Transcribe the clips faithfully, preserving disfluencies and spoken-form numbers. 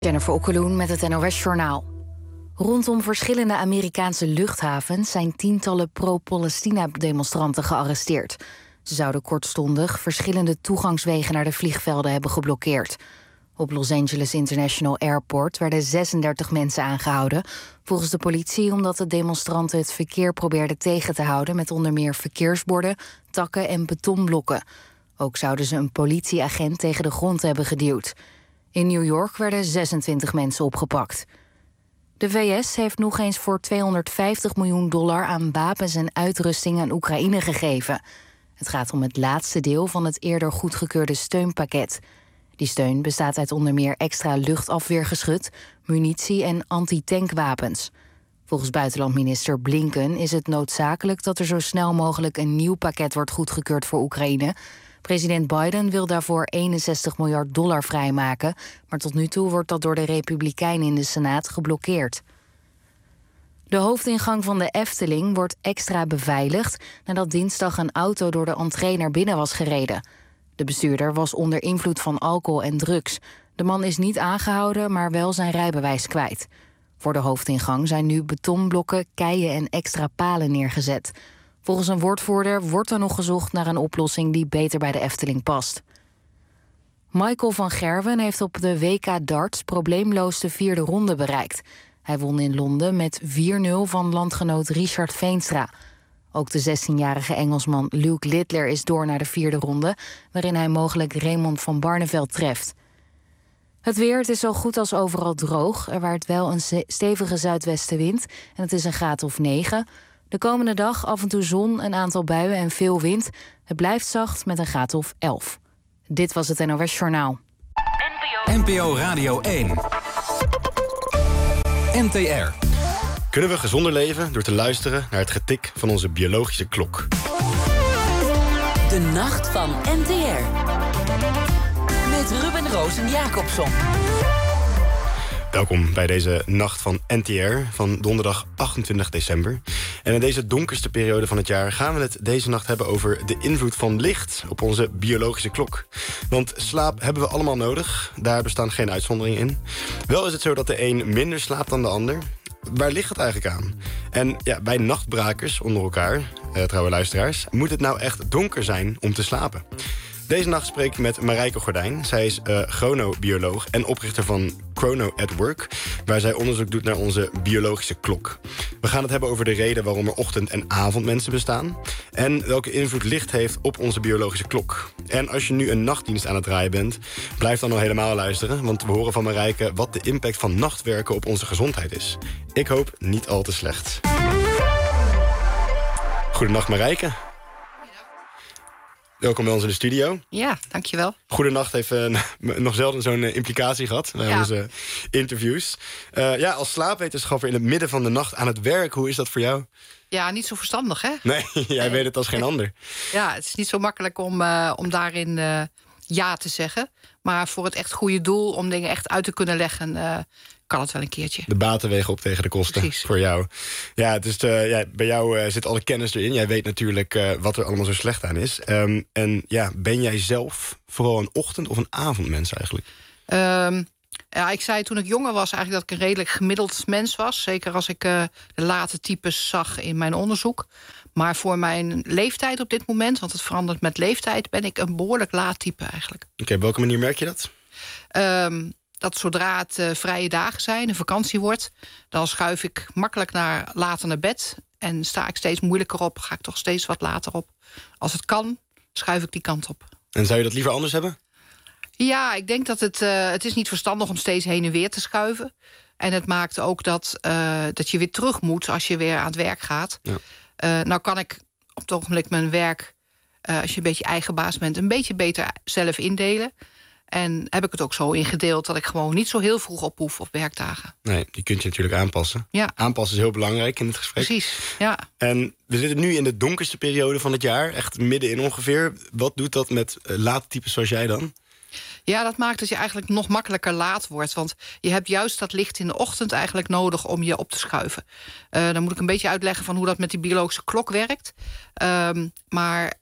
Jennifer Okkeloen met het N O S-journaal. Rondom verschillende Amerikaanse luchthavens zijn tientallen pro-Palestina-demonstranten gearresteerd. Ze zouden kortstondig verschillende toegangswegen naar de vliegvelden hebben geblokkeerd. Op Los Angeles International Airport werden zesendertig mensen aangehouden, volgens de politie omdat de demonstranten het verkeer probeerden tegen te houden met onder meer verkeersborden, takken en betonblokken. Ook zouden ze een politieagent tegen de grond hebben geduwd. In New York werden zesentwintig mensen opgepakt. De V S heeft nog eens voor tweehonderdvijftig miljoen dollar aan wapens en uitrusting aan Oekraïne gegeven. Het gaat om het laatste deel van het eerder goedgekeurde steunpakket. Die steun bestaat uit onder meer extra luchtafweergeschut, munitie en antitankwapens. Volgens buitenlandminister Blinken is het noodzakelijk dat er zo snel mogelijk een nieuw pakket wordt goedgekeurd voor Oekraïne. President Biden wil daarvoor eenenzestig miljard dollar vrijmaken, maar tot nu toe wordt dat door de Republikeinen in de Senaat geblokkeerd. De hoofdingang van de Efteling wordt extra beveiligd nadat dinsdag een auto door de entree naar binnen was gereden. De bestuurder was onder invloed van alcohol en drugs. De man is niet aangehouden, maar wel zijn rijbewijs kwijt. Voor de hoofdingang zijn nu betonblokken, keien en extra palen neergezet. Volgens een woordvoerder wordt er nog gezocht naar een oplossing die beter bij de Efteling past. Michael van Gerwen heeft op de W K darts probleemloos de vierde ronde bereikt. Hij won in Londen met vier nul van landgenoot Richard Veenstra. Ook de zestienjarige Engelsman Luke Littler is door naar de vierde ronde, waarin hij mogelijk Raymond van Barneveld treft. Het weer, het is zo goed als overal droog. Er waait wel een stevige zuidwestenwind en het is een graad of negen. De komende dag af en toe zon, een aantal buien en veel wind. Het blijft zacht met een graad of elf. Dit was het N O S-journaal. N P O Radio één. N T R. Kunnen we gezonder leven door te luisteren naar het getik van onze biologische klok? De Nacht van N T R. Met Ruben Roos en Jacobson. Welkom bij deze Nacht van N T R van donderdag achtentwintig december. En in deze donkerste periode van het jaar gaan we het deze nacht hebben over de invloed van licht op onze biologische klok. Want slaap hebben we allemaal nodig, daar bestaan geen uitzonderingen in. Wel is het zo dat de een minder slaapt dan de ander. Waar ligt het eigenlijk aan? En ja, bij nachtbrakers onder elkaar, eh, trouwe luisteraars, moet het nou echt donker zijn om te slapen? Deze nacht spreek ik met Marijke Gordijn. Zij is uh, chronobioloog en oprichter van Chrono at Work, waar zij onderzoek doet naar onze biologische klok. We gaan het hebben over de reden waarom er ochtend- en avondmensen bestaan en welke invloed licht heeft op onze biologische klok. En als je nu een nachtdienst aan het draaien bent, blijf dan al helemaal luisteren, want we horen van Marijke wat de impact van nachtwerken op onze gezondheid is. Ik hoop niet al te slecht. Goedenacht Marijke. Welkom bij ons in de studio. Ja, dankjewel. Goedenacht heeft uh, nog zelden zo'n uh, implicatie gehad bij ja. onze interviews. Uh, ja, als slaapwetenschapper in het midden van de nacht aan het werk, hoe is dat voor jou? Ja, niet zo verstandig, hè? Nee, jij nee. weet het als geen ander. Ja, het is niet zo makkelijk om, uh, om daarin uh, ja te zeggen. Maar voor het echt goede doel, om dingen echt uit te kunnen leggen, Uh, kan het wel een keertje. De baten wegen op tegen de kosten. Precies. Voor jou. Ja, dus uh, ja, bij jou uh, zit alle kennis erin. Jij weet natuurlijk uh, wat er allemaal zo slecht aan is. Um, en ja, ben jij zelf vooral een ochtend- of een avondmens eigenlijk? Um, ja, ik zei toen ik jonger was eigenlijk dat ik een redelijk gemiddeld mens was. Zeker als ik uh, de late types zag in mijn onderzoek. Maar voor mijn leeftijd op dit moment, want het verandert met leeftijd, ben ik een behoorlijk laat type eigenlijk. Oké, okay, op welke manier merk je dat? Um, dat zodra het uh, vrije dagen zijn, een vakantie wordt, dan schuif ik makkelijk naar later naar bed. En sta ik steeds moeilijker op, ga ik toch steeds wat later op. Als het kan, schuif ik die kant op. En zou je dat liever anders hebben? Ja, ik denk dat het, uh, het is niet verstandig om steeds heen en weer te schuiven. En het maakt ook dat, uh, dat je weer terug moet als je weer aan het werk gaat. Ja. Uh, nou kan ik op het ogenblik mijn werk, uh, als je een beetje eigen baas bent, een beetje beter zelf indelen. En heb ik het ook zo ingedeeld dat ik gewoon niet zo heel vroeg op hoef op werkdagen. Nee, die kunt je natuurlijk aanpassen. Ja. Aanpassen is heel belangrijk in het gesprek. Precies, ja. En we zitten nu in de donkerste periode van het jaar, echt middenin ongeveer. Wat doet dat met uh, late types zoals jij dan? Ja, dat maakt dat je eigenlijk nog makkelijker laat wordt. Want je hebt juist dat licht in de ochtend eigenlijk nodig om je op te schuiven. Uh, dan moet ik een beetje uitleggen van hoe dat met die biologische klok werkt. Um, maar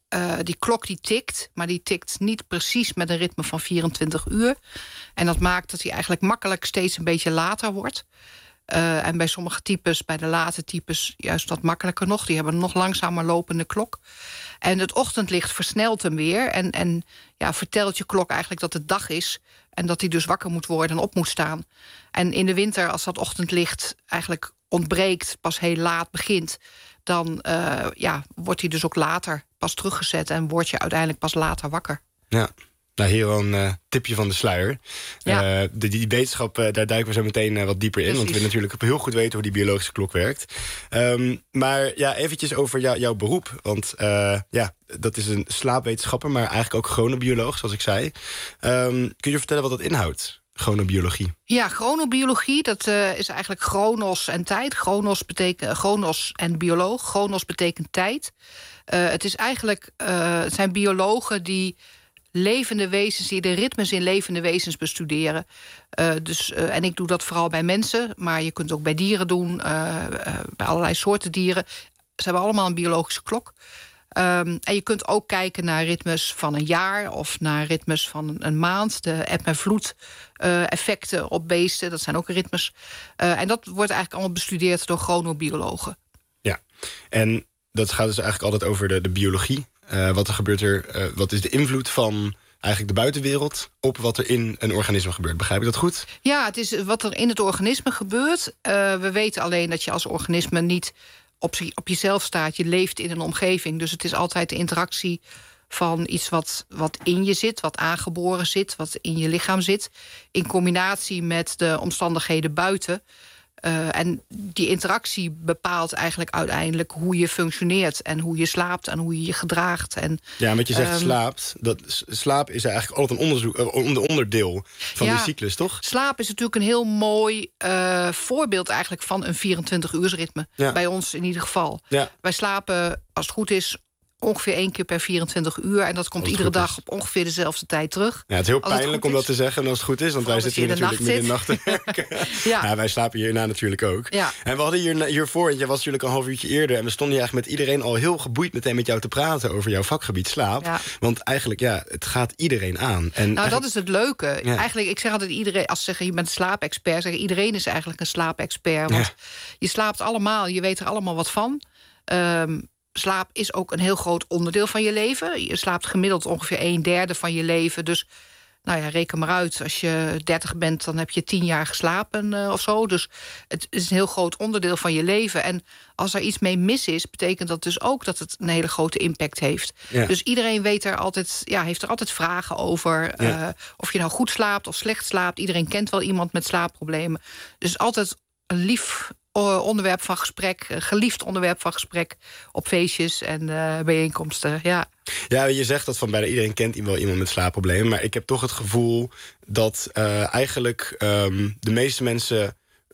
uh, die klok die tikt, maar die tikt niet precies met een ritme van vierentwintig uur. En dat maakt dat hij eigenlijk makkelijk steeds een beetje later wordt. Uh, en bij sommige types, bij de late types, juist wat makkelijker nog. Die hebben een nog langzamer lopende klok. En het ochtendlicht versnelt hem weer. En, en ja, vertelt je klok eigenlijk dat het dag is. En dat hij dus wakker moet worden en op moet staan. En in de winter, als dat ochtendlicht eigenlijk ontbreekt, pas heel laat begint, dan uh, ja, wordt hij dus ook later pas teruggezet en word je uiteindelijk pas later wakker. Ja. Nou, hier wel een uh, tipje van de sluier. Ja. Uh, de, die wetenschap, uh, daar duiken we zo meteen uh, wat dieper in. Precies. Want we willen natuurlijk heel goed weten hoe die biologische klok werkt. Um, maar ja, eventjes over jou, jouw beroep. Want uh, ja, dat is een slaapwetenschapper, maar eigenlijk ook chronobioloog, zoals ik zei. Um, kun je vertellen wat dat inhoudt? Chronobiologie. Ja, chronobiologie, dat uh, is eigenlijk chronos en tijd. Chronos betekent chronos en bioloog. Chronos betekent tijd. Uh, het is eigenlijk, uh, het zijn biologen die levende wezens, die de ritmes in levende wezens bestuderen. Uh, dus, uh, en ik doe dat vooral bij mensen, maar je kunt het ook bij dieren doen, uh, uh, bij allerlei soorten dieren. Ze hebben allemaal een biologische klok. Um, en je kunt ook kijken naar ritmes van een jaar of naar ritmes van een maand. De eb- en vloed uh, effecten op beesten, dat zijn ook ritmes. Uh, en dat wordt eigenlijk allemaal bestudeerd door chronobiologen. Ja, en dat gaat dus eigenlijk altijd over de, de biologie. Uh, wat er gebeurt er, uh, wat is de invloed van eigenlijk de buitenwereld op wat er in een organisme gebeurt? Begrijp ik dat goed? Ja, het is wat er in het organisme gebeurt. Uh, we weten alleen dat je als organisme niet op, op jezelf staat. Je leeft in een omgeving. Dus het is altijd de interactie van iets wat, wat in je zit, wat aangeboren zit, wat in je lichaam zit, in combinatie met de omstandigheden buiten. Uh, en die interactie bepaalt eigenlijk uiteindelijk hoe je functioneert en hoe je slaapt en hoe je je gedraagt. En, ja, wat je zegt um, slaapt, dat, slaap is eigenlijk altijd een onderzoek, uh, onderdeel van ja, die cyclus, toch? Slaap is natuurlijk een heel mooi uh, voorbeeld eigenlijk van een vierentwintig-uursritme. Ja. Bij ons in ieder geval. Ja. Wij slapen, als het goed is, ongeveer één keer per vierentwintig uur. En dat komt iedere dag op ongeveer dezelfde tijd terug. Ja, het is heel pijnlijk om dat te zeggen als het goed is. Want wij zitten hier natuurlijk midden in de nacht te werken. ja. Ja, wij slapen hierna natuurlijk ook. Ja. En we hadden hier, hiervoor, jij was natuurlijk al een half uurtje eerder, en we stonden hier eigenlijk met iedereen al heel geboeid meteen met jou te praten over jouw vakgebied slaap. Ja. Want eigenlijk, ja, het gaat iedereen aan. En nou, dat is het leuke. Ja. Eigenlijk, ik zeg altijd iedereen, als ze zeggen je bent een slaapexpert, zeggen iedereen is eigenlijk een slaapexpert. Want ja. je slaapt allemaal, je weet er allemaal wat van. Um, Slaap is ook een heel groot onderdeel van je leven. Je slaapt gemiddeld ongeveer een derde van je leven. Dus nou ja, reken maar uit. Als je dertig bent, dan heb je tien jaar geslapen uh, of zo. Dus het is een heel groot onderdeel van je leven. En als er iets mee mis is, betekent dat dus ook dat het een hele grote impact heeft. Ja. Dus iedereen weet er altijd, ja, heeft er altijd vragen over. Ja. Uh, of je nou goed slaapt of slecht slaapt. Iedereen kent wel iemand met slaapproblemen. Dus altijd een lief onderwerp van gesprek, geliefd onderwerp van gesprek op feestjes en uh, bijeenkomsten, ja. Ja, je zegt dat van bijna iedereen kent wel iemand met slaapproblemen, maar ik heb toch het gevoel dat uh, eigenlijk um, de meeste mensen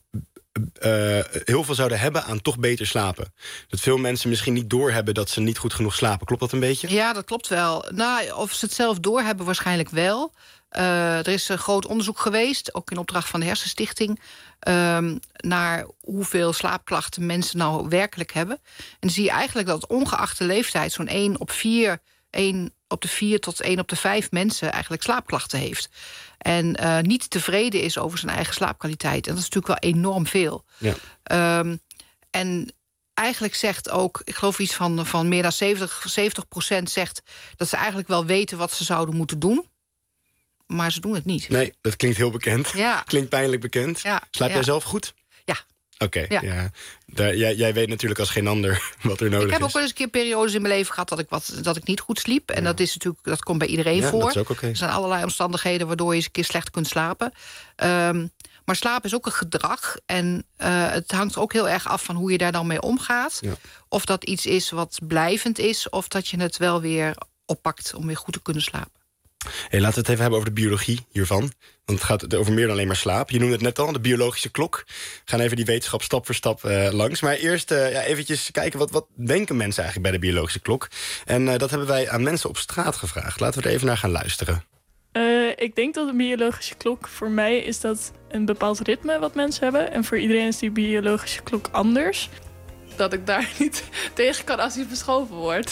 Uh, heel veel zouden hebben aan toch beter slapen. Dat veel mensen misschien niet doorhebben dat ze niet goed genoeg slapen. Klopt dat een beetje? Ja, dat klopt wel. Nou, of ze het zelf doorhebben, waarschijnlijk wel. Uh, er is een groot onderzoek geweest, ook in opdracht van de Hersenstichting, um, naar hoeveel slaapklachten mensen nou werkelijk hebben. En dan zie je eigenlijk dat ongeacht de leeftijd zo'n één op vier, één op de vier tot één op de vijf mensen eigenlijk slaapklachten heeft. En uh, niet tevreden is over zijn eigen slaapkwaliteit. En dat is natuurlijk wel enorm veel. Ja. Um, en eigenlijk zegt ook, ik geloof iets van, van meer dan zeventig procent zegt dat ze eigenlijk wel weten wat ze zouden moeten doen. Maar ze doen het niet. Nee, dat klinkt heel bekend. Ja. Klinkt pijnlijk bekend. Ja. Slaap jij ja. zelf goed? Ja. Oké, okay, ja. ja. Daar, jij, jij weet natuurlijk als geen ander wat er nodig is. Ik heb ook wel eens een keer periodes in mijn leven gehad dat ik, wat, dat ik niet goed sliep. En ja. dat, is natuurlijk, dat komt bij iedereen ja, voor. Dat is ook okay. Er zijn allerlei omstandigheden waardoor je eens een keer slecht kunt slapen. Um, maar slaap is ook een gedrag. En uh, het hangt ook heel erg af van hoe je daar dan mee omgaat. Ja. Of dat iets is wat blijvend is, of dat je het wel weer oppakt om weer goed te kunnen slapen. Hey, laten we het even hebben over de biologie hiervan. Want het gaat over meer dan alleen maar slaap. Je noemde het net al, de biologische klok. We gaan even die wetenschap stap voor stap uh, langs. Maar eerst uh, ja, eventjes kijken, wat, wat denken mensen eigenlijk bij de biologische klok? En uh, dat hebben wij aan mensen op straat gevraagd. Laten we er even naar gaan luisteren. Uh, ik denk dat een biologische klok, voor mij is dat een bepaald ritme wat mensen hebben. En voor iedereen is die biologische klok anders. Dat ik daar niet tegen kan als die verschoven wordt.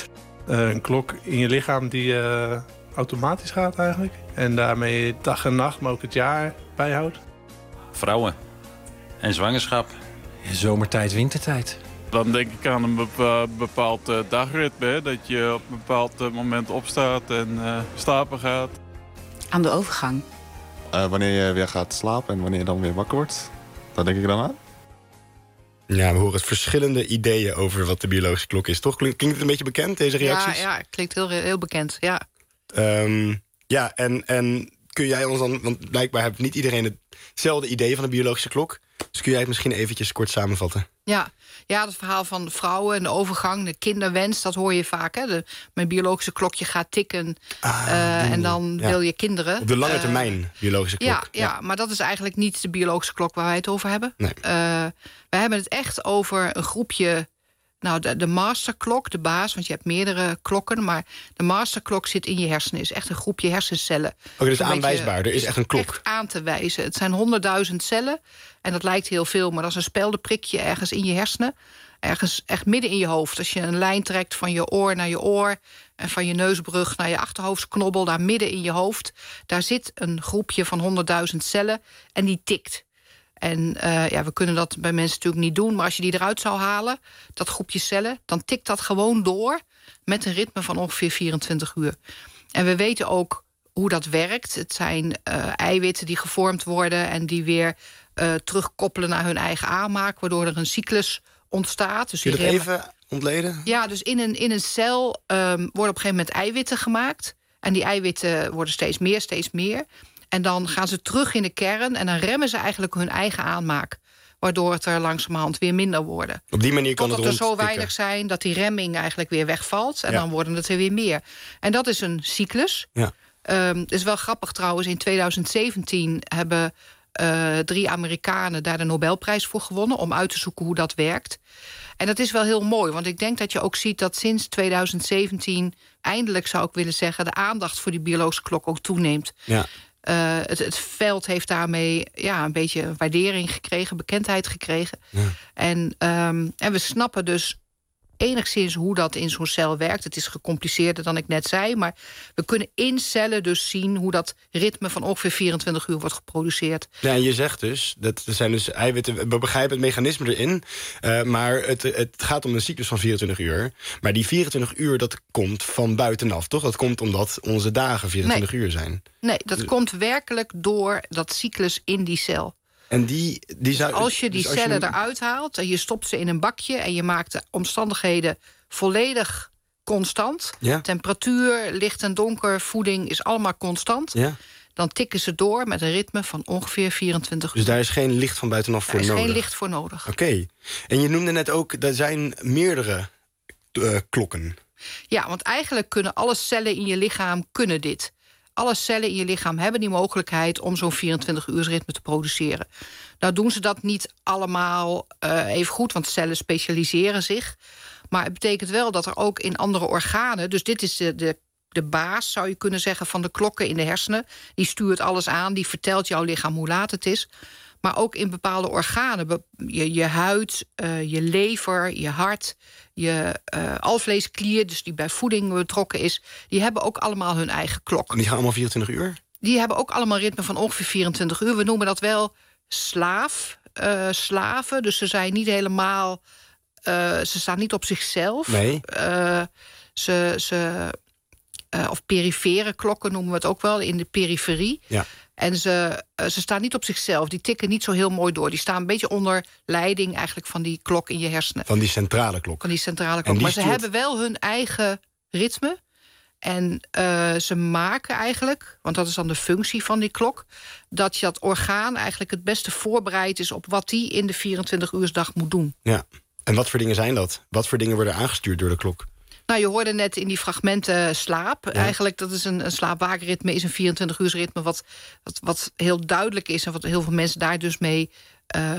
Uh, een klok in je lichaam die uh, automatisch gaat eigenlijk. En daarmee dag en nacht, maar ook het jaar bijhoudt. Vrouwen. En zwangerschap. Zomertijd, wintertijd. Dan denk ik aan een bepaald uh, dagritme. Hè? Dat je op een bepaald uh, moment opstaat en uh, slapen gaat. Aan de overgang. Uh, wanneer je weer gaat slapen en wanneer je dan weer wakker wordt. Daar denk ik dan aan. Ja, we horen verschillende ideeën over wat de biologische klok is. Toch? Klinkt het een beetje bekend, deze reacties? Ja, ja het klinkt heel, heel bekend, ja. Um, ja, en, en kun jij ons dan... Want blijkbaar heeft niet iedereen hetzelfde idee van de biologische klok. Dus kun jij het misschien eventjes kort samenvatten? Ja, ja, het verhaal van de vrouwen en de overgang, de kinderwens, dat hoor je vaak. Hè? De, mijn biologische klokje gaat tikken uh, ah, en dan ja. wil je kinderen. Op de lange termijn uh, biologische klok. Ja, ja, ja, maar dat is eigenlijk niet de biologische klok waar wij het over hebben. Nee. Uh, wij hebben het echt over een groepje. Nou, de, de masterklok, de baas, want je hebt meerdere klokken, maar de masterklok zit in je hersenen, is echt een groepje hersencellen. Oké, dus aanwijsbaar, er is echt een klok. Echt aan te wijzen. Het zijn honderdduizend cellen en dat lijkt heel veel, maar dat is een speldenprikje ergens in je hersenen, ergens echt midden in je hoofd. Als je een lijn trekt van je oor naar je oor en van je neusbrug naar je achterhoofdsknobbel, daar midden in je hoofd, daar zit een groepje van honderdduizend cellen en die tikt. En uh, ja, we kunnen dat bij mensen natuurlijk niet doen, maar als je die eruit zou halen, dat groepje cellen, dan tikt dat gewoon door met een ritme van ongeveer vierentwintig uur. En we weten ook hoe dat werkt. Het zijn uh, eiwitten die gevormd worden en die weer uh, terugkoppelen naar hun eigen aanmaak, waardoor er een cyclus ontstaat. Dus kun je dat even ontleden? Ja, dus in een, in een cel um, worden op een gegeven moment eiwitten gemaakt. En die eiwitten worden steeds meer, steeds meer. En dan gaan ze terug in de kern en dan remmen ze eigenlijk hun eigen aanmaak. Waardoor het er langzamerhand weer minder worden. Op die manier kan Totdat het er zo weinig zijn dat die remming eigenlijk weer wegvalt. En ja. dan worden het er weer meer. En dat is een cyclus. Ja. Um, het is wel grappig trouwens. In tweeduizend zeventien hebben uh, drie Amerikanen daar de Nobelprijs voor gewonnen. Om uit te zoeken hoe dat werkt. En dat is wel heel mooi. Want ik denk dat je ook ziet dat sinds tweeduizend zeventien... eindelijk zou ik willen zeggen, de aandacht voor die biologische klok ook toeneemt. Ja. Uh, het, het veld heeft daarmee ja, een beetje waardering gekregen, bekendheid gekregen. Ja. En, um, en we snappen dus enigszins hoe dat in zo'n cel werkt. Het is gecompliceerder dan ik net zei, maar we kunnen in cellen dus zien hoe dat ritme van ongeveer vierentwintig uur wordt geproduceerd. Ja, en je zegt dus, dat er zijn dus eiwitten, we begrijpen het mechanisme erin, uh, maar het, het gaat om een cyclus van vierentwintig uur. Maar die vierentwintig uur, dat komt van buitenaf, toch? Dat komt omdat onze dagen vierentwintig nee. uur zijn. Nee, dat dus komt werkelijk door dat cyclus in die cel. En die, die zou, dus als je die dus als cellen je... eruit haalt en je stopt ze in een bakje en je maakt de omstandigheden volledig constant. Ja. Temperatuur, licht en donker, voeding is allemaal constant. Ja. Dan tikken ze door met een ritme van ongeveer vierentwintig uur. Dus daar is geen licht van buitenaf voor nodig? Daar is geen licht voor nodig. Oké. Okay. En je noemde net ook, er zijn meerdere uh, klokken. Ja, want eigenlijk kunnen alle cellen in je lichaam kunnen dit. Alle cellen in je lichaam hebben die mogelijkheid om zo'n vierentwintig uur ritme te produceren. Nou doen ze dat niet allemaal uh, even goed, want cellen specialiseren zich. Maar het betekent wel dat er ook in andere organen, dus dit is de, de, de baas, zou je kunnen zeggen, van de klokken in de hersenen. Die stuurt alles aan, die vertelt jouw lichaam hoe laat het is. Maar ook in bepaalde organen, je, je huid, uh, je lever, je hart, je uh, alvleesklier, dus die bij voeding betrokken is, die hebben ook allemaal hun eigen klok. En die gaan allemaal vierentwintig uur? Die hebben ook allemaal ritme van ongeveer vierentwintig uur. We noemen dat wel slaaf, uh, slaven. Dus ze zijn niet helemaal, uh, ze staan niet op zichzelf. Nee. Uh, ze, ze, uh, of perifere klokken noemen we het ook wel, in de periferie. Ja. En ze, ze staan niet op zichzelf. Die tikken niet zo heel mooi door. Die staan een beetje onder leiding eigenlijk van die klok in je hersenen. Van die centrale klok. Van die centrale klok. Die maar stuurt... ze hebben wel hun eigen ritme. En uh, ze maken eigenlijk, want dat is dan de functie van die klok, dat je dat orgaan eigenlijk het beste voorbereid is op wat die in de vierentwintig-uursdag moet doen. Ja. En wat voor dingen zijn dat? Wat voor dingen worden aangestuurd door de klok? Nou, je hoorde net in die fragmenten slaap. Ja. Eigenlijk, dat is een, een slaapwaakritme, is een vierentwintig-uursritme... Wat, wat, wat heel duidelijk is en wat heel veel mensen daar dus mee uh,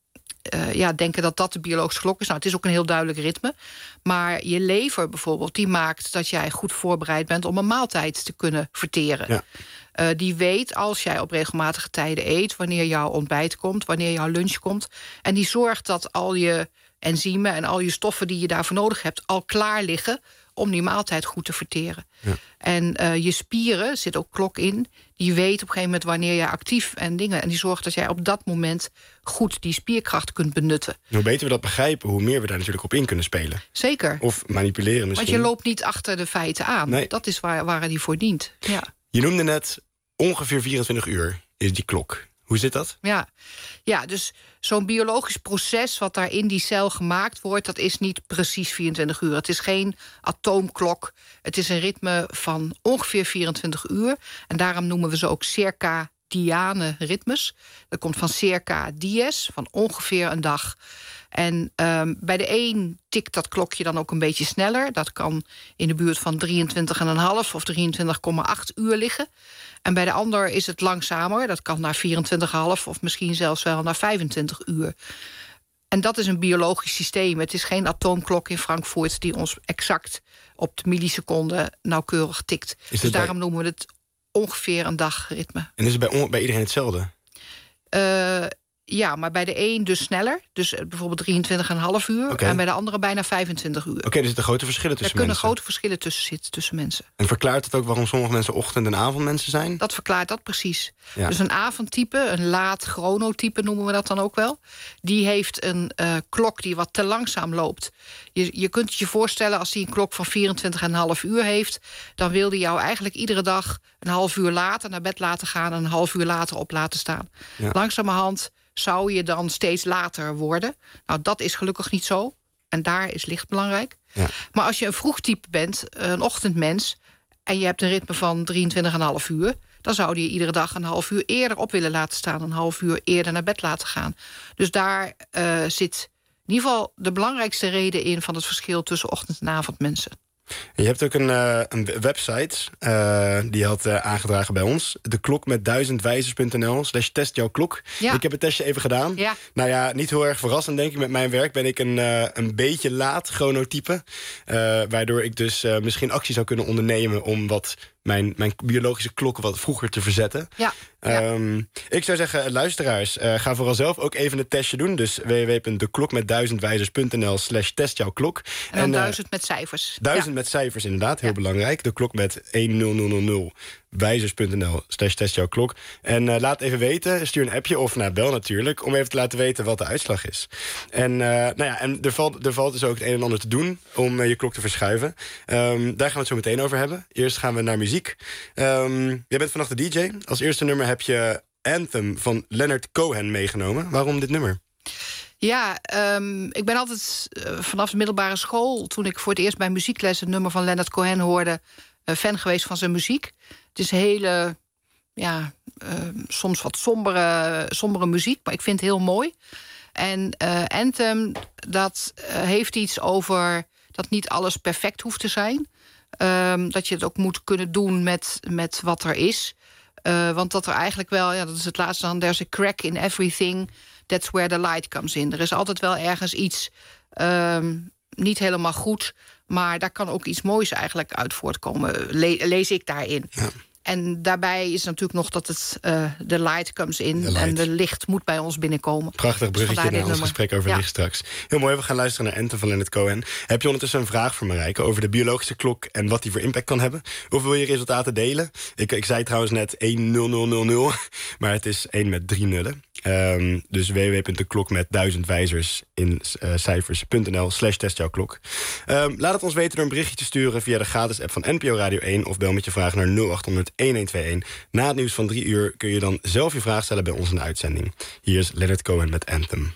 uh, ja, denken dat dat de biologische klok is. Nou, het is ook een heel duidelijk ritme. Maar je lever bijvoorbeeld, die maakt dat jij goed voorbereid bent om een maaltijd te kunnen verteren. Ja. Uh, die weet als jij op regelmatige tijden eet, wanneer jouw ontbijt komt, wanneer jouw lunch komt. En die zorgt dat al je enzymen en al je stoffen die je daarvoor nodig hebt al klaar liggen om die maaltijd goed te verteren. Ja. En uh, je spieren, er zit ook klok in, die weet op een gegeven moment wanneer jij actief en dingen. En die zorgt dat jij op dat moment goed die spierkracht kunt benutten. Hoe beter we dat begrijpen, hoe meer we daar natuurlijk op in kunnen spelen. Zeker. Of manipuleren misschien. Want je loopt niet achter de feiten aan. Nee. Dat is waar, waar die voor dient. Ja. Je noemde net ongeveer vierentwintig uur is die klok. Hoe zit dat? Ja, ja dus zo'n biologisch proces wat daar in die cel gemaakt wordt, dat is niet precies vierentwintig uur. Het is geen atoomklok. Het is een ritme van ongeveer vierentwintig uur. En daarom noemen we ze ook circadiane ritmes. Dat komt van circa dies, van ongeveer een dag. En um, bij de een tikt dat klokje dan ook een beetje sneller. Dat kan in de buurt van drieëntwintig komma vijf of drieëntwintig komma acht uur liggen. En bij de ander is het langzamer. Dat kan naar vierentwintig komma vijf of misschien zelfs wel naar vijfentwintig uur. En dat is een biologisch systeem. Het is geen atoomklok in Frankfurt die ons exact op de milliseconde nauwkeurig tikt. Dus bij... daarom noemen we het ongeveer een dagritme. En is het bij, on... bij iedereen hetzelfde? Uh, Ja, maar bij de een dus sneller. Dus bijvoorbeeld drieëntwintig komma vijf uur. Okay. En bij de andere bijna vijfentwintig uur. Oké, okay, er zitten grote verschillen tussen mensen. Er kunnen mensen. grote verschillen tussen zitten tussen mensen. En verklaart het ook waarom sommige mensen ochtend- en avondmensen zijn? Dat verklaart dat precies. Ja. Dus een avondtype, een laat chronotype noemen we dat dan ook wel. Die heeft een uh, klok die wat te langzaam loopt. Je, je kunt het je voorstellen als die een klok van vierentwintig komma vijf uur heeft, dan wil die jou eigenlijk iedere dag een half uur later naar bed laten gaan en een half uur later op laten staan. Ja. Langzamerhand zou je dan steeds later worden. Nou, dat is gelukkig niet zo. En daar is licht belangrijk. Ja. Maar als je een vroegtype bent, een ochtendmens, en je hebt een ritme van drieëntwintig komma vijf uur, dan zou je iedere dag een half uur eerder op willen laten staan, een half uur eerder naar bed laten gaan. Dus daar uh, zit in ieder geval de belangrijkste reden in van het verschil tussen ochtend- en avondmensen. Je hebt ook een, uh, een website, uh, die je had uh, aangedragen bij ons. De klok met duizendwijzers punt n l slash test jouw klok. Ja. Ik heb het testje even gedaan. Ja. Nou ja, niet heel erg verrassend denk ik. Met mijn werk ben ik een, uh, een beetje laat chronotype. Uh, waardoor ik dus uh, misschien actie zou kunnen ondernemen om wat mijn, mijn biologische klok wat vroeger te verzetten. Ja. Ja. Um, ik zou zeggen, luisteraars, uh, ga vooral zelf ook even een testje doen. Dus w w w punt de klok met duizendwijzers punt n l slash test jouw klok. En dan en, uh, duizend met cijfers. Duizend ja. met cijfers, inderdaad. Heel ja. belangrijk. De klok met honderd wijzers punt n l slash test jouw klok. En uh, laat even weten, stuur een appje of nou, bel natuurlijk, om even te laten weten wat de uitslag is. En, uh, nou ja, en er, valt, er valt dus ook het een en ander te doen om uh, je klok te verschuiven. Um, daar gaan we het zo meteen over hebben. Eerst gaan we naar muziek. Um, jij bent vannacht de D J. Als eerste nummer heb je Anthem van Leonard Cohen meegenomen. Waarom dit nummer? Ja, um, ik ben altijd uh, vanaf de middelbare school, toen ik voor het eerst bij muziekles een nummer van Leonard Cohen hoorde, uh, fan geweest van zijn muziek. Het is hele, ja, uh, soms wat sombere, sombere muziek, maar ik vind het heel mooi. En uh, Anthem, dat uh, heeft iets over dat niet alles perfect hoeft te zijn. Um, dat je het ook moet kunnen doen met, met wat er is. Uh, want dat er eigenlijk wel, ja, dat is het laatste dan, there's a crack in everything, that's where the light comes in. Er is altijd wel ergens iets um, niet helemaal goed, maar daar kan ook iets moois eigenlijk uit voortkomen, Le- lees ik daarin. Ja. En daarbij is natuurlijk nog dat het uh, the light comes in. Light. En de licht moet bij ons binnenkomen. Prachtig bruggetje dus naar ons gesprek over ja. licht straks. Heel mooi, we gaan luisteren naar Anthem van Leonard Cohen. Heb je ondertussen een vraag voor Marijke over de biologische klok en wat die voor impact kan hebben? Of wil je resultaten delen? Ik, ik zei trouwens net honderd, maar het is één met drie nullen. Um, dus w w w punt de klok met duizend wijzers in uh, cijfers punt n l slash test jouw klok. Um, laat het ons weten door een berichtje te sturen via de gratis app van N P O Radio één of bel met je vraag naar nul acht honderd elfentwintig. Na het nieuws van drie uur kun je dan zelf je vraag stellen bij ons in de uitzending. Hier is Leonard Cohen met Anthem.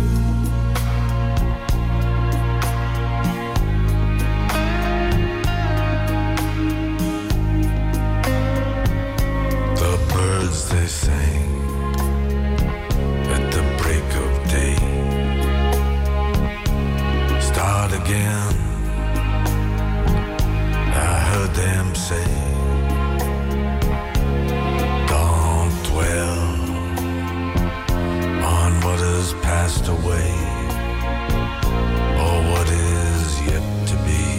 The birds they sing again, I heard them say, don't dwell on what has passed away or what is yet to be.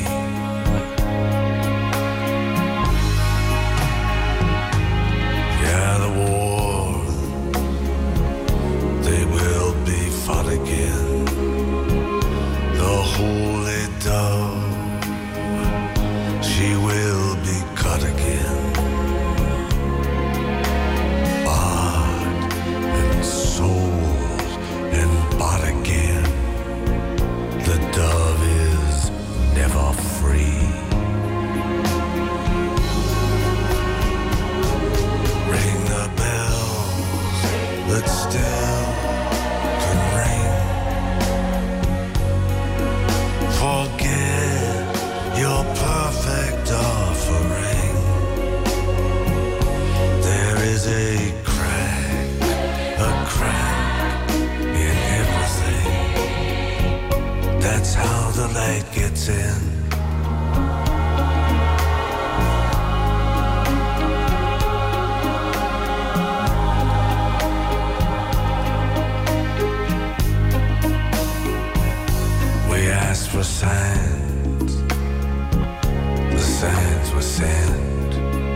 Yeah, the war, they will be fought again. The holy dove light gets in. We asked for signs, the signs were sent.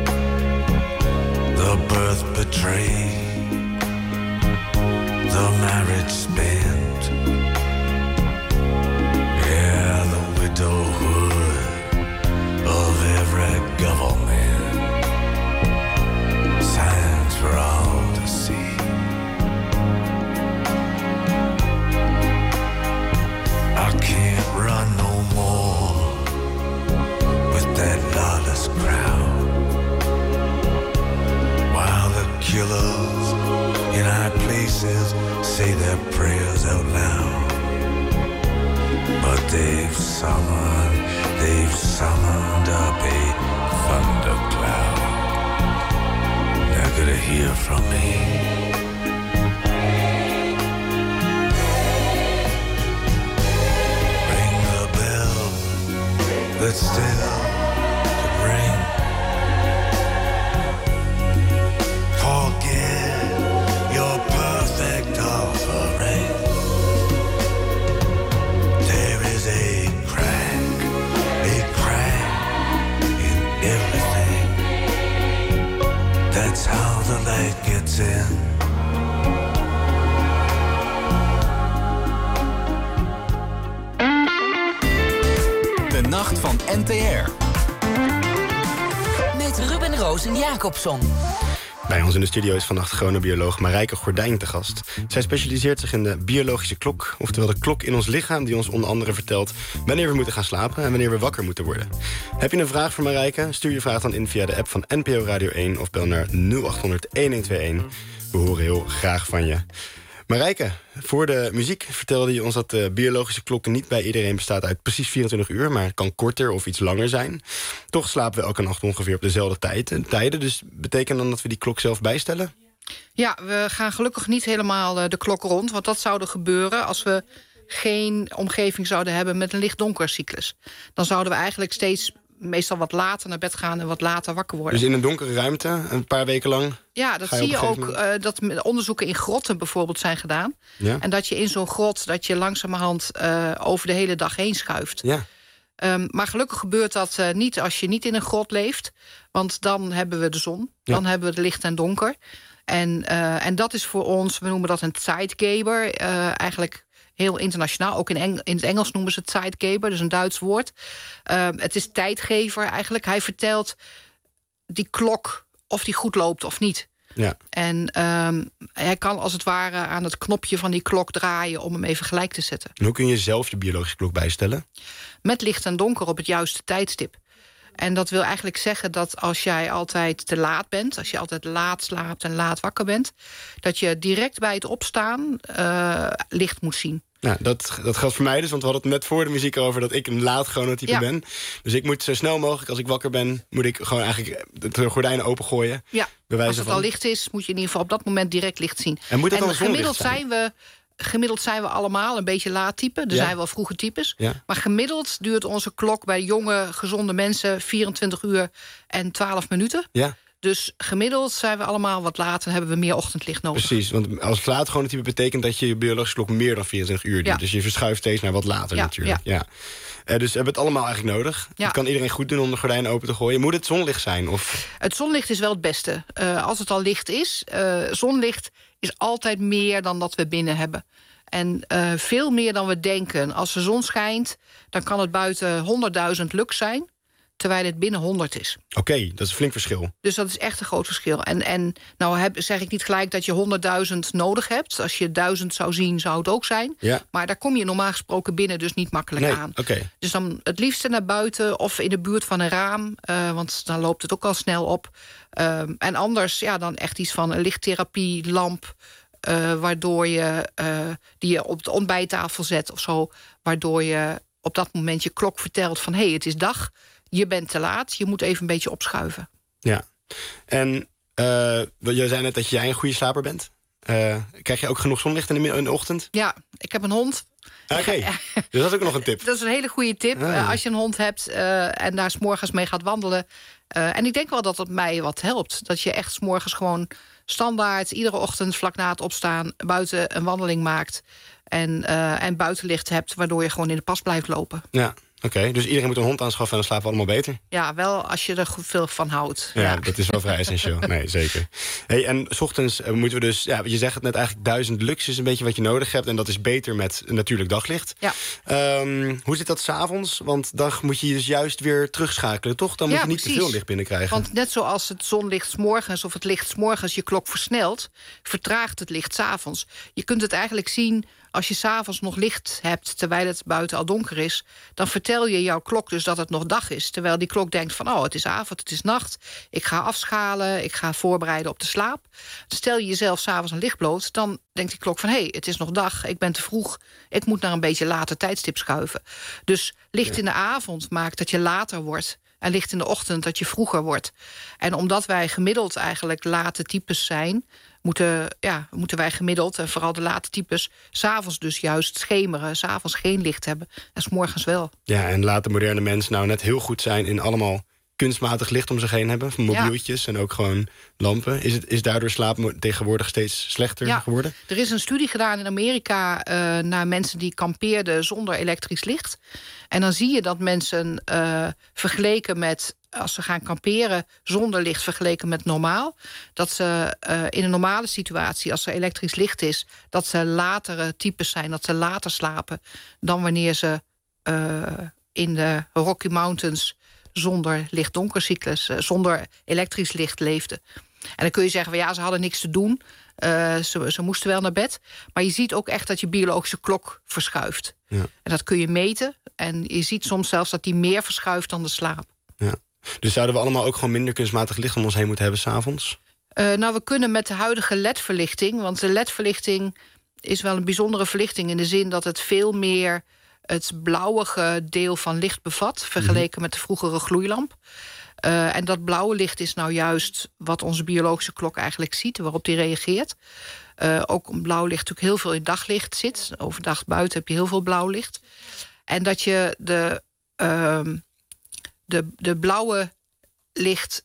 The birth betrayed, the marriage spent. Yeah, the widowhood of every government. Signs for all to see. I can't run no more with that lawless crowd, while the killers in high places say their prayers out loud. But they've summoned, they've summoned up a thundercloud. They're gonna hear from me. That's still to ring. Forget your perfect offering. There is a crack, a crack in everything. That's how the light gets in. De Nacht van N T R. Met Ruben Roos en Jacobson. Bij ons in de studio is vannacht chronobioloog Marijke Gordijn te gast. Zij specialiseert zich in de biologische klok, oftewel de klok in ons lichaam die ons onder andere vertelt wanneer we moeten gaan slapen en wanneer we wakker moeten worden. Heb je een vraag voor Marijke? Stuur je vraag dan in via de app van N P O Radio één of bel naar nul acht honderd, een een twee een. We horen heel graag van je. Marijke, voor de muziek vertelde je ons dat de biologische klok niet bij iedereen bestaat uit precies vierentwintig uur, maar het kan korter of iets langer zijn. Toch slapen we elke nacht ongeveer op dezelfde tijd, tijden. Dus betekent dan dat we die klok zelf bijstellen? Ja, we gaan gelukkig niet helemaal de klok rond. Want dat zou er gebeuren als we geen omgeving zouden hebben met een licht-donker cyclus. Dan zouden we eigenlijk steeds meestal wat later naar bed gaan en wat later wakker worden. Dus in een donkere ruimte, een paar weken lang? Ja, dat zie je ook, uh, dat onderzoeken in grotten bijvoorbeeld zijn gedaan. Ja. En dat je in zo'n grot, dat je langzamerhand uh, over de hele dag heen schuift. Ja. Um, maar gelukkig gebeurt dat uh, niet als je niet in een grot leeft. Want dan hebben we de zon, ja. Dan hebben we het licht en donker. En, uh, en dat is voor ons, we noemen dat een Zeitgeber, uh, eigenlijk heel internationaal. Ook in, Eng- in het Engels noemen ze het Zeitgeber, dus een Duits woord. Uh, het is tijdgever eigenlijk. Hij vertelt die klok of die goed loopt of niet. Ja. En um, hij kan als het ware aan het knopje van die klok draaien om hem even gelijk te zetten. En hoe kun je zelf je biologische klok bijstellen? Met licht en donker op het juiste tijdstip. En dat wil eigenlijk zeggen dat als jij altijd te laat bent, als je altijd laat slaapt en laat wakker bent, dat je direct bij het opstaan uh, licht moet zien. Nou, dat, dat geldt voor mij dus, want we hadden het net voor de muziek over dat ik een laat chronotype ja. ben. Dus ik moet zo snel mogelijk, als ik wakker ben, moet ik gewoon eigenlijk de gordijnen opengooien. Ja, als het van. al licht is, moet je in ieder geval op dat moment direct licht zien. En moet dat dan gemiddeld zijn? zijn we Gemiddeld zijn we allemaal een beetje laat type. Er ja. zijn wel vroege types. Ja. Maar gemiddeld duurt onze klok bij jonge, gezonde mensen vierentwintig uur en twaalf minuten. Ja. Dus gemiddeld zijn we allemaal wat later en hebben we meer ochtendlicht nodig. Precies, want als laat gewoon type betekent dat je je biologische klok meer dan vierentwintig uur duurt. Ja. Dus je verschuift steeds naar wat later ja, natuurlijk. Ja. Ja. Uh, dus hebben we het allemaal eigenlijk nodig. Ja. Dat kan iedereen goed doen om de gordijnen open te gooien. Moet het zonlicht zijn? Of? Het zonlicht is wel het beste. Uh, als het al licht is, uh, zonlicht is altijd meer dan dat we binnen hebben. En uh, veel meer dan we denken. Als de zon schijnt, dan kan het buiten honderdduizend lux zijn, terwijl het binnen honderd is. Oké, okay, dat is een flink verschil. Dus dat is echt een groot verschil. En, en nou heb, zeg ik niet gelijk dat je honderdduizend nodig hebt. Als je duizend zou zien, zou het ook zijn. Ja. Maar daar kom je normaal gesproken binnen dus niet makkelijk nee, aan. Okay. Dus dan het liefste naar buiten of in de buurt van een raam. Uh, want dan loopt het ook al snel op. Uh, en anders ja, dan echt iets van een lichttherapie, lamp, Uh, waardoor je uh, die je op de ontbijttafel zet of zo, waardoor je op dat moment je klok vertelt van hé, hey, het is dag, je bent te laat, je moet even een beetje opschuiven. Ja, en uh, je zei net dat jij een goede slaper bent. Uh, krijg je ook genoeg zonlicht in de, in de ochtend? Ja, ik heb een hond Oké, okay. Dus dat is ook nog een tip. Dat is een hele goede tip. Ah. Uh, als je een hond hebt uh, en daar 's morgens mee gaat wandelen. Uh, en ik denk wel dat het mij wat helpt. Dat je echt 's morgens gewoon standaard, iedere ochtend vlak na het opstaan, buiten een wandeling maakt. En, uh, en buitenlicht hebt, waardoor je gewoon in de pas blijft lopen. Ja. Oké, okay, dus iedereen moet een hond aanschaffen en dan slapen we allemaal beter? Ja, wel als je er goed veel van houdt. Ja, ja. dat is wel vrij essentieel. Nee, zeker. Hey, en 's ochtends uh, moeten we dus... Ja, je zegt het net eigenlijk, duizend lux is een beetje wat je nodig hebt. En dat is beter met natuurlijk daglicht. Ja. Um, hoe zit dat 's avonds? Want dan moet je dus juist weer terugschakelen, toch? Dan moet ja, je niet precies. te veel licht binnenkrijgen. Want net zoals het zonlicht 's morgens of het licht 's morgens je klok versnelt, vertraagt het licht 's avonds. Je kunt het eigenlijk zien als je 's avonds nog licht hebt terwijl het buiten al donker is, dan vertel je jouw klok dus dat het nog dag is. Terwijl die klok denkt van, oh, het is avond, het is nacht. Ik ga afschalen, ik ga voorbereiden op de slaap. Stel je jezelf 's avonds een licht bloot, dan denkt die klok van, hé, hey, het is nog dag, ik ben te vroeg. Ik moet naar een beetje later tijdstip schuiven. Dus licht in de avond maakt dat je later wordt. En licht in de ochtend dat je vroeger wordt. En omdat wij gemiddeld eigenlijk late types zijn, moeten, ja, moeten wij gemiddeld, en vooral de late types, 's avonds dus juist schemeren, 's avonds geen licht hebben en 's morgens wel. Ja, en laat de moderne mens nou net heel goed zijn in allemaal kunstmatig licht om zich heen hebben. Mobieltjes ja. en ook gewoon lampen. Is, het, is daardoor slaap tegenwoordig steeds slechter ja. geworden? Er is een studie gedaan in Amerika uh, naar mensen die kampeerden zonder elektrisch licht. En dan zie je dat mensen uh, vergeleken met, als ze gaan kamperen zonder licht vergeleken met normaal, dat ze uh, in een normale situatie, als er elektrisch licht is, dat ze latere types zijn, dat ze later slapen dan wanneer ze uh, in de Rocky Mountains zonder licht-donkercyclus, uh, zonder elektrisch licht leefden. En dan kun je zeggen, ja, ze hadden niks te doen. Uh, ze, ze moesten wel naar bed. Maar je ziet ook echt dat je biologische klok verschuift. Ja. En dat kun je meten. En je ziet soms zelfs dat die meer verschuift dan de slaap. Ja. Dus zouden we allemaal ook gewoon minder kunstmatig licht om ons heen moeten hebben 's avonds? Uh, nou, we kunnen met de huidige L E D-verlichting, want de L E D-verlichting is wel een bijzondere verlichting in de zin dat het veel meer het blauwige deel van licht bevat, vergeleken mm-hmm. met de vroegere gloeilamp. Uh, en dat blauwe licht is nou juist wat onze biologische klok eigenlijk ziet, waarop die reageert. Uh, ook om blauw licht natuurlijk heel veel in daglicht zit. Overdag buiten heb je heel veel blauw licht. En dat je de, uh, de, de blauwe licht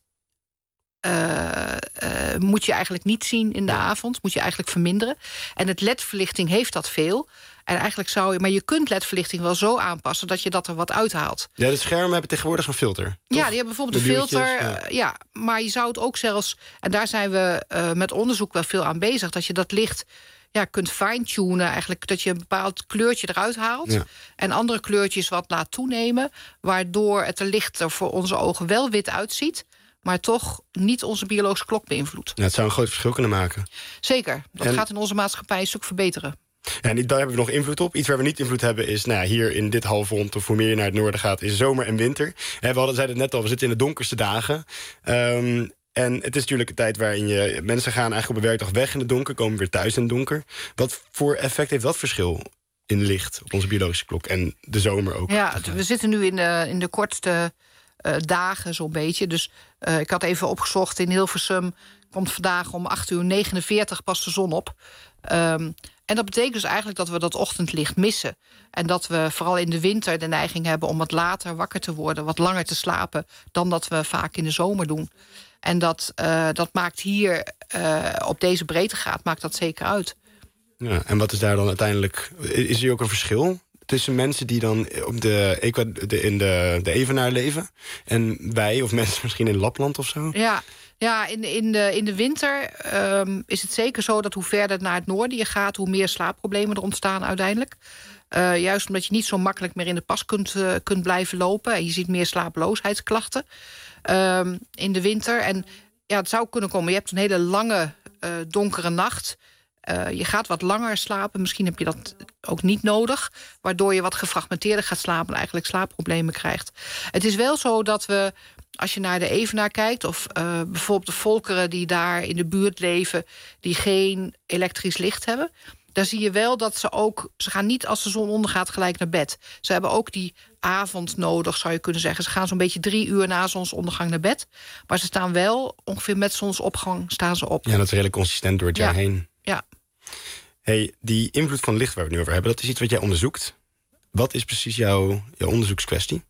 Uh, uh, moet je eigenlijk niet zien in de avond. Moet je eigenlijk verminderen. En het L E D-verlichting heeft dat veel. En eigenlijk zou je, maar je kunt L E D-verlichting wel zo aanpassen dat je dat er wat uithaalt. Ja, de schermen hebben tegenwoordig een filter. Toch? Ja, die hebben bijvoorbeeld een filter. Ja. Uh, ja, maar je zou het ook zelfs, en daar zijn we uh, met onderzoek wel veel aan bezig, dat je dat licht ja, kunt fine-tunen. Eigenlijk dat je een bepaald kleurtje eruit haalt. Ja. En andere kleurtjes wat laat toenemen. Waardoor het er lichter voor onze ogen wel wit uitziet, maar toch niet onze biologische klok beïnvloedt. Ja, het zou een groot verschil kunnen maken. Zeker, dat en gaat in onze maatschappij een stuk verbeteren. Ja, en daar hebben we nog invloed op. Iets waar we niet invloed hebben is, nou ja, hier in dit halfrond, of hoe meer je naar het noorden gaat, is zomer en winter. We hadden, zeiden het net al, we zitten in de donkerste dagen. Um, en het is natuurlijk een tijd waarin je, mensen gaan eigenlijk op een werkdag weg in het donker, komen weer thuis in het donker. Wat voor effect heeft dat verschil in licht op onze biologische klok en de zomer ook? Ja, we zitten nu in de, in de kortste Uh, dagen zo'n beetje. Dus uh, ik had even opgezocht, in Hilversum komt vandaag om acht uur negenenveertig pas de zon op. Um, en dat betekent dus eigenlijk dat we dat ochtendlicht missen. En dat we vooral in de winter de neiging hebben om wat later wakker te worden, wat langer te slapen dan dat we vaak in de zomer doen. En dat, uh, dat maakt hier uh, op deze breedtegraad maakt dat zeker uit. Ja, en wat is daar dan uiteindelijk, is er ook een verschil tussen mensen die dan op de, de, in de, de Evenaar leven en wij, of mensen misschien in Lapland of zo? Ja, ja in, in, de, in de winter um, is het zeker zo dat hoe verder naar het noorden je gaat, hoe meer slaapproblemen er ontstaan uiteindelijk. Uh, juist omdat je niet zo makkelijk meer in de pas kunt, uh, kunt blijven lopen. En je ziet meer slaaploosheidsklachten um, in de winter. En ja, het zou kunnen komen. Je hebt een hele lange, uh, donkere nacht. Uh, je gaat wat langer slapen. Misschien heb je dat ook niet nodig. Waardoor je wat gefragmenteerder gaat slapen en eigenlijk slaapproblemen krijgt. Het is wel zo dat we, als je naar de Evenaar kijkt, of uh, bijvoorbeeld de volkeren die daar in de buurt leven, die geen elektrisch licht hebben, daar zie je wel dat ze ook, ze gaan niet als de zon ondergaat gelijk naar bed. Ze hebben ook die avond nodig, zou je kunnen zeggen. Ze gaan zo'n beetje drie uur na zonsondergang naar bed. Maar ze staan wel ongeveer met zonsopgang staan ze op. Ja, dat is redelijk consistent door het jaar ja. heen. Ja. Hey, die invloed van licht waar we het nu over hebben, dat is iets wat jij onderzoekt. Wat is precies jouw, jouw onderzoekskwestie?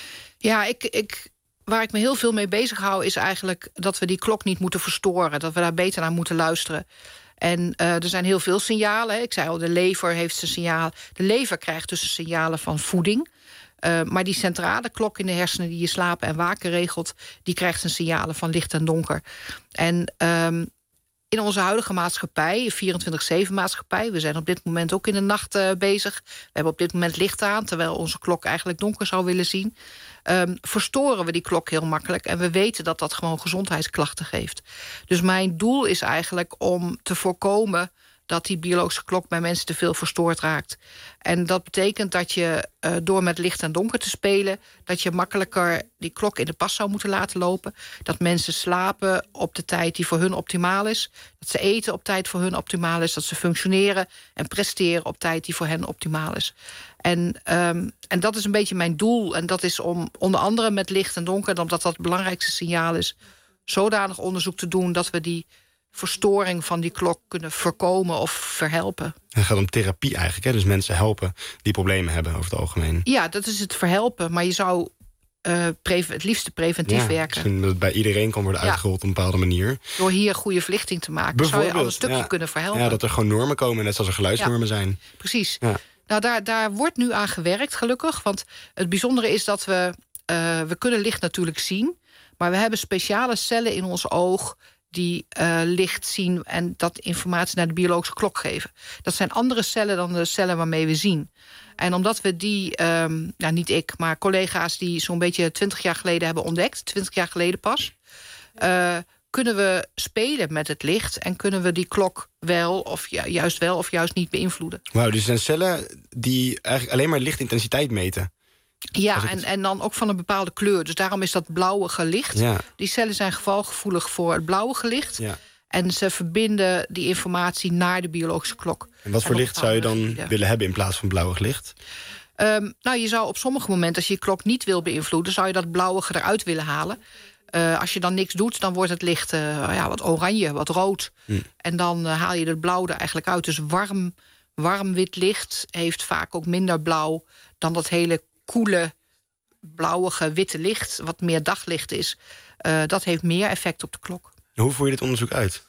Ja, ik, ik, waar ik me heel veel mee bezig hou is eigenlijk dat we die klok niet moeten verstoren. Dat we daar beter naar moeten luisteren. En uh, er zijn heel veel signalen. Hè. Ik zei al, de lever heeft zijn signaal. De lever krijgt dus signalen van voeding. Uh, maar die centrale klok in de hersenen die je slapen en waken regelt, die krijgt zijn signalen van licht en donker. En um, in onze huidige maatschappij, vierentwintig zeven maatschappij, we zijn op dit moment ook in de nacht uh, bezig. We hebben op dit moment licht aan, terwijl onze klok eigenlijk donker zou willen zien. Um, verstoren we die klok heel makkelijk. En we weten dat dat gewoon gezondheidsklachten geeft. Dus mijn doel is eigenlijk om te voorkomen dat die biologische klok bij mensen te veel verstoord raakt. En dat betekent dat je uh, door met licht en donker te spelen, dat je makkelijker die klok in de pas zou moeten laten lopen. Dat mensen slapen op de tijd die voor hun optimaal is. Dat ze eten op tijd voor hun optimaal is. Dat ze functioneren en presteren op tijd die voor hen optimaal is. En, um, en dat is een beetje mijn doel. En dat is om onder andere met licht en donker, omdat dat het belangrijkste signaal is, zodanig onderzoek te doen dat we die verstoring van die klok kunnen voorkomen of verhelpen. Het gaat om therapie eigenlijk, hè? Dus mensen helpen die problemen hebben over het algemeen. Ja, dat is het verhelpen, maar je zou uh, het liefste preventief ja, werken. Misschien dat het bij iedereen kan worden uitgerold op een bepaalde manier. Door hier goede verlichting te maken, zou je al een stukje ja, kunnen verhelpen. Ja, dat er gewoon normen komen, net zoals er geluidsnormen ja, zijn. Precies. Ja. Nou, daar, daar wordt nu aan gewerkt, gelukkig. Want het bijzondere is dat we, uh, we kunnen licht natuurlijk zien, maar we hebben speciale cellen in ons oog die uh, licht zien en dat informatie naar de biologische klok geven. Dat zijn andere cellen dan de cellen waarmee we zien. En omdat we die, um, nou niet ik, maar collega's die zo'n beetje twintig jaar geleden hebben ontdekt, twintig jaar geleden pas, uh, kunnen we spelen met het licht en kunnen we die klok wel of ju- juist wel of juist niet beïnvloeden. Wauw, dus er zijn cellen die eigenlijk alleen maar lichtintensiteit meten. Ja, en, en dan ook van een bepaalde kleur. Dus daarom is dat blauwige licht. Ja. Die cellen zijn gevalgevoelig voor het blauwige licht. Ja. En ze verbinden die informatie naar de biologische klok. En wat voor licht zou je dan gebieden. willen hebben in plaats van blauwig licht? Um, nou, je zou op sommige momenten, als je je klok niet wil beïnvloeden, zou je dat blauwige eruit willen halen. Uh, als je dan niks doet, dan wordt het licht uh, ja, wat oranje, wat rood. Hm. En dan uh, haal je het blauw er eigenlijk uit. Dus warm, warm wit licht heeft vaak ook minder blauw dan dat hele koele, blauwige, witte licht, wat meer daglicht is. Uh, dat heeft meer effect op de klok. Hoe voer je dit onderzoek uit?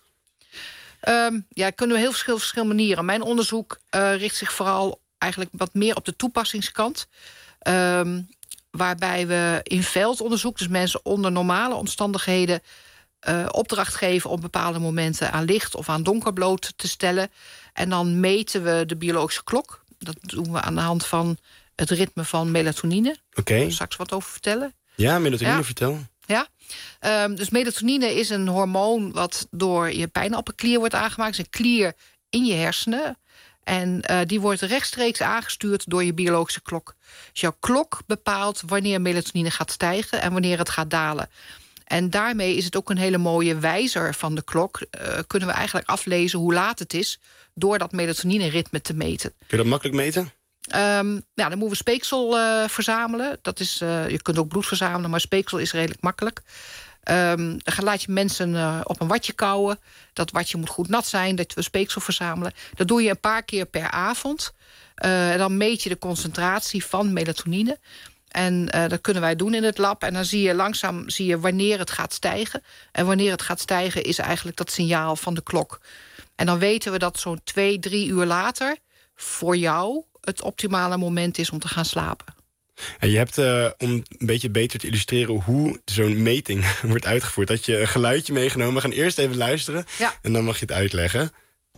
Um, ja, kunnen we heel verschil, verschillende manieren. Mijn onderzoek uh, richt zich vooral eigenlijk wat meer op de toepassingskant. Um, waarbij we in veldonderzoek, dus mensen onder normale omstandigheden, uh, opdracht geven om bepaalde momenten aan licht of aan donker bloot te stellen. En dan meten we de biologische klok. Dat doen we aan de hand van het ritme van melatonine. Oké. Okay. Daar zal ik straks wat over vertellen. Ja, melatonine, ja. Vertel. Ja, um, dus melatonine is een hormoon wat door je pijnappelklier wordt aangemaakt. Het is een klier in je hersenen. En uh, die wordt rechtstreeks aangestuurd door je biologische klok. Dus jouw klok bepaalt wanneer melatonine gaat stijgen en wanneer het gaat dalen. En daarmee is het ook een hele mooie wijzer van de klok. Uh, kunnen we eigenlijk aflezen hoe laat het is door dat melatonine-ritme te meten. Kun je dat makkelijk meten? Um, nou, dan moeten we speeksel uh, verzamelen. Dat is, uh, je kunt ook bloed verzamelen, maar speeksel is redelijk makkelijk. Um, dan laat je mensen uh, op een watje kouwen. Dat watje moet goed nat zijn, dat we speeksel verzamelen. Dat doe je een paar keer per avond. Uh, en dan meet je de concentratie van melatonine. En uh, dat kunnen wij doen in het lab. En dan zie je langzaam zie je wanneer het gaat stijgen. En wanneer het gaat stijgen is eigenlijk dat signaal van de klok. En dan weten we dat zo'n twee, drie uur later voor jou het optimale moment is om te gaan slapen. En je hebt, uh, om een beetje beter te illustreren hoe zo'n meting wordt uitgevoerd, dat je een geluidje meegenomen. We gaan eerst even luisteren, ja. En dan mag je het uitleggen.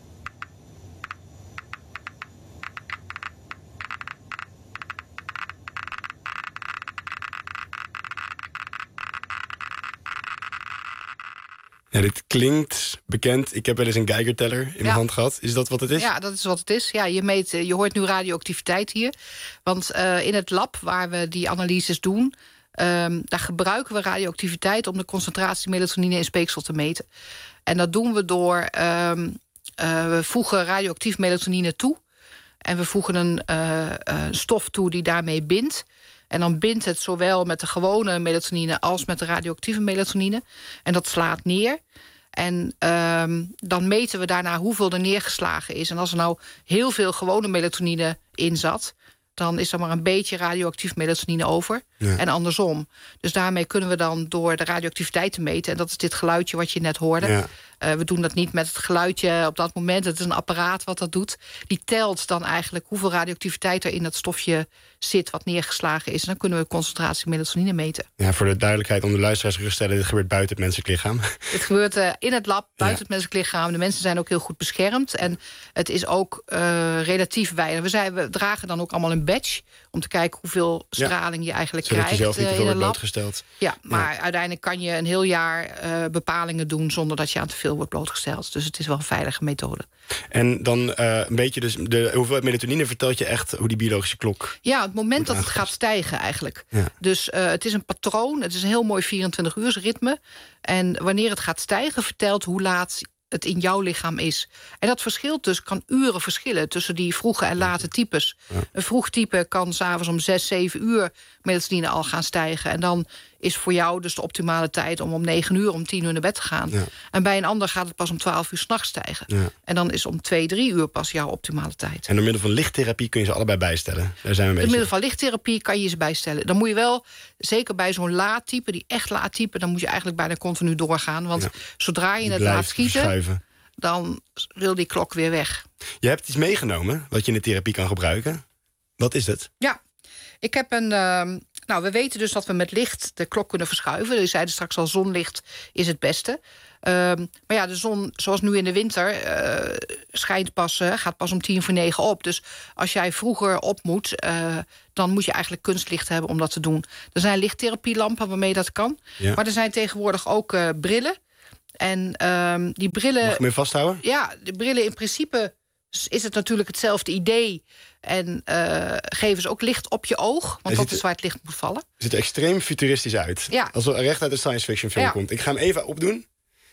Ja, dit klinkt bekend. Ik heb wel eens een Geigerteller in ja. mijn hand gehad. Is dat wat het is? Ja, dat is wat het is. Ja, je, meet, je hoort nu radioactiviteit hier. Want uh, in het lab waar we die analyses doen, Um, daar gebruiken we radioactiviteit om de concentratie melatonine in speeksel te meten. En dat doen we door, um, uh, we voegen radioactief melatonine toe. En we voegen een uh, uh, stof toe die daarmee bindt. En dan bindt het zowel met de gewone melatonine als met de radioactieve melatonine. En dat slaat neer. En um, dan meten we daarna hoeveel er neergeslagen is. En als er nou heel veel gewone melatonine in zat, dan is er maar een beetje radioactief melatonine over. Ja. En andersom. Dus daarmee kunnen we dan door de radioactiviteit te meten, en dat is dit geluidje wat je net hoorde. Ja. Uh, we doen dat niet met het geluidje op dat moment. Het is een apparaat wat dat doet. Die telt dan eigenlijk hoeveel radioactiviteit er in dat stofje zit wat neergeslagen is. En dan kunnen we concentratie melatonine meten. Ja, voor de duidelijkheid om de luisteraars gerust te stellen, dit gebeurt buiten het menselijk lichaam. Het gebeurt uh, in het lab, buiten ja. het menselijk lichaam. De mensen zijn ook heel goed beschermd. En het is ook uh, relatief weinig. We, zijn, we dragen dan ook allemaal een badge om te kijken hoeveel straling ja. je eigenlijk Zodat krijgt je zelf niet uh, te in veel een lab. Blootgesteld. Ja, maar ja. uiteindelijk kan je een heel jaar uh, bepalingen doen zonder dat je aan te veel wordt blootgesteld. Dus het is wel een veilige methode. En dan uh, een beetje dus de hoeveelheid melatonine vertelt je echt hoe die biologische klok. Ja, het moment dat het gaat stijgen eigenlijk. Ja. Dus uh, het is een patroon, het is een heel mooi vierentwintig uurs ritme. En wanneer het gaat stijgen, vertelt hoe laat het in jouw lichaam is. En dat verschilt dus, kan uren verschillen tussen die vroege en late types. Ja. Een vroeg type kan s'avonds om zes, zeven uur melatonine al gaan stijgen. En dan is voor jou dus de optimale tijd om om negen uur, om tien uur naar bed te gaan. Ja. En bij een ander gaat het pas om twaalf uur 's nachts stijgen. Ja. En dan is om twee, drie uur pas jouw optimale tijd. En door middel van lichttherapie kun je ze allebei bijstellen. Daar zijn we een door middel van lichttherapie kan je ze bijstellen. Dan moet je wel, zeker bij zo'n laat type, die echt laat type, dan moet je eigenlijk bijna continu doorgaan. Want ja. zodra je het laat schieten, schuiven. Dan wil die klok weer weg. Je hebt iets meegenomen wat je in de therapie kan gebruiken. Wat is het? Ja, ik heb een... Uh, nou, we weten dus dat we met licht de klok kunnen verschuiven. Je zei straks al, zonlicht is het beste. Uh, maar ja, de zon, zoals nu in de winter, uh, schijnt pas, uh, gaat pas om tien voor negen op. Dus als jij vroeger op moet, uh, dan moet je eigenlijk kunstlicht hebben om dat te doen. Er zijn lichttherapielampen waarmee dat kan. Ja. Maar er zijn tegenwoordig ook uh, brillen. En uh, die brillen... Mag ik me vasthouden? Ja, de brillen in principe is het natuurlijk hetzelfde idee. En uh, geven ze ook licht op je oog. Want dat is waar het licht moet vallen. Het ziet er extreem futuristisch uit. Ja. Alsof het recht uit een science fiction film ja. komt. Ik ga hem even opdoen.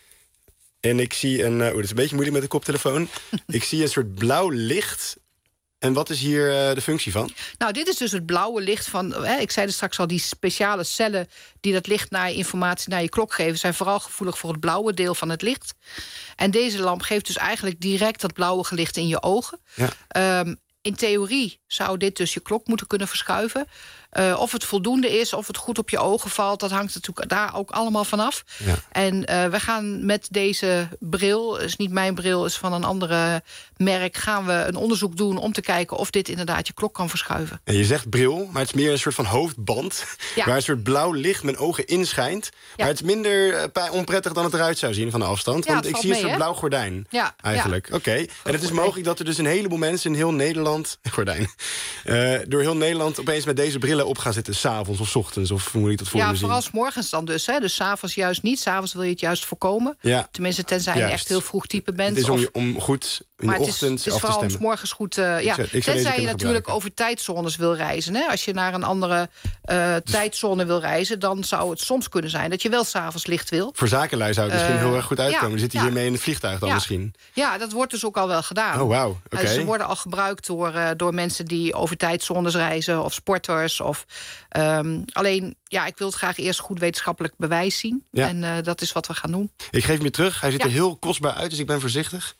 En ik zie een... Uh, oh, dat is een beetje moeilijk met de koptelefoon. Ik zie een soort blauw licht. En wat is hier uh, de functie van? Nou, dit is dus het blauwe licht van... Hè, ik zei er straks al, die speciale cellen die dat licht naar je informatie, naar je klok geven, zijn vooral gevoelig voor het blauwe deel van het licht. En deze lamp geeft dus eigenlijk direct dat blauwe licht in je ogen. Ja. Um, in theorie zou dit dus je klok moeten kunnen verschuiven. Uh, of het voldoende is, of het goed op je ogen valt, dat hangt natuurlijk daar ook allemaal vanaf. Ja. En uh, we gaan met deze bril, is niet mijn bril, is van een andere merk, gaan we een onderzoek doen om te kijken of dit inderdaad je klok kan verschuiven. En je zegt bril, maar het is meer een soort van hoofdband, ja. waar een soort blauw licht mijn ogen inschijnt. Ja. Maar het is minder uh, onprettig dan het eruit zou zien van de afstand. Ja, want ik zie mee, een soort blauw gordijn, ja. eigenlijk. Ja. Oké, okay. En het is mogelijk dat er dus een heleboel mensen in heel Nederland, gordijn, uh, door heel Nederland opeens met deze brillen op gaan zitten, 's avonds of 's ochtends, of hoe moet ik dat voor me zien? Ja, vooral 's morgens dan dus. Hè. Dus 's avonds juist niet. 's Avonds wil je het juist voorkomen. Ja. Tenminste, tenzij juist. je echt heel vroeg type bent. Het is om, je, om goed in de ochtend af te stemmen. Het is vooral om 's morgens goed... Uh, ja. ik zou tenzij je natuurlijk over tijdzones wil reizen. Hè. Als je naar een andere uh, tijdzone wil reizen, dan zou het soms kunnen zijn dat je wel 's avonds licht wil. Voor zakenlui zou het misschien uh, heel erg goed uitkomen. Ja, zit je ja. hiermee in het vliegtuig dan ja. misschien? Ja, dat wordt dus ook al wel gedaan. Oh, wauw. Oké. Okay. Uh, ze worden al gebruikt door, uh, door mensen die over tijdzones reizen, of sporters, of... Um, alleen, ja, ik wil het graag eerst goed wetenschappelijk bewijs zien. Ja. En uh, dat is wat we gaan doen. Ik geef hem je terug. Hij ziet ja. er heel kostbaar uit, dus ik ben voorzichtig.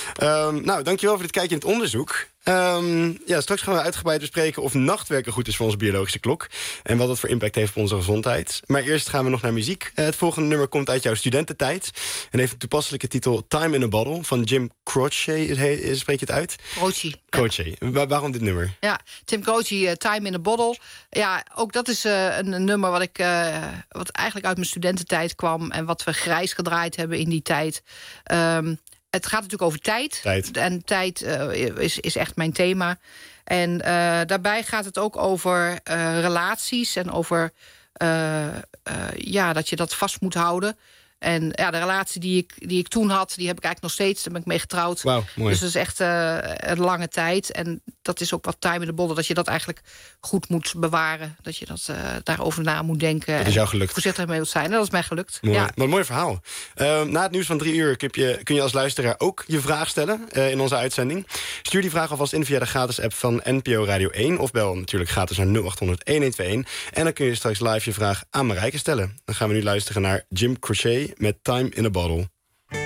Um, nou, dankjewel voor dit kijkje in het onderzoek. Um, ja, straks gaan we uitgebreid bespreken of nachtwerken goed is voor onze biologische klok. En wat dat voor impact heeft op onze gezondheid. Maar eerst gaan we nog naar muziek. Uh, het volgende nummer komt uit jouw studententijd. En heeft een toepasselijke titel Time in a Bottle van Jim Croce. Spreek je het uit? Croce. Croce. Waar, waarom dit nummer? Ja, Tim Croce, uh, Time in a Bottle. Ja, ook dat is uh, een, een nummer wat ik uh, wat eigenlijk uit mijn studententijd kwam en wat we grijs gedraaid hebben in die tijd. Um, Het gaat natuurlijk over tijd. tijd. En tijd uh, is, is echt mijn thema. En uh, daarbij gaat het ook over uh, relaties en over uh, uh, ja, dat je dat vast moet houden. En ja, de relatie die ik, die ik toen had, die heb ik eigenlijk nog steeds. Daar ben ik mee getrouwd. Wow, mooi. Dus dat is echt uh, een lange tijd. En dat is ook wat time in de bottle. Dat je dat eigenlijk goed moet bewaren. Dat je dat, uh, daarover na moet denken. Dat is jou gelukt. Voorzichtig mee moet zijn. En dat is mij gelukt. Mooi. Ja. Wat een mooi verhaal. Uh, na het nieuws van drie uur kun je, kun je als luisteraar ook je vraag stellen uh, in onze uitzending. Stuur die vraag alvast in via de gratis app van N P O Radio één. Of bel natuurlijk gratis naar nul acht honderd, een een twee een. En dan kun je straks live je vraag aan Marijke stellen. Dan gaan we nu luisteren naar Jim Croce met Time in a Bottle.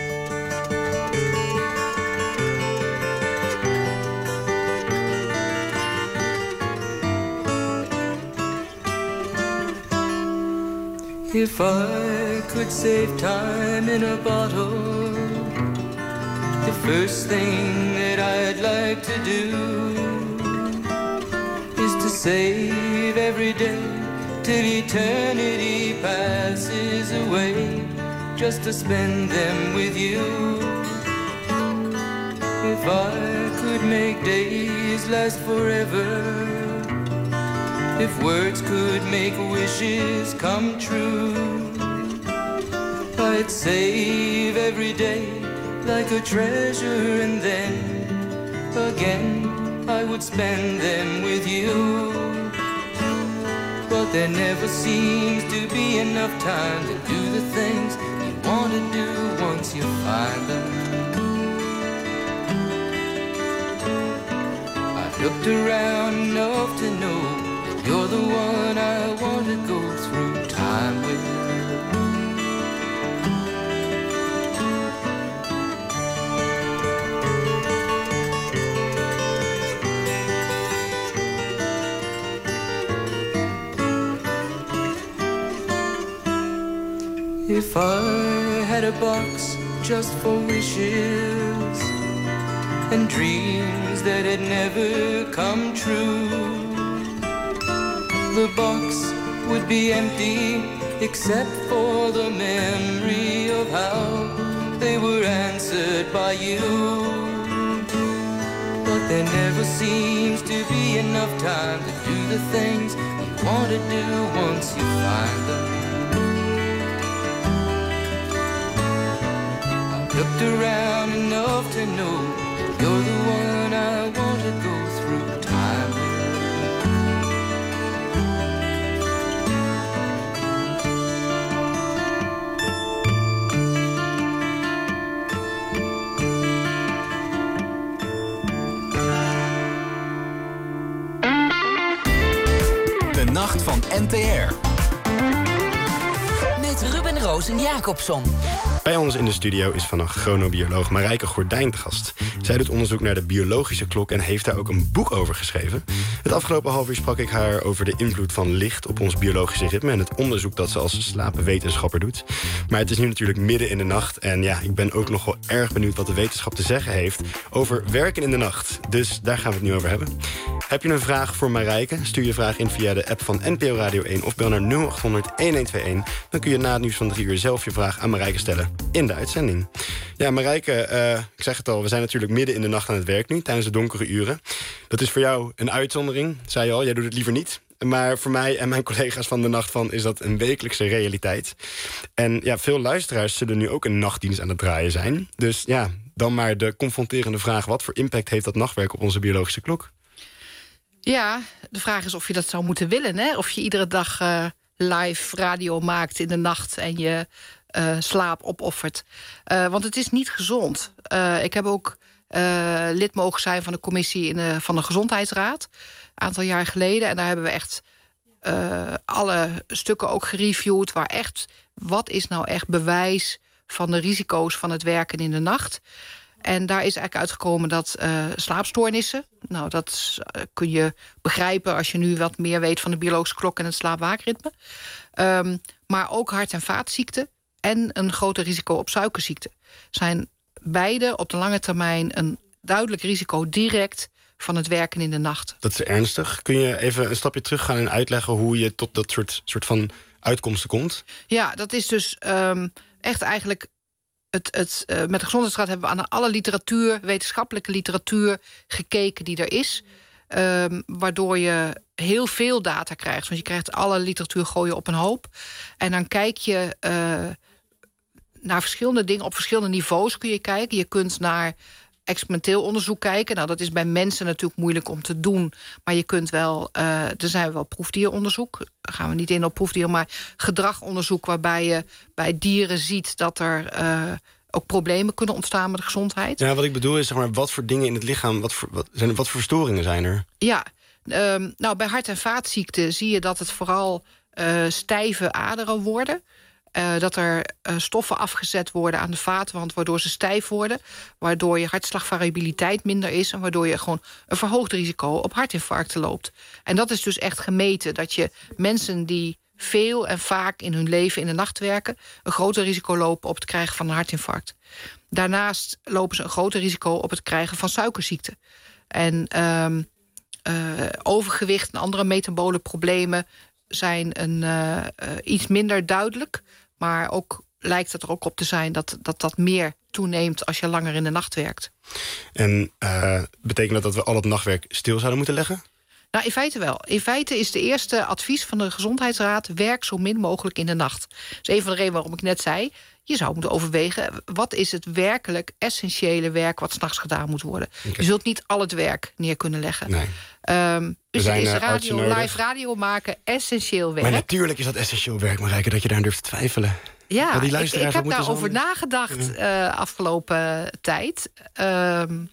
If I could save time in a bottle, the first thing that I'd like to do is to save every day till eternity passes away, just to spend them with you. If I could make days last forever, if words could make wishes come true, I'd save every day like a treasure, and then again I would spend them with you. But there never seems to be enough time to do the things you want to do once you find them. I've looked around enough to know that you're the one I want to go through time with. If I had a box just for wishes and dreams that had never come true, the box would be empty except for the memory of how they were answered by you. But there never seems to be enough time to do the things you want to do once you find them. Looked around enough to know you're the one I want to go through time with. De Nacht van N T R. Met Ruben Roos en Jacobson. Bij ons in de studio is vannacht chronobioloog Marijke Gordijn te gast. Zij doet onderzoek naar de biologische klok en heeft daar ook een boek over geschreven. Het afgelopen half uur sprak ik haar over de invloed van licht op ons biologische ritme en het onderzoek dat ze als slaapwetenschapper doet. Maar het is nu natuurlijk midden in de nacht en ja, ik ben ook nog wel erg benieuwd wat de wetenschap te zeggen heeft over werken in de nacht. Dus daar gaan we het nu over hebben. Heb je een vraag voor Marijke? Stuur je vraag in via de app van N P O Radio één of bel naar nul acht honderd, een een twee een. Dan kun je na het nieuws van drie uur zelf je vraag aan Marijke stellen in de uitzending. Ja, Marijke, uh, ik zeg het al, we zijn natuurlijk midden in de nacht aan het werk nu, tijdens de donkere uren. Dat is voor jou een uitzondering, zei je al, jij doet het liever niet. Maar voor mij en mijn collega's van de Nacht van is dat een wekelijkse realiteit. En ja, veel luisteraars zullen nu ook een nachtdienst aan het draaien zijn. Dus ja, dan maar de confronterende vraag, wat voor impact heeft dat nachtwerk op onze biologische klok? Ja, de vraag is of je dat zou moeten willen, hè? Of je iedere dag uh, live radio maakt in de nacht en je uh, slaap opoffert. Uh, want het is niet gezond. Uh, ik heb ook uh, lid mogen zijn van de commissie in de, van de Gezondheidsraad. Een aantal jaar geleden. En daar hebben we echt uh, alle stukken ook gereviewd. Waar echt, wat is nou echt bewijs van de risico's van het werken in de nacht? En daar is eigenlijk uitgekomen dat uh, slaapstoornissen... nou, dat uh, kun je begrijpen als je nu wat meer weet van de biologische klok en het slaap-waakritme. Um, maar ook hart- en vaatziekten en een groter risico op suikerziekte zijn beide op de lange termijn een duidelijk risico direct van het werken in de nacht. Dat is ernstig. Kun je even een stapje teruggaan en uitleggen hoe je tot dat soort, soort van uitkomsten komt? Ja, dat is dus um, echt eigenlijk... Het, het, uh, met de Gezondheidsraad hebben we aan alle literatuur, wetenschappelijke literatuur, gekeken die er is. Um, waardoor je heel veel data krijgt. Want je krijgt alle literatuur gooien op een hoop. En dan kijk je uh, naar verschillende dingen. Op verschillende niveaus kun je kijken. Je kunt naar experimenteel onderzoek kijken. Nou, dat is bij mensen natuurlijk moeilijk om te doen. Maar je kunt wel, uh, er zijn wel proefdieronderzoek. Daar gaan we niet in op proefdieren, maar gedragonderzoek waarbij je bij dieren ziet dat er uh, ook problemen kunnen ontstaan met de gezondheid. Ja, wat ik bedoel is, zeg maar, wat voor dingen in het lichaam, wat voor, wat, zijn, wat voor verstoringen zijn er? Ja, um, nou, bij hart- en vaatziekten zie je dat het vooral uh, stijve aderen worden. Uh, dat er uh, stoffen afgezet worden aan de vaatwand, waardoor ze stijf worden, waardoor je hartslagvariabiliteit minder is en waardoor je gewoon een verhoogd risico op hartinfarcten loopt. En dat is dus echt gemeten, dat je mensen die veel en vaak in hun leven in de nacht werken... een groter risico lopen op het krijgen van een hartinfarct. Daarnaast lopen ze een groter risico op het krijgen van suikerziekte. En um, uh, overgewicht en andere metabole problemen zijn een, uh, uh, iets minder duidelijk. Maar ook lijkt het er ook op te zijn dat dat, dat meer toeneemt als je langer in de nacht werkt. En uh, betekent dat dat we al het nachtwerk stil zouden moeten leggen? Nou, in feite wel. In feite is de eerste advies van de Gezondheidsraad... werk zo min mogelijk in de nacht. Dat is een van de redenen waarom ik net zei... je zou moeten overwegen, wat is het werkelijk essentiële werk... wat 's nachts gedaan moet worden. Okay. Je zult niet al het werk neer kunnen leggen. Nee. Um, dus zijn, is radio, live radio maken essentieel werk. Maar natuurlijk is dat essentieel werk, Marijke, dat je daar durft te twijfelen. Ja, ik, ik heb daarover nagedacht ja. uh, afgelopen tijd... Um,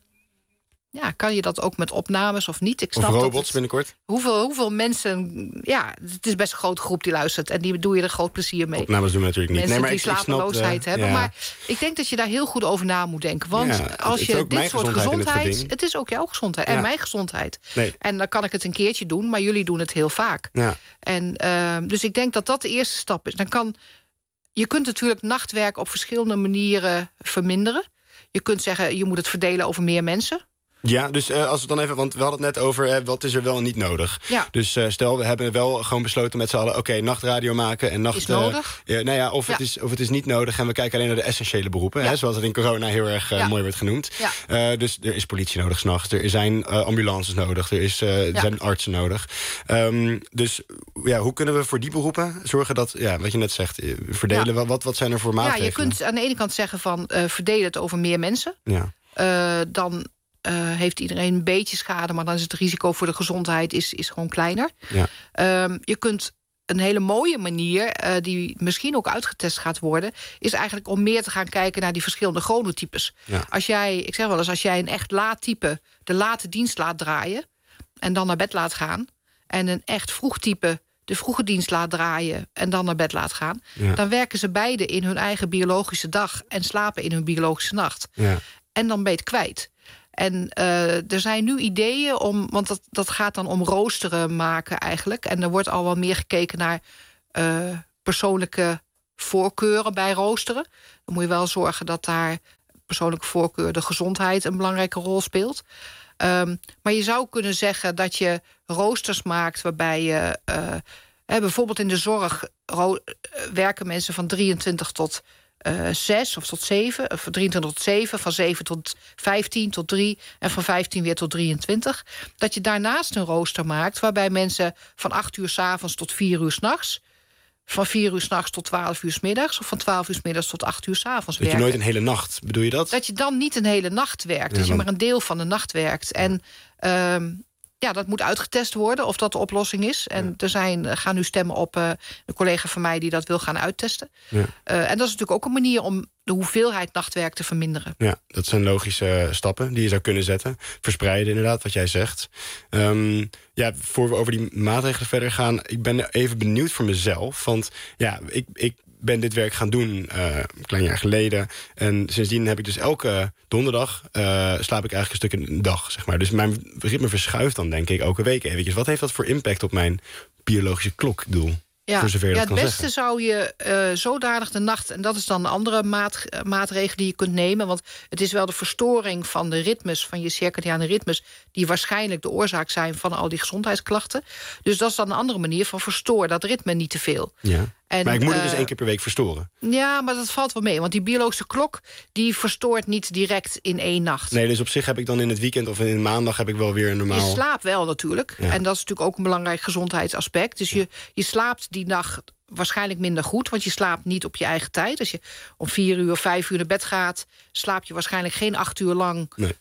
Ja, kan je dat ook met opnames of niet? Ik snap of robots dat het, binnenkort? Hoeveel, hoeveel mensen... Ja, het is best een grote groep die luistert... en die doe je er groot plezier mee. Opnames doen we natuurlijk niet. Mensen nee, maar die ik, slapeloosheid ik snap, hebben. ja. Maar ik denk dat je daar heel goed over na moet denken. Want ja, als je dit soort gezondheid... Het, het is ook jouw gezondheid ja. en mijn gezondheid. Nee. En dan kan ik het een keertje doen... maar jullie doen het heel vaak. Ja. En, uh, dus ik denk dat dat de eerste stap is. Dan kan, je kunt natuurlijk nachtwerk op verschillende manieren verminderen. Je kunt zeggen, je moet het verdelen over meer mensen... Ja, dus uh, als we dan even, want we hadden het net over uh, wat is er wel en niet nodig. Ja. Dus uh, stel, we hebben wel gewoon besloten met z'n allen, oké, okay, nachtradio maken en nacht. Is nodig? Uh, uh, nou ja, of, ja. Het is, of het is niet nodig en we kijken alleen naar de essentiële beroepen, ja. hè, zoals het in corona heel erg uh, ja. mooi werd genoemd. Ja. Uh, dus er is politie nodig 's nachts, er zijn uh, ambulances nodig, er, is, uh, er ja. zijn artsen nodig. Um, dus ja, hoe kunnen we voor die beroepen zorgen dat, ja, wat je net zegt, verdelen, ja. wat, wat zijn er voor maatregelen? Ja, je kunt aan de ene kant zeggen van uh, verdelen het over meer mensen. Ja. Uh, dan Uh, heeft iedereen een beetje schade... maar dan is het risico voor de gezondheid is, is gewoon kleiner. Ja. Um, je kunt een hele mooie manier... Uh, die misschien ook uitgetest gaat worden... is eigenlijk om meer te gaan kijken naar die verschillende chronotypes. Ja. Als jij, ik zeg wel eens, als jij een echt laat type... de late dienst laat draaien... en dan naar bed laat gaan... en een echt vroeg type de vroege dienst laat draaien... en dan naar bed laat gaan... Ja. dan werken ze beide in hun eigen biologische dag... en slapen in hun biologische nacht. Ja. En dan ben je het kwijt. En uh, er zijn nu ideeën om... want dat, dat gaat dan om roosteren maken eigenlijk... en er wordt al wel meer gekeken naar uh, persoonlijke voorkeuren bij roosteren. Dan moet je wel zorgen dat daar persoonlijke voorkeur... de gezondheid een belangrijke rol speelt. Um, maar je zou kunnen zeggen dat je roosters maakt... waarbij je uh, hè, bijvoorbeeld in de zorg... Ro- werken mensen van drieëntwintig tot... Uh, zes of tot zeven, of van drieëntwintig tot zeven, van zeven tot vijftien, tot drie... en van vijftien weer tot drieëntwintig. Dat je daarnaast een rooster maakt... waarbij mensen van acht uur 's avonds tot vier uur 's nachts... van vier uur 's nachts tot twaalf uur 's middags... of van twaalf uur 's middags tot acht uur 's avonds werken. Dat je nooit een hele nacht, bedoel je dat? Dat je dan niet een hele nacht werkt. Ja, dat je maar een deel van de nacht werkt. En... Um, ja, dat moet uitgetest worden of dat de oplossing is. En ja. er zijn, gaan nu stemmen op uh, een collega van mij... die dat wil gaan uittesten. Ja. Uh, en dat is natuurlijk ook een manier om de hoeveelheid nachtwerk te verminderen. Ja, dat zijn logische stappen die je zou kunnen zetten. Verspreiden inderdaad, wat jij zegt. Um, ja, voor we over die maatregelen verder gaan... ik ben even benieuwd voor mezelf. Want ja, ik... ik ben dit werk gaan doen uh, een klein jaar geleden. En sindsdien heb ik dus elke donderdag... Uh, slaap ik eigenlijk een stuk in een dag, zeg maar. Dus mijn ritme verschuift dan, denk ik, elke week eventjes. Wat heeft dat voor impact op mijn biologische klokdoel? Ja, voor zover je ja dat het kan beste zeggen. zou je uh, zodanig de nacht... en dat is dan een andere maat, maatregel die je kunt nemen... want het is wel de verstoring van de ritmes... van je circadiane ritmes... die waarschijnlijk de oorzaak zijn van al die gezondheidsklachten. Dus dat is dan een andere manier van verstoor dat ritme niet te veel. Ja. En, maar ik moet het uh, dus één keer per week verstoren. Ja, maar dat valt wel mee. Want die biologische klok die verstoort niet direct in één nacht. Nee, dus op zich heb ik dan in het weekend of in de maandag... heb ik wel weer een normaal... Je slaapt wel natuurlijk. Ja. En dat is natuurlijk ook een belangrijk gezondheidsaspect. Dus je, je slaapt die nacht waarschijnlijk minder goed. Want je slaapt niet op je eigen tijd. Als je om vier uur of vijf uur naar bed gaat... slaap je waarschijnlijk geen acht uur lang... Nee.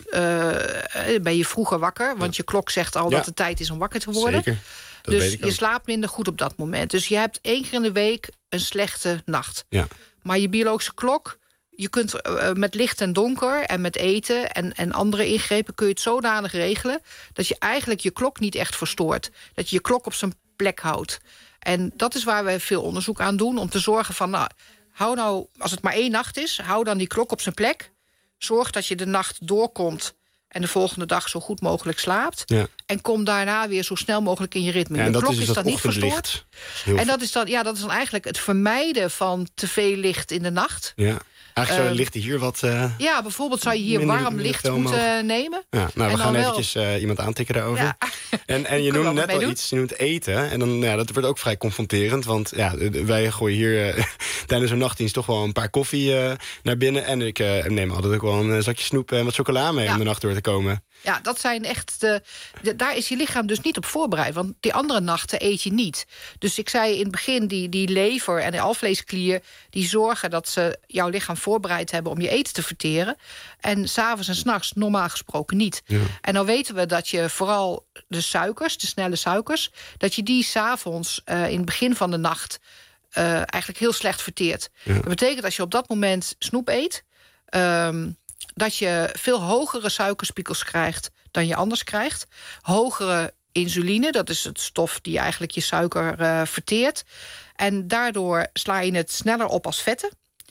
Uh, ben je vroeger wakker. Want ja. je klok zegt al ja. dat het tijd is om wakker te worden. Zeker. Dat dus je slaapt minder goed op dat moment. Dus je hebt één keer in de week een slechte nacht. Ja. Maar je biologische klok... je kunt uh, met licht en donker en met eten... En, en andere ingrepen kun je het zodanig regelen... dat je eigenlijk je klok niet echt verstoort. Dat je je klok op zijn plek houdt. En dat is waar we veel onderzoek aan doen... om te zorgen van, nou, hou nou, als het maar één nacht is... hou dan die klok op zijn plek. Zorg dat je de nacht doorkomt... en de volgende dag zo goed mogelijk slaapt. Ja. En kom daarna weer zo snel mogelijk in je ritme. Ja, je dat klok is, dus is dat dan niet verstoord. En dat is, dan, ja, dat is dan eigenlijk het vermijden van te veel licht in de nacht. Ja. Eigenlijk zou Uh, het licht hier wat... Uh, ja, bijvoorbeeld zou je hier minder, warm minder licht moeten mogen. nemen. Ja, nou, en we gaan wel... eventjes uh, iemand aantikken daarover. Ja. En, en je noemde net al iets, je noemt eten. En dan, ja, dat wordt ook vrij confronterend. Want ja, wij gooien hier uh, tijdens een nachtdienst toch wel een paar koffie uh, naar binnen. En ik uh, neem altijd ook wel een uh, zakje snoep en wat chocola mee ja. om de nacht door te komen. Ja, dat zijn echt de, de, daar is je lichaam dus niet op voorbereid. Want die andere nachten eet je niet. Dus ik zei in het begin, die, die lever en de alvleesklier... die zorgen dat ze jouw lichaam voorbereid hebben om je eten te verteren. En 's avonds en 's nachts normaal gesproken niet. Ja. En dan weten we dat je vooral de suikers, de snelle suikers... dat je die 's avonds uh, in het begin van de nacht uh, eigenlijk heel slecht verteert. Ja. Dat betekent als je op dat moment snoep eet... Um, dat je veel hogere suikerspiegels krijgt dan je anders krijgt. Hogere insuline, dat is het stof die eigenlijk je suiker uh, verteert. En daardoor sla je het sneller op als vetten.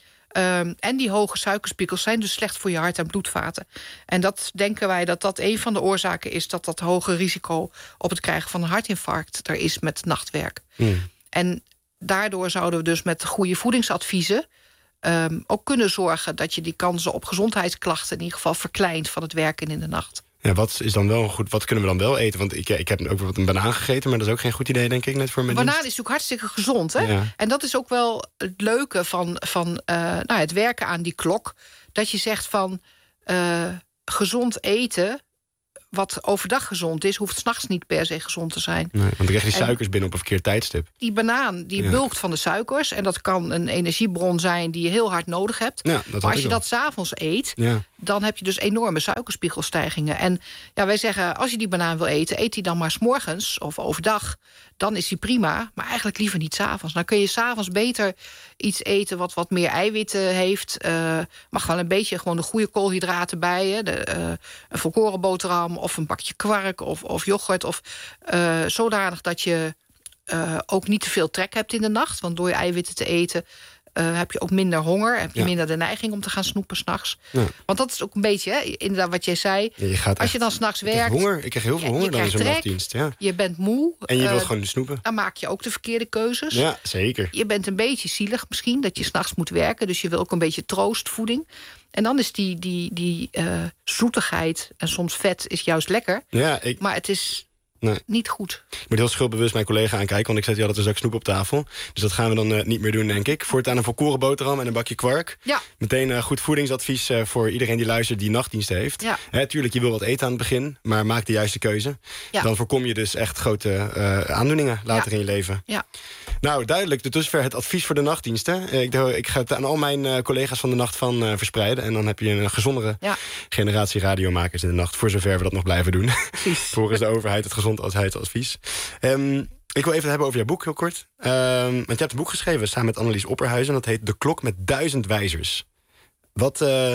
Um, en die hoge suikerspiegels zijn dus slecht voor je hart- en bloedvaten. En dat denken wij dat dat een van de oorzaken is... dat dat hoge risico op het krijgen van een hartinfarct er is met nachtwerk. Mm. En daardoor zouden we dus met goede voedingsadviezen... Um, ook kunnen zorgen dat je die kansen op gezondheidsklachten... in ieder geval verkleint van het werken in de nacht. Ja, wat is dan wel goed? Wat kunnen we dan wel eten? Want ik, ik heb ook wat een banaan gegeten, maar dat is ook geen goed idee, denk ik, net voor mijn banaan dienst. is natuurlijk hartstikke gezond, hè? Ja. En dat is ook wel het leuke van, van uh, nou, het werken aan die klok. Dat je zegt van uh, gezond eten... wat overdag gezond is, hoeft 's nachts niet per se gezond te zijn. Nee, want dan krijg je die suikers en binnen op een verkeerd tijdstip. Die banaan, die ja. bulkt van de suikers... en dat kan een energiebron zijn die je heel hard nodig hebt. Ja, dat maar als je dat 's avonds eet... Ja. dan heb je dus enorme suikerspiegelstijgingen. En ja, wij zeggen, als je die banaan wil eten... eet die dan maar 's morgens of overdag. Dan is die prima, maar eigenlijk liever niet 's avonds. Dan kun je 's avonds beter iets eten wat wat meer eiwitten heeft. Uh, mag wel een beetje gewoon de goede koolhydraten bij je. De, uh, een volkoren boterham of een bakje kwark of, of yoghurt. Of, uh, zodanig dat je uh, ook niet te veel trek hebt in de nacht. Want door je eiwitten te eten... Uh, heb je ook minder honger, heb je ja. minder de neiging om te gaan snoepen 's nachts. Ja. Want dat is ook een beetje, hè, inderdaad wat jij zei. Ja, je gaat als je dan 's nachts werkt... Ik honger, ik krijg heel veel ja, honger dan in zo'n nachtdienst. Ja. Je bent moe. En je wilt uh, gewoon snoepen. Dan maak je ook de verkeerde keuzes. Ja, zeker. Je bent een beetje zielig misschien, dat je 's nachts moet werken. Dus je wil ook een beetje troostvoeding. En dan is die, die, die uh, zoetigheid en soms vet is juist lekker. Ja, ik... Maar het is... Nee. Niet goed. Ik moet heel schuldbewust mijn collega aankijken... want ik zet hier altijd een zak snoep op tafel. Dus dat gaan we dan uh, niet meer doen, denk ik. Voortaan een volkoren boterham en een bakje kwark. Ja. Meteen uh, goed voedingsadvies uh, voor iedereen die luistert... die nachtdienst heeft. Ja. Hè, tuurlijk, je wil wat eten aan het begin... maar maak de juiste keuze. Ja. Dan voorkom je dus echt grote uh, aandoeningen later ja. in je leven. Ja. Nou, duidelijk. Tot dusver het advies voor de nachtdiensten. Ik, ik ga het aan al mijn uh, collega's van de nacht van uh, verspreiden. En dan heb je een gezondere ja. generatie radiomakers in de nacht. Voor zover we dat nog blijven doen. Volgens de overheid het gezondheidsadvies. Um, ik wil even hebben over jouw boek, heel kort. Um, want je hebt een boek geschreven samen met Annelies Opperhuizen. Dat heet De Klok met Duizend Wijzers. Wat... Uh,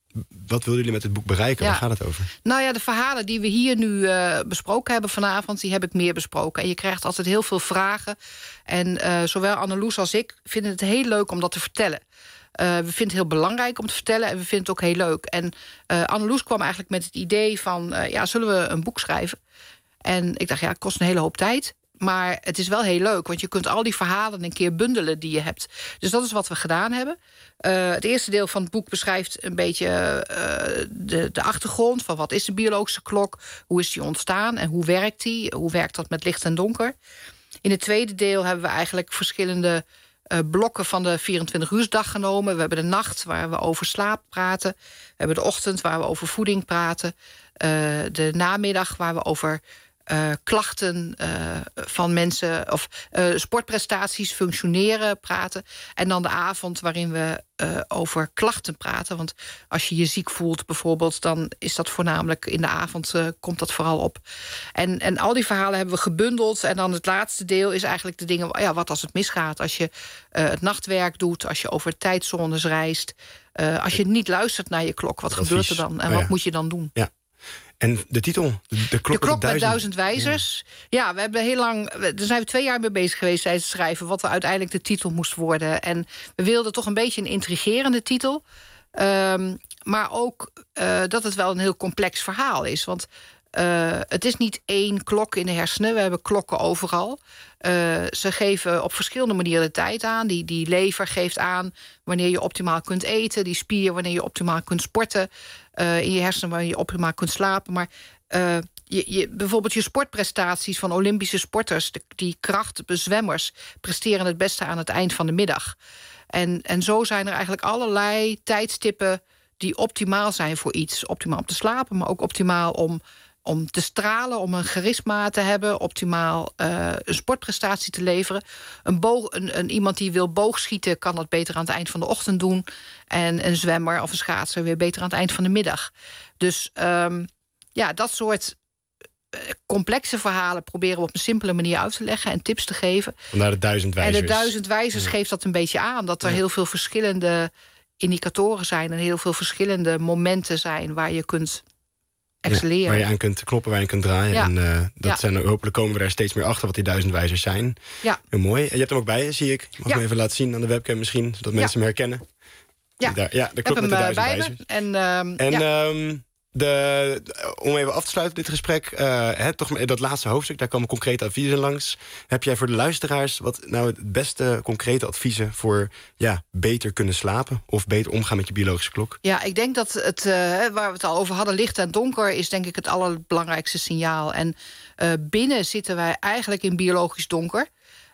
Wat willen jullie met het boek bereiken? Ja. Waar gaat het over? Nou ja, de verhalen die we hier nu uh, besproken hebben vanavond... die heb ik meer besproken. En je krijgt altijd heel veel vragen. En uh, zowel Anneloes als ik vinden het heel leuk om dat te vertellen. Uh, we vinden het heel belangrijk om te vertellen en we vinden het ook heel leuk. En uh, Anneloes kwam eigenlijk met het idee van... Uh, ja, zullen we een boek schrijven? En ik dacht, ja, het kost een hele hoop tijd... Maar het is wel heel leuk, want je kunt al die verhalen een keer bundelen die je hebt. Dus dat is wat we gedaan hebben. Uh, het eerste deel van het boek beschrijft een beetje uh, de, de achtergrond... van wat is de biologische klok, hoe is die ontstaan en hoe werkt die? Hoe werkt dat met licht en donker? In het tweede deel hebben we eigenlijk verschillende uh, blokken... van de vierentwintig-uursdag genomen. We hebben de nacht waar we over slaap praten. We hebben de ochtend waar we over voeding praten. Uh, de namiddag waar we over... Uh, klachten uh, van mensen of uh, sportprestaties, functioneren, praten. En dan de avond waarin we uh, over klachten praten. Want als je je ziek voelt bijvoorbeeld... dan is dat voornamelijk in de avond, uh, komt dat vooral op. En, en al die verhalen hebben we gebundeld. En dan het laatste deel is eigenlijk de dingen... ja, wat als het misgaat? Als je uh, het nachtwerk doet, als je over tijdzones reist... Uh, als je niet luistert naar je klok, wat Advies. gebeurt er dan? En oh, wat ja. moet je dan doen? Ja. En de titel? De, de klok, de klok met, met duizend, duizend wijzers. Ja. ja, we hebben heel lang... Daar zijn we twee jaar mee bezig geweest tijdens het schrijven... wat we uiteindelijk de titel moest worden. En we wilden toch een beetje een intrigerende titel. Um, maar ook uh, dat het wel een heel complex verhaal is. Want uh, het is niet één klok in de hersenen. We hebben klokken overal. Uh, ze geven op verschillende manieren de tijd aan. Die, die lever geeft aan wanneer je optimaal kunt eten. Die spier wanneer je optimaal kunt sporten. Uh, in je hersenen wanneer je optimaal kunt slapen. Maar uh, je, je, bijvoorbeeld je sportprestaties van Olympische sporters... De, die krachtbezwemmers presteren het beste aan het eind van de middag. En, en zo zijn er eigenlijk allerlei tijdstippen die optimaal zijn voor iets. Optimaal om te slapen, maar ook optimaal om, om te stralen... om een charisma te hebben, optimaal uh, een sportprestatie te leveren. Een boog, een, een, iemand die wil boogschieten kan dat beter aan het eind van de ochtend doen... en een zwemmer of een schaatser weer beter aan het eind van de middag. Dus um, ja, dat soort complexe verhalen proberen we op een simpele manier uit te leggen... en tips te geven. Vandaar de duizend wijzers. En de duizend wijzers ja. geeft dat een beetje aan. Dat er ja. heel veel verschillende indicatoren zijn... en heel veel verschillende momenten zijn waar je kunt excelleren. Ja, waar je aan kunt kloppen, waar je kunt draaien. Ja. En uh, dat ja. zijn, hopelijk komen we daar steeds meer achter wat die duizend wijzers zijn. Ja. Heel mooi. En je hebt hem ook bij je, zie ik. Mag ja. me even laten zien aan de webcam misschien, zodat mensen ja. hem herkennen. Ja, daar, ja de klok met de duizend wijzers. En, um, en ja. um, De, om even af te sluiten dit gesprek, uh, he, toch dat laatste hoofdstuk, daar komen concrete adviezen langs. Heb jij voor de luisteraars wat nou het beste concrete adviezen voor ja, beter kunnen slapen of beter omgaan met je biologische klok? Ja, ik denk dat het, uh, waar we het al over hadden, licht en donker is denk ik het allerbelangrijkste signaal. En uh, binnen zitten wij eigenlijk in biologisch donker.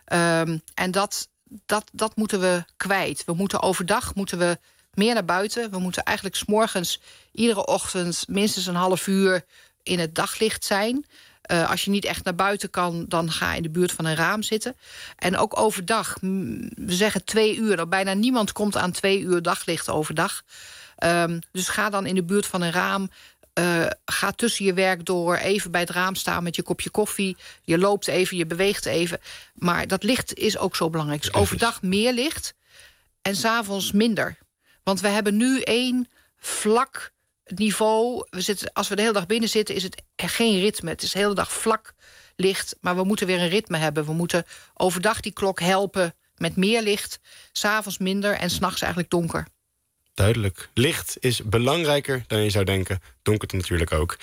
Um, en dat, dat, dat moeten we kwijt. We moeten overdag moeten we meer naar buiten. We moeten eigenlijk 's morgens iedere ochtend minstens een half uur in het daglicht zijn. Uh, als je niet echt naar buiten kan, dan ga in de buurt van een raam zitten. En ook overdag, we zeggen twee uur. Nou, bijna niemand komt aan twee uur daglicht overdag. Um, dus ga dan in de buurt van een raam. Uh, ga tussen je werk door, even bij het raam staan met je kopje koffie. Je loopt even, je beweegt even. Maar dat licht is ook zo belangrijk. Dus overdag meer licht en 's avonds minder. Want we hebben nu één vlak niveau. We zitten, als we de hele dag binnen zitten, is het geen ritme. Het is de hele dag vlak licht, maar we moeten weer een ritme hebben. We moeten overdag die klok helpen met meer licht, 's avonds minder en 's nachts eigenlijk donker. Duidelijk. Licht is belangrijker dan je zou denken. Donkerte natuurlijk ook.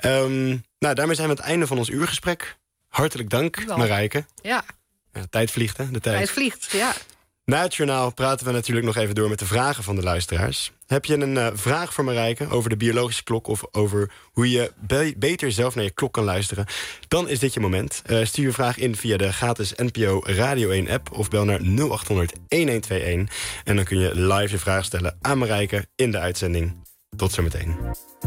Um, nou, daarmee zijn we aan het einde van ons uurgesprek. Hartelijk dank, Wel. Marijke. Ja. Ja, tijd vliegt, hè? De tijd. Tijd vliegt, ja. Na het journaal praten we natuurlijk nog even door met de vragen van de luisteraars. Heb je een uh, vraag voor Marijke over de biologische klok of over hoe je be- beter zelf naar je klok kan luisteren? Dan is dit je moment. Uh, stuur je vraag in via de gratis N P O Radio één app of bel naar nul acht honderd een een twee een. En dan kun je live je vraag stellen aan Marijke in de uitzending. Tot zometeen.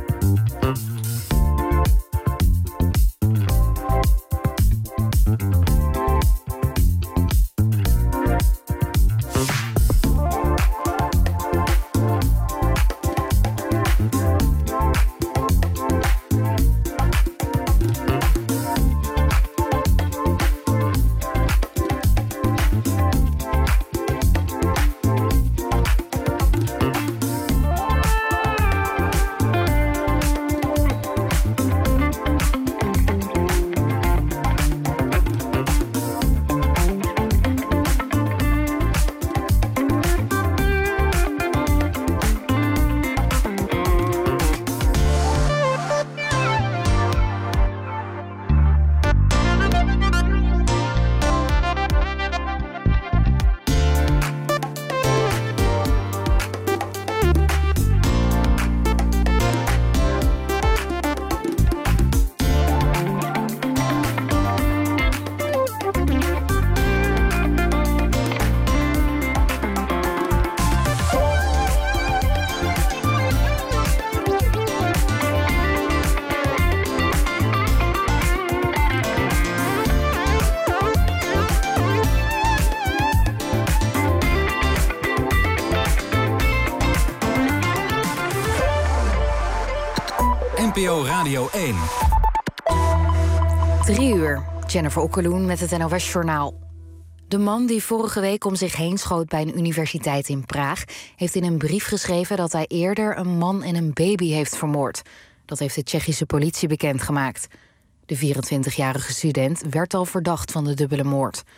N P O Radio één. Drie uur. Jennifer Okkeloen met het N O S-journaal. De man die vorige week om zich heen schoot bij een universiteit in Praag heeft in een brief geschreven dat hij eerder een man en een baby heeft vermoord. Dat heeft de Tsjechische politie bekendgemaakt. De vierentwintigjarige student werd al verdacht van de dubbele moord.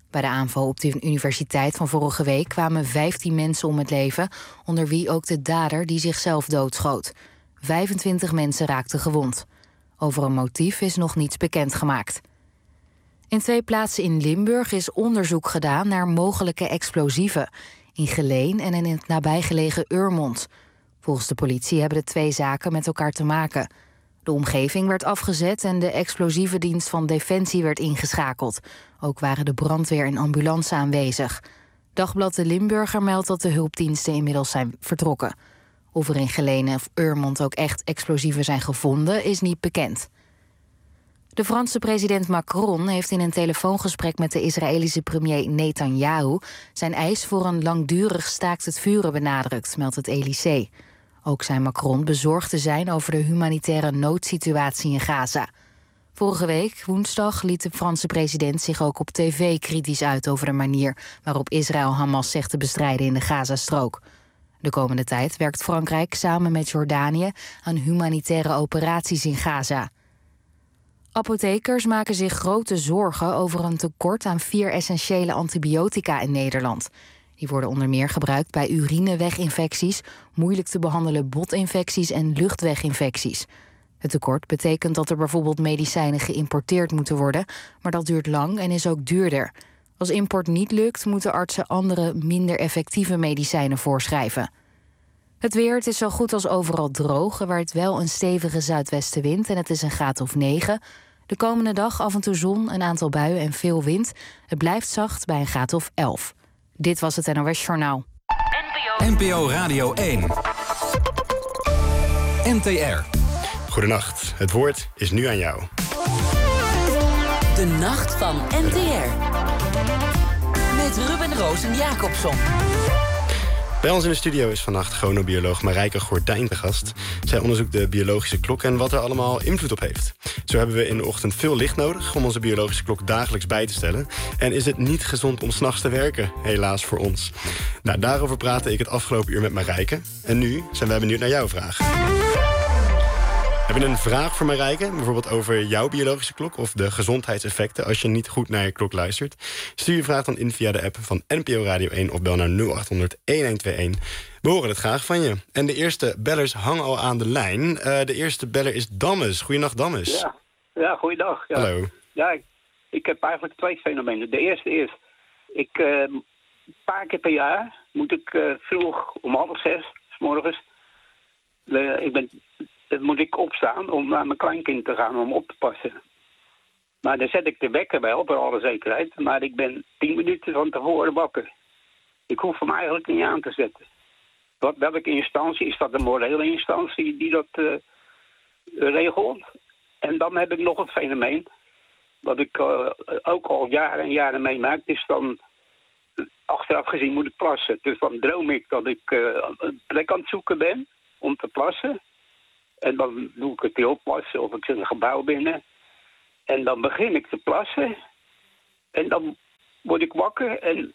Bij de aanval op de universiteit van vorige week kwamen vijftien mensen om het leven, onder wie ook de dader die zichzelf doodschoot. vijfentwintig mensen raakten gewond. Over een motief is nog niets bekendgemaakt. In twee plaatsen in Limburg is onderzoek gedaan naar mogelijke explosieven. In Geleen en in het nabijgelegen Urmond. Volgens de politie hebben de twee zaken met elkaar te maken. De omgeving werd afgezet en de explosieve dienst van Defensie werd ingeschakeld. Ook waren de brandweer en ambulance aanwezig. Dagblad De Limburger meldt dat de hulpdiensten inmiddels zijn vertrokken. Of er in Geleen of Urmond ook echt explosieven zijn gevonden, is niet bekend. De Franse president Macron heeft in een telefoongesprek met de Israëlische premier Netanyahu zijn eis voor een langdurig staakt het vuren benadrukt, meldt het Elysée. Ook zei Macron bezorgd te zijn over de humanitaire noodsituatie in Gaza. Vorige week, woensdag, liet de Franse president zich ook op tv kritisch uit over de manier waarop Israël Hamas zegt te bestrijden in de Gazastrook. De komende tijd werkt Frankrijk samen met Jordanië aan humanitaire operaties in Gaza. Apothekers maken zich grote zorgen over een tekort aan vier essentiële antibiotica in Nederland. Die worden onder meer gebruikt bij urineweginfecties, moeilijk te behandelen botinfecties en luchtweginfecties. Het tekort betekent dat er bijvoorbeeld medicijnen geïmporteerd moeten worden, maar dat duurt lang en is ook duurder. Als import niet lukt, moeten artsen andere, minder effectieve medicijnen voorschrijven. Het weer, het is zo goed als overal droog. Er waait wel een stevige zuidwestenwind en het is een graad of negen. De komende dag af en toe zon, een aantal buien en veel wind. Het blijft zacht bij een graad of elf. Dit was het N O S Journaal. N P O Radio één. N T R. Goedenacht, het woord is nu aan jou. De nacht van N T R. Met Ruben Roos en Jacobson. Bij ons in de studio is vannacht chronobioloog Marijke Gordijn te gast. Zij onderzoekt de biologische klok en wat er allemaal invloed op heeft. Zo hebben we in de ochtend veel licht nodig om onze biologische klok dagelijks bij te stellen. En is het niet gezond om 's nachts te werken, helaas voor ons. Nou, daarover praatte ik het afgelopen uur met Marijke. En nu zijn wij benieuwd naar jouw vraag. Heb je een vraag voor Marijke, bijvoorbeeld over jouw biologische klok of de gezondheidseffecten als je niet goed naar je klok luistert? Stuur je vraag dan in via de app van N P O Radio één of bel naar nul acht honderd, een een twee een. We horen het graag van je. En de eerste bellers hangen al aan de lijn. Uh, de eerste beller is Dammes. Goeienacht, Dammes. Ja, ja goeiedag. Ja. Hallo. Ja, ik, ik heb eigenlijk twee fenomenen. De eerste is, ik uh, een paar keer per jaar moet ik uh, vroeg om half zes 's morgens, uh, ik ben... Dan moet ik opstaan om naar mijn kleinkind te gaan om op te passen. Maar dan zet ik de wekker wel, voor alle zekerheid. Maar ik ben tien minuten van tevoren wakker. Ik hoef hem eigenlijk niet aan te zetten. Wat, welke instantie? Is dat een morele instantie die dat uh, regelt? En dan heb ik nog een fenomeen. Wat ik uh, ook al jaren en jaren meemaak. Is dan, achteraf gezien moet ik plassen. Dus dan droom ik dat ik uh, een plek aan het zoeken ben om te plassen. En dan doe ik het heel plassen of ik zit een gebouw binnen. En dan begin ik te plassen. En dan word ik wakker en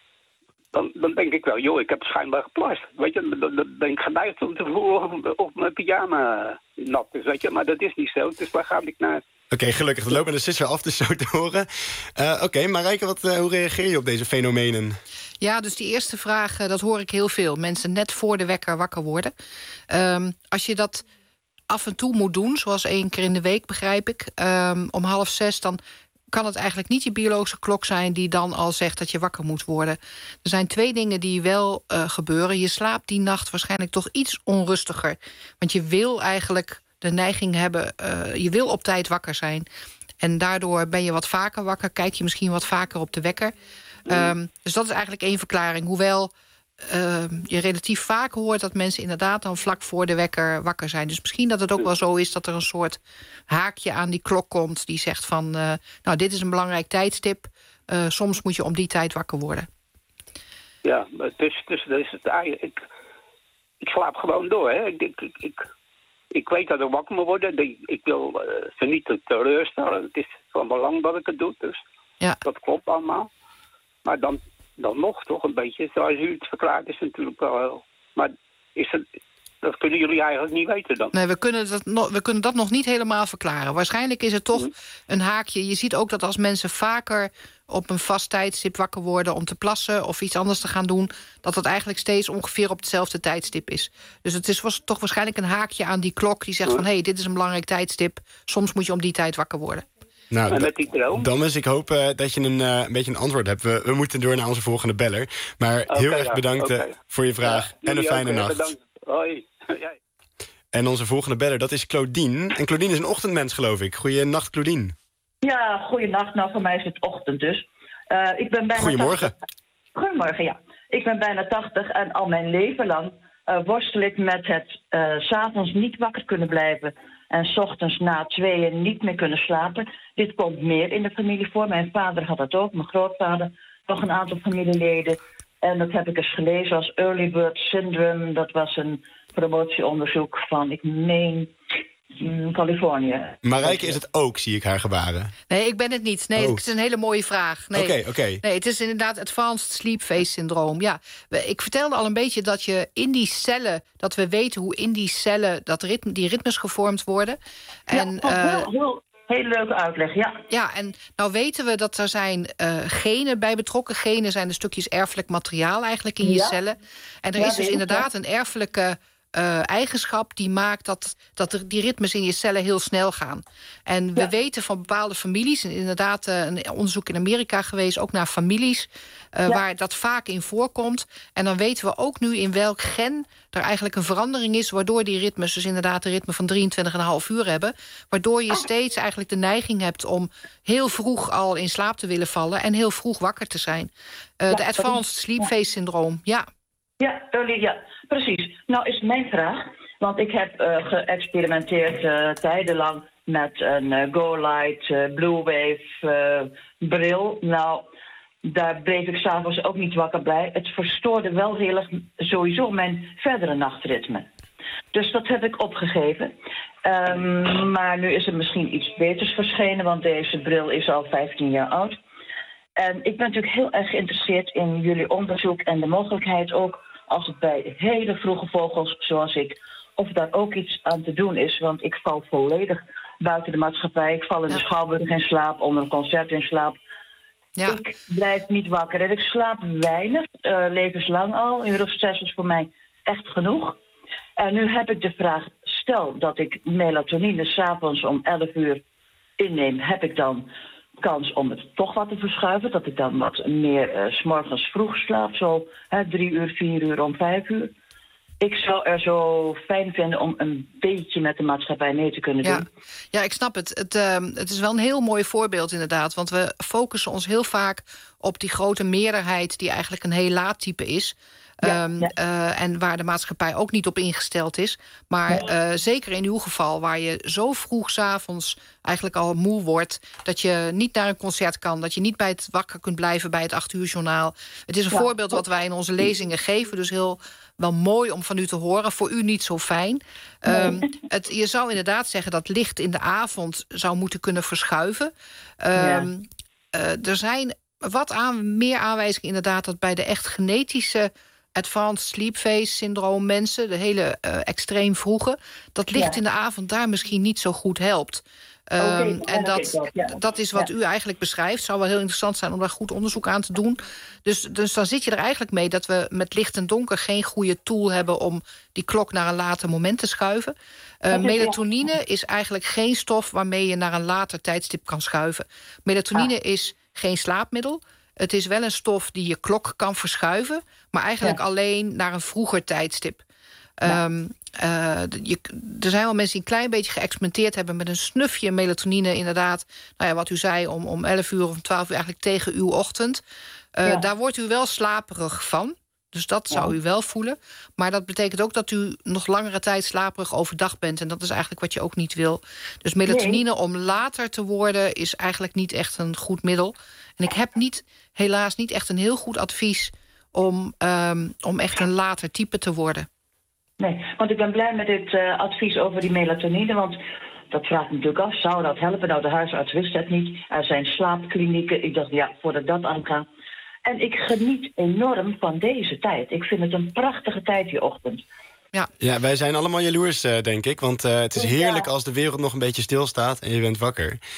dan, dan denk ik wel, joh, ik heb schijnbaar geplast. Weet je, dan, dan ben ik geneigd om te voelen of mijn pyjama nat is, weet je. Maar dat is niet zo, dus waar ga ik naar? Oké, okay, gelukkig. We lopen de sisser af, dus zo te horen. Uh, Oké, okay, Marijke, wat, uh, hoe reageer je op deze fenomenen? Ja, dus die eerste vraag, uh, dat hoor ik heel veel. Mensen net voor de wekker wakker worden. Um, als je dat af en toe moet doen, zoals één keer in de week, begrijp ik, um, om half zes, dan kan het eigenlijk niet je biologische klok zijn die dan al zegt dat je wakker moet worden. Er zijn twee dingen die wel uh, gebeuren. Je slaapt die nacht waarschijnlijk toch iets onrustiger. Want je wil eigenlijk de neiging hebben, uh, je wil op tijd wakker zijn. En daardoor ben je wat vaker wakker, kijk je misschien wat vaker op de wekker. Um, dus dat is eigenlijk één verklaring. Hoewel Uh, je relatief vaak hoort dat mensen inderdaad dan vlak voor de wekker wakker zijn. Dus misschien dat het ook wel zo is dat er een soort haakje aan die klok komt die zegt van, uh, nou, dit is een belangrijk tijdstip. Uh, soms moet je om die tijd wakker worden. Ja, dus, dus, dus het, ik, ik slaap gewoon door. Hè. Ik, ik, ik, ik weet dat ik wakker moet worden. Ik wil uh, ze niet te teleurstellen. Het is van belang dat ik het doe. Dus ja. Dat klopt allemaal. Maar dan Dan nog toch een beetje, zoals u het verklaart, is het natuurlijk wel. Maar is het, dat kunnen jullie eigenlijk niet weten dan? Nee, we kunnen dat, no, we kunnen dat nog niet helemaal verklaren. Waarschijnlijk is het toch mm. een haakje. Je ziet ook dat als mensen vaker op een vast tijdstip wakker worden om te plassen of iets anders te gaan doen, dat dat eigenlijk steeds ongeveer op hetzelfde tijdstip is. Dus het is was toch waarschijnlijk een haakje aan die klok die zegt van hé, hey, dit is een belangrijk tijdstip. Soms moet je om die tijd wakker worden. Nou, d- Dames, ik hoop uh, dat je een, uh, een beetje een antwoord hebt. We, we moeten door naar onze volgende beller. Maar okay, heel erg ja, bedankt okay. voor je vraag ja, en een fijne ook, nacht. Bedankt. Hoi. Ja. En onze volgende beller, dat is Claudine. En Claudine is een ochtendmens, geloof ik. Goeienacht, Claudine. Ja, goeienacht. Nou, voor mij is het ochtend dus. Uh, ik ben bijna Goedemorgen. tachtig. Goedemorgen, ja. Ik ben bijna tachtig en al mijn leven lang uh, worstel ik met het uh, 's avonds niet wakker kunnen blijven en 's ochtends na tweeën niet meer kunnen slapen. Dit komt meer in de familie voor. Mijn vader had dat ook, mijn grootvader, nog een aantal familieleden. En dat heb ik eens gelezen als Early Bird Syndrome. Dat was een promotieonderzoek van, ik meen, Californië. Marijke is het ook, zie ik haar gebaren. Nee, ik ben het niet. Nee, oh. Het is een hele mooie vraag. Nee, okay, okay. nee, het is inderdaad Advanced Sleep Phase Syndroom. Ja, ik vertelde al een beetje dat je in die cellen, dat we weten hoe in die cellen dat ritme, die ritmes gevormd worden. En, ja, uh, heel, heel, hele leuke uitleg, ja. Ja, en nou weten we dat er zijn uh, genen bij betrokken. Genen zijn de stukjes erfelijk materiaal eigenlijk in je ja. cellen. En er ja, is dus inderdaad een erfelijke Uh, eigenschap die maakt dat, dat er die ritmes in je cellen heel snel gaan. En we ja. weten van bepaalde families, en inderdaad uh, een onderzoek in Amerika geweest, ook naar families, uh, ja. waar dat vaak in voorkomt. En dan weten we ook nu in welk gen er eigenlijk een verandering is, waardoor die ritmes, dus inderdaad een ritme van drieëntwintig komma vijf uur hebben, waardoor je steeds eigenlijk de neiging hebt om heel vroeg al in slaap te willen vallen en heel vroeg wakker te zijn. Uh, ja, de Advanced Sleep Phase Syndroom, ja. Ja, early, ja, precies. Nou is mijn vraag, want ik heb uh, geëxperimenteerd uh, tijdenlang met een uh, Go-Light, uh, Blue Wave uh, bril. Nou, daar bleef ik s'avonds ook niet wakker bij. Het verstoorde wel heel erg sowieso mijn verdere nachtritme. Dus dat heb ik opgegeven. Um, maar nu is er misschien iets beters verschenen, want deze bril is al vijftien jaar oud. En ik ben natuurlijk heel erg geïnteresseerd in jullie onderzoek en de mogelijkheid ook, als het bij hele vroege vogels zoals ik, of daar ook iets aan te doen is. Want ik val volledig buiten de maatschappij. Ik val in de ja. Schouwburg in slaap, onder een concert in slaap. Ja. Ik blijf niet wakker. En ik slaap weinig, uh, levenslang al. Een uur of zes is voor mij echt genoeg. En nu heb ik de vraag, stel dat ik melatonine 's avonds om elf uur inneem, heb ik dan kans om het toch wat te verschuiven, dat ik dan wat meer uh, 's morgens vroeg slaap, zo hè, drie uur, vier uur, om vijf uur. Ik zou er zo fijn vinden om een beetje met de maatschappij mee te kunnen doen. Ja, ja ik snap het. Het, uh, het is wel een heel mooi voorbeeld inderdaad, want we focussen ons heel vaak op die grote meerderheid die eigenlijk een heel laat type is. Ja, um, ja. Uh, en waar de maatschappij ook niet op ingesteld is. Maar ja. uh, zeker in uw geval, waar je zo vroeg 's avonds eigenlijk al moe wordt, dat je niet naar een concert kan, dat je niet bij het wakker kunt blijven bij het acht uur journaal. Het is een ja. voorbeeld wat wij in onze lezingen geven, dus heel wel mooi om van u te horen. Voor u niet zo fijn. Um, nee. het, je zou inderdaad zeggen dat licht in de avond zou moeten kunnen verschuiven. Um, ja. uh, er zijn wat aan, meer aanwijzingen inderdaad dat bij de echt genetische Advanced Sleep Phase Syndroom mensen, de hele uh, extreem vroege, dat licht ja. in de avond daar misschien niet zo goed helpt. Um, okay, en dat, dat, ja. dat is wat ja. u eigenlijk beschrijft. Het zou wel heel interessant zijn om daar goed onderzoek aan te doen. Dus, dus dan zit je er eigenlijk mee dat we met licht en donker geen goede tool hebben om die klok naar een later moment te schuiven. Uh, melatonine ja. is eigenlijk geen stof waarmee je naar een later tijdstip kan schuiven. Melatonine ah. is geen slaapmiddel. Het is wel een stof die je klok kan verschuiven, maar eigenlijk ja. alleen naar een vroeger tijdstip. Ja. Um, uh, je, er zijn wel mensen die een klein beetje geëxperimenteerd hebben met een snufje melatonine, inderdaad. Nou ja, wat u zei, om, om elf uur of om twaalf uur eigenlijk tegen uw ochtend. Uh, ja. Daar wordt u wel slaperig van. Dus dat zou ja. u wel voelen. Maar dat betekent ook dat u nog langere tijd slaperig overdag bent. En dat is eigenlijk wat je ook niet wil. Dus melatonine nee. om later te worden is eigenlijk niet echt een goed middel. En ik heb niet, helaas niet echt een heel goed advies om, um, om echt een later type te worden. Nee, want ik ben blij met dit uh, advies over die melatonine. Want dat vraagt natuurlijk af, zou dat helpen? Nou, de huisarts wist het niet. Er zijn slaapklinieken. Ik dacht, ja, voordat dat aangaat. En ik geniet enorm van deze tijd. Ik vind het een prachtige tijd die ochtend. Ja, ja wij zijn allemaal jaloers, uh, denk ik. Want uh, het is heerlijk als de wereld nog een beetje stilstaat en je bent wakker.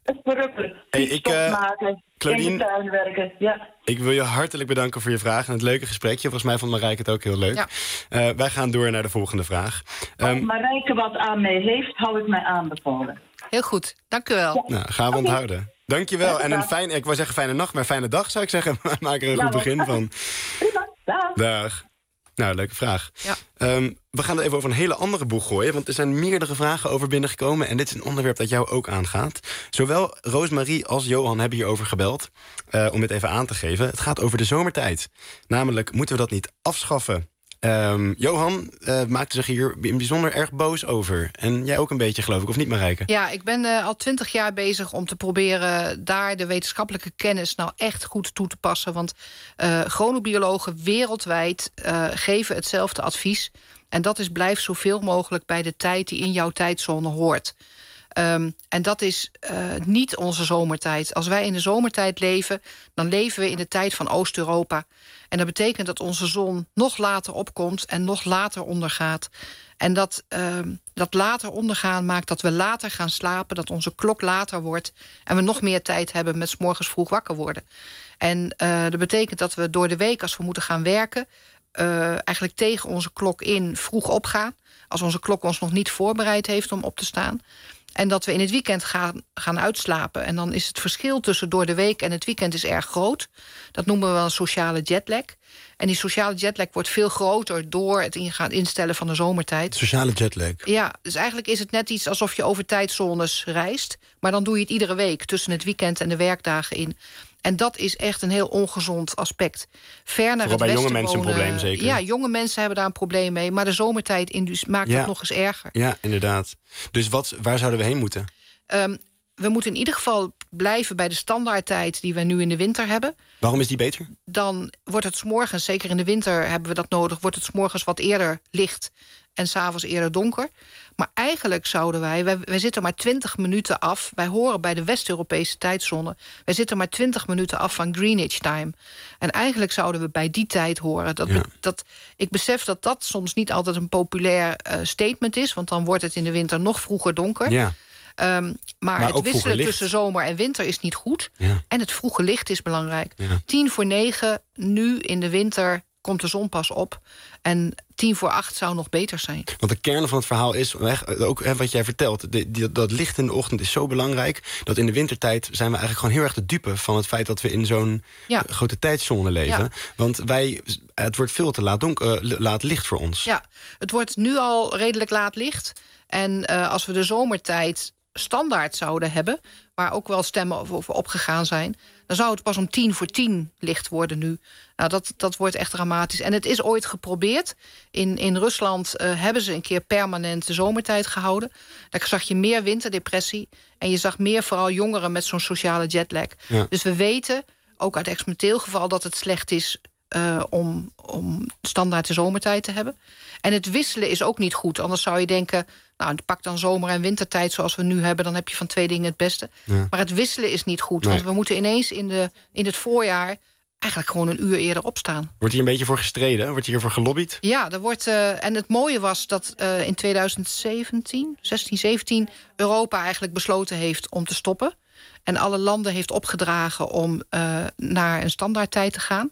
Het is verrukkelijk. Hey, ik, uh, maken, Claudine, in de tuin werken, ja. Ik wil je hartelijk bedanken voor je vraag en het leuke gesprekje. Volgens mij vond Marijke het ook heel leuk. Ja. Uh, wij gaan door naar de volgende vraag. Um, Als Marijke wat aan mij heeft, hou ik mij aanbevolen. Heel goed, dank u wel. Ja. Nou, gaan we okay. onthouden. Dank je wel. En een fijne, ik wou zeggen fijne nacht, maar fijne dag zou ik zeggen. Maak er een ja, goed begin van. Prima, dag. Dag. Nou, leuke vraag. Ja. Um, we gaan het even over een hele andere boeg gooien, want er zijn meerdere vragen over binnengekomen en dit is een onderwerp dat jou ook aangaat. Zowel Roosmarie als Johan hebben hierover gebeld, uh, om dit even aan te geven. Het gaat over de zomertijd. Namelijk, moeten we dat niet afschaffen? Um, Johan uh, maakte zich hier bijzonder erg boos over. En jij ook een beetje, geloof ik, of niet, Marijke? Ja, ik ben uh, al twintig jaar bezig om te proberen daar de wetenschappelijke kennis nou echt goed toe te passen. Want uh, chronobiologen wereldwijd uh, geven hetzelfde advies. En dat is blijf zoveel mogelijk bij de tijd die in jouw tijdzone hoort. Um, en dat is uh, niet onze zomertijd. Als wij in de zomertijd leven, dan leven we in de tijd van Oost-Europa. En dat betekent dat onze zon nog later opkomt en nog later ondergaat. En dat, uh, dat later ondergaan maakt dat we later gaan slapen, dat onze klok later wordt en we nog meer tijd hebben met 's morgens vroeg wakker worden. En uh, dat betekent dat we door de week, als we moeten gaan werken, uh, eigenlijk tegen onze klok in vroeg opgaan. Als onze klok ons nog niet voorbereid heeft om op te staan. En dat we in het weekend gaan, gaan uitslapen. En dan is het verschil tussen door de week en het weekend is erg groot. Dat noemen we wel een sociale jetlag. En die sociale jetlag wordt veel groter door het ingaan, instellen van de zomertijd. Sociale jetlag? Ja, dus eigenlijk is het net iets alsof je over tijdzones reist. Maar dan doe je het iedere week tussen het weekend en de werkdagen in. En dat is echt een heel ongezond aspect. Ver naar Vooral bij het jonge westen mensen wonen, een probleem, zeker? Ja, jonge mensen hebben daar een probleem mee. Maar de zomertijd in dus maakt ja. het nog eens erger. Ja, inderdaad. Dus wat, waar zouden we heen moeten? Um, we moeten in ieder geval blijven bij de standaardtijd die we nu in de winter hebben. Waarom is die beter? Dan wordt het 's morgens, zeker in de winter hebben we dat nodig, wordt het 's morgens wat eerder licht en 's avonds eerder donker. Maar eigenlijk zouden wij, wij, wij zitten maar twintig minuten af. Wij horen bij de West-Europese tijdzone. Wij zitten maar twintig minuten af van Greenwich time. En eigenlijk zouden we bij die tijd horen. Dat, ja. dat, ik besef dat dat soms niet altijd een populair uh, statement is, want dan wordt het in de winter nog vroeger donker. Ja. Um, maar, maar het wisselen tussen zomer en winter is niet goed. Ja. En het vroege licht is belangrijk. Ja. Tien voor negen, nu in de winter, komt de zon pas op. En tien voor acht zou nog beter zijn. Want de kern van het verhaal is, ook wat jij vertelt, de, die, dat licht in de ochtend is zo belangrijk, dat in de wintertijd zijn we eigenlijk gewoon heel erg de dupe van het feit dat we in zo'n ja. grote tijdzone leven. Ja. Want wij, het wordt veel te laat, donker, uh, laat licht voor ons. Ja, het wordt nu al redelijk laat licht. En uh, als we de zomertijd standaard zouden hebben, waar ook wel stemmen over opgegaan zijn, dan zou het pas om tien voor tien licht worden nu. Nou, dat, dat wordt echt dramatisch. En het is ooit geprobeerd. In, in Rusland uh, hebben ze een keer permanent de zomertijd gehouden. Daar zag je meer winterdepressie. En je zag meer vooral jongeren met zo'n sociale jetlag. Ja. Dus we weten, ook uit experimenteel geval, dat het slecht is Uh, om, om standaard de zomertijd te hebben. En het wisselen is ook niet goed. Anders zou je denken, nou, pak dan zomer- en wintertijd zoals we nu hebben, dan heb je van twee dingen het beste. Ja. Maar het wisselen is niet goed. Nee. Want we moeten ineens in, de, in het voorjaar eigenlijk gewoon een uur eerder opstaan. Wordt hier een beetje voor gestreden? Wordt hiervoor gelobbyd? Ja, er wordt, uh, en het mooie was dat uh, in twintig zeventien, zestien, zeventien... Europa eigenlijk besloten heeft om te stoppen. En alle landen heeft opgedragen om uh, naar een standaardtijd te gaan.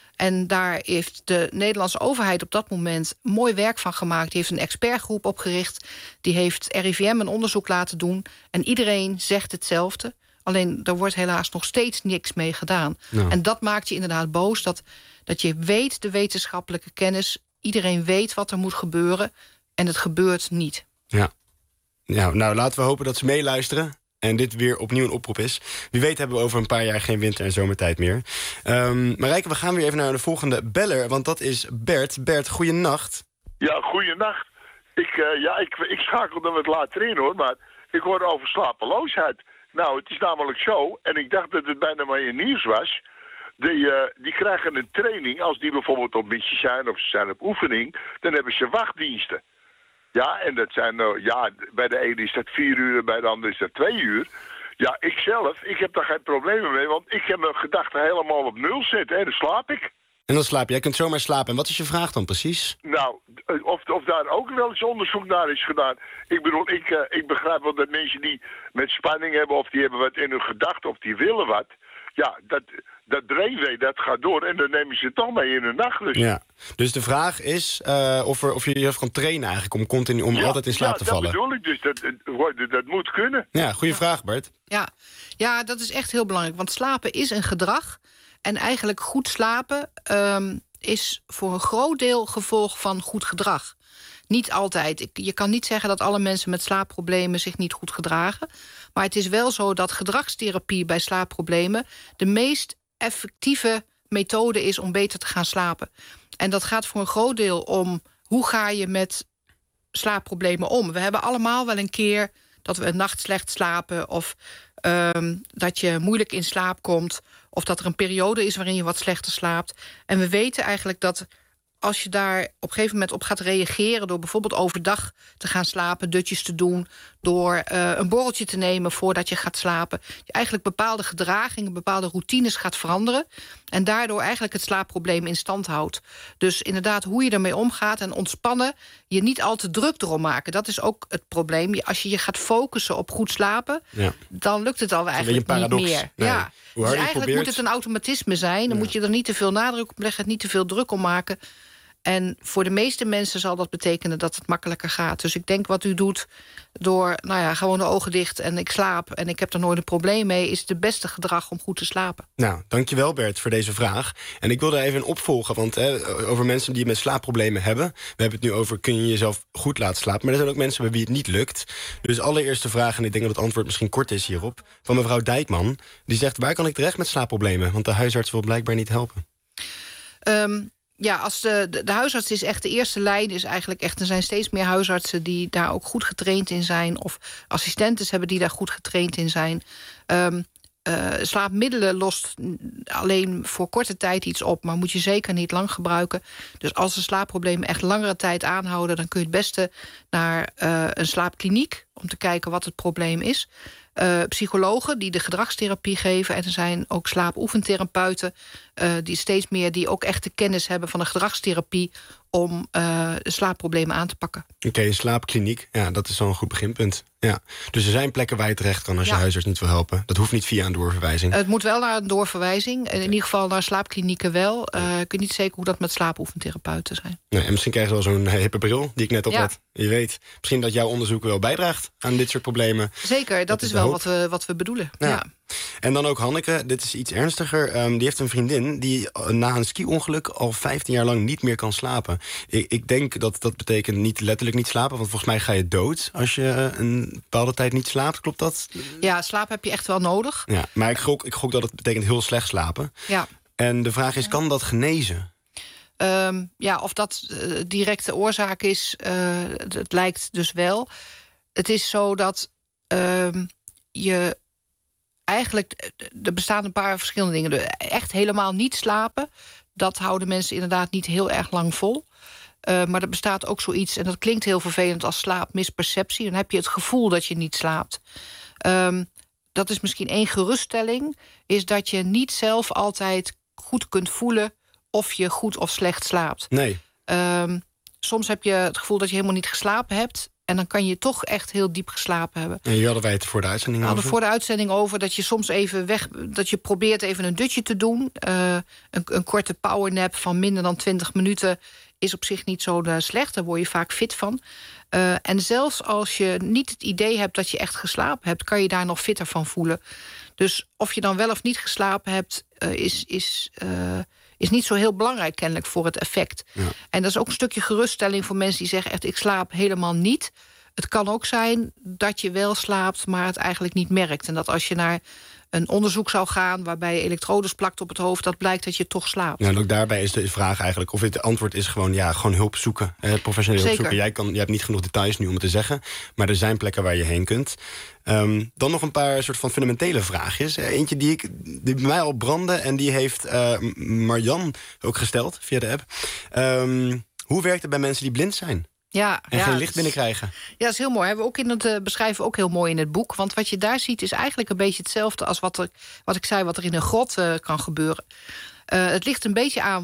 En daar heeft de Nederlandse overheid op dat moment mooi werk van gemaakt. Die heeft een expertgroep opgericht. Die heeft R I V M een onderzoek laten doen. En iedereen zegt hetzelfde. Alleen er wordt helaas nog steeds niks mee gedaan. Nou. En dat maakt je inderdaad boos. Dat, dat je weet de wetenschappelijke kennis. Iedereen weet wat er moet gebeuren. En het gebeurt niet. Ja. Ja, nou, laten we hopen dat ze meeluisteren. En dit weer opnieuw een oproep is. Wie weet hebben we over een paar jaar geen winter- en zomertijd meer. Um, Marijke, we gaan weer even naar de volgende beller. Want dat is Bert. Bert, goeienacht. Ja, goeienacht. Ik, uh, ja, ik, ik schakelde wat later in, hoor. Maar ik hoorde over slapeloosheid. Nou, het is namelijk zo. En ik dacht dat het bijna maar in nieuws was. Die, uh, die krijgen een training. Als die bijvoorbeeld op missie zijn of ze zijn op oefening. Dan hebben ze wachtdiensten. Ja, en dat zijn, uh, ja, bij de ene is dat vier uur, bij de andere is dat twee uur. Ja, ik zelf, ik heb daar geen problemen mee, want ik heb mijn gedachten helemaal op nul zetten en dan slaap ik. En dan slaap je, jij kunt zomaar slapen. En wat is je vraag dan precies? Nou, of, of daar ook wel eens onderzoek naar is gedaan. Ik bedoel, ik, uh, ik begrijp wel dat mensen die met spanning hebben... of die hebben wat in hun gedachten of die willen wat... ja, dat, dat dreigwee, dat gaat door en dan nemen ze toch mee in hun nachtrust. Ja. Dus de vraag is uh, of, er, of je jezelf kan trainen eigenlijk... om, continu, om ja, altijd in slaap ja, te vallen. Ja, dat bedoel ik dus. Dat, dat, dat moet kunnen. Ja, goede ja. vraag, Bert. Ja. ja, dat is echt heel belangrijk. Want slapen is een gedrag. En eigenlijk goed slapen um, is voor een groot deel gevolg van goed gedrag. Niet altijd. Ik, je kan niet zeggen dat alle mensen met slaapproblemen zich niet goed gedragen. Maar het is wel zo dat gedragstherapie bij slaapproblemen... de meest effectieve methode is om beter te gaan slapen. En dat gaat voor een groot deel om... hoe ga je met slaapproblemen om? We hebben allemaal wel een keer dat we een nacht slecht slapen... of um, dat je moeilijk in slaap komt... of dat er een periode is waarin je wat slechter slaapt. En we weten eigenlijk dat... als je daar op een gegeven moment op gaat reageren... door bijvoorbeeld overdag te gaan slapen, dutjes te doen... door uh, een borreltje te nemen voordat je gaat slapen... je eigenlijk bepaalde gedragingen, bepaalde routines gaat veranderen... en daardoor eigenlijk het slaapprobleem in stand houdt. Dus inderdaad, hoe je ermee omgaat en ontspannen... je niet al te druk erom maken, dat is ook het probleem. Als je je gaat focussen op goed slapen... Ja. dan lukt het al eigenlijk niet meer. Nee. Ja. Dus eigenlijk probeert... moet het een automatisme zijn. Dan ja. moet je er niet te veel nadruk op leggen, niet te veel druk om maken... En voor de meeste mensen zal dat betekenen dat het makkelijker gaat. Dus ik denk wat u doet door, nou ja, gewoon de ogen dicht en ik slaap... en ik heb er nooit een probleem mee, is het beste gedrag om goed te slapen. Nou, dankjewel Bert voor deze vraag. En ik wil daar even een opvolgen, want hè, over mensen die met slaapproblemen hebben... we hebben het nu over, kun je jezelf goed laten slapen... maar er zijn ook mensen bij wie het niet lukt. Dus allereerste vraag, en ik denk dat het antwoord misschien kort is hierop... van mevrouw Dijkman, die zegt, waar kan ik terecht met slaapproblemen? Want de huisarts wil blijkbaar niet helpen. Um, Ja, als de, de, de huisarts is echt de eerste lijn. Is eigenlijk echt, er zijn steeds meer huisartsen die daar ook goed getraind in zijn. Of assistentes hebben die daar goed getraind in zijn. Um, uh, slaapmiddelen lost alleen voor korte tijd iets op. Maar moet je zeker niet lang gebruiken. Dus als de slaapproblemen echt langere tijd aanhouden... dan kun je het beste naar uh, een slaapkliniek... om te kijken wat het probleem is. Uh, psychologen die de gedragstherapie geven. En er zijn ook slaapoefentherapeuten... Uh, die steeds meer die ook echt de kennis hebben van de gedragstherapie... om uh, de slaapproblemen aan te pakken. Oké, okay, een slaapkliniek, ja, dat is wel een goed beginpunt. Ja. Dus er zijn plekken waar je terecht kan als ja. je huisarts niet wil helpen. Dat hoeft niet via een doorverwijzing. Uh, het moet wel naar een doorverwijzing. Okay. In ieder geval naar slaapklinieken wel. Uh, ik weet niet zeker hoe dat met slaapoefentherapeuten zijn. Nee, en misschien krijg je wel zo'n hippe bril die ik net op ja. had. Je weet, misschien dat jouw onderzoek wel bijdraagt aan dit soort problemen. Zeker, dat, dat is, is wel wat we, wat we bedoelen. Ja. Ja. En dan ook Hanneke, dit is iets ernstiger. Um, die heeft een vriendin die na een ski-ongeluk al vijftien jaar lang niet meer kan slapen. Ik, ik denk dat dat betekent niet letterlijk niet slapen... want volgens mij ga je dood als je een bepaalde tijd niet slaapt. Klopt dat? Ja, slaap heb je echt wel nodig. Ja, maar ik gok, ik gok dat het betekent heel slecht slapen. Ja. En de vraag is, kan dat genezen? Um, ja, of dat uh, direct de oorzaak is, uh, het lijkt dus wel. Het is zo dat uh, je... Eigenlijk, er bestaan een paar verschillende dingen. Echt helemaal niet slapen, dat houden mensen inderdaad niet heel erg lang vol. Uh, maar er bestaat ook zoiets, en dat klinkt heel vervelend als slaapmisperceptie. Dan heb je het gevoel dat je niet slaapt. Um, dat is misschien één geruststelling, is dat je niet zelf altijd goed kunt voelen of je goed of slecht slaapt. Nee. Um, soms heb je het gevoel dat je helemaal niet geslapen hebt... en dan kan je toch echt heel diep geslapen hebben. En hier hadden wij het voor de uitzending we over. hadden voor de uitzending over dat je soms even weg... dat je probeert even een dutje te doen. Uh, een, een korte powernap van minder dan twintig minuten... is op zich niet zo uh, slecht, daar word je vaak fit van. Uh, en zelfs als je niet het idee hebt dat je echt geslapen hebt... kan je daar nog fitter van voelen. Dus of je dan wel of niet geslapen hebt... Uh, is, is, uh, is niet zo heel belangrijk kennelijk voor het effect. Ja. En dat is ook een stukje geruststelling voor mensen die zeggen... echt, ik slaap helemaal niet. Het kan ook zijn dat je wel slaapt, maar het eigenlijk niet merkt. En dat als je naar een onderzoek zou gaan... waarbij je elektrodes plakt op het hoofd... dat blijkt dat je toch slaapt. Ja, en ook daarbij is de vraag eigenlijk... of het antwoord is gewoon ja, gewoon hulp zoeken. Eh, professionele hulp zoeken. Jij, kan, jij hebt niet genoeg details nu om het te zeggen... maar er zijn plekken waar je heen kunt. Um, dan nog een paar soort van fundamentele vraagjes. Eentje die, ik, die bij mij al brandde... en die heeft uh, Marjan ook gesteld via de app. Um, hoe werkt het bij mensen die blind zijn? Ja, en ja, geen licht binnenkrijgen. Ja, dat is heel mooi. Hebben we ook in het uh, beschrijven ook heel mooi in het boek. Want wat je daar ziet is eigenlijk een beetje hetzelfde... als wat, er, wat ik zei, wat er in een grot uh, kan gebeuren. Uh, het ligt een beetje aan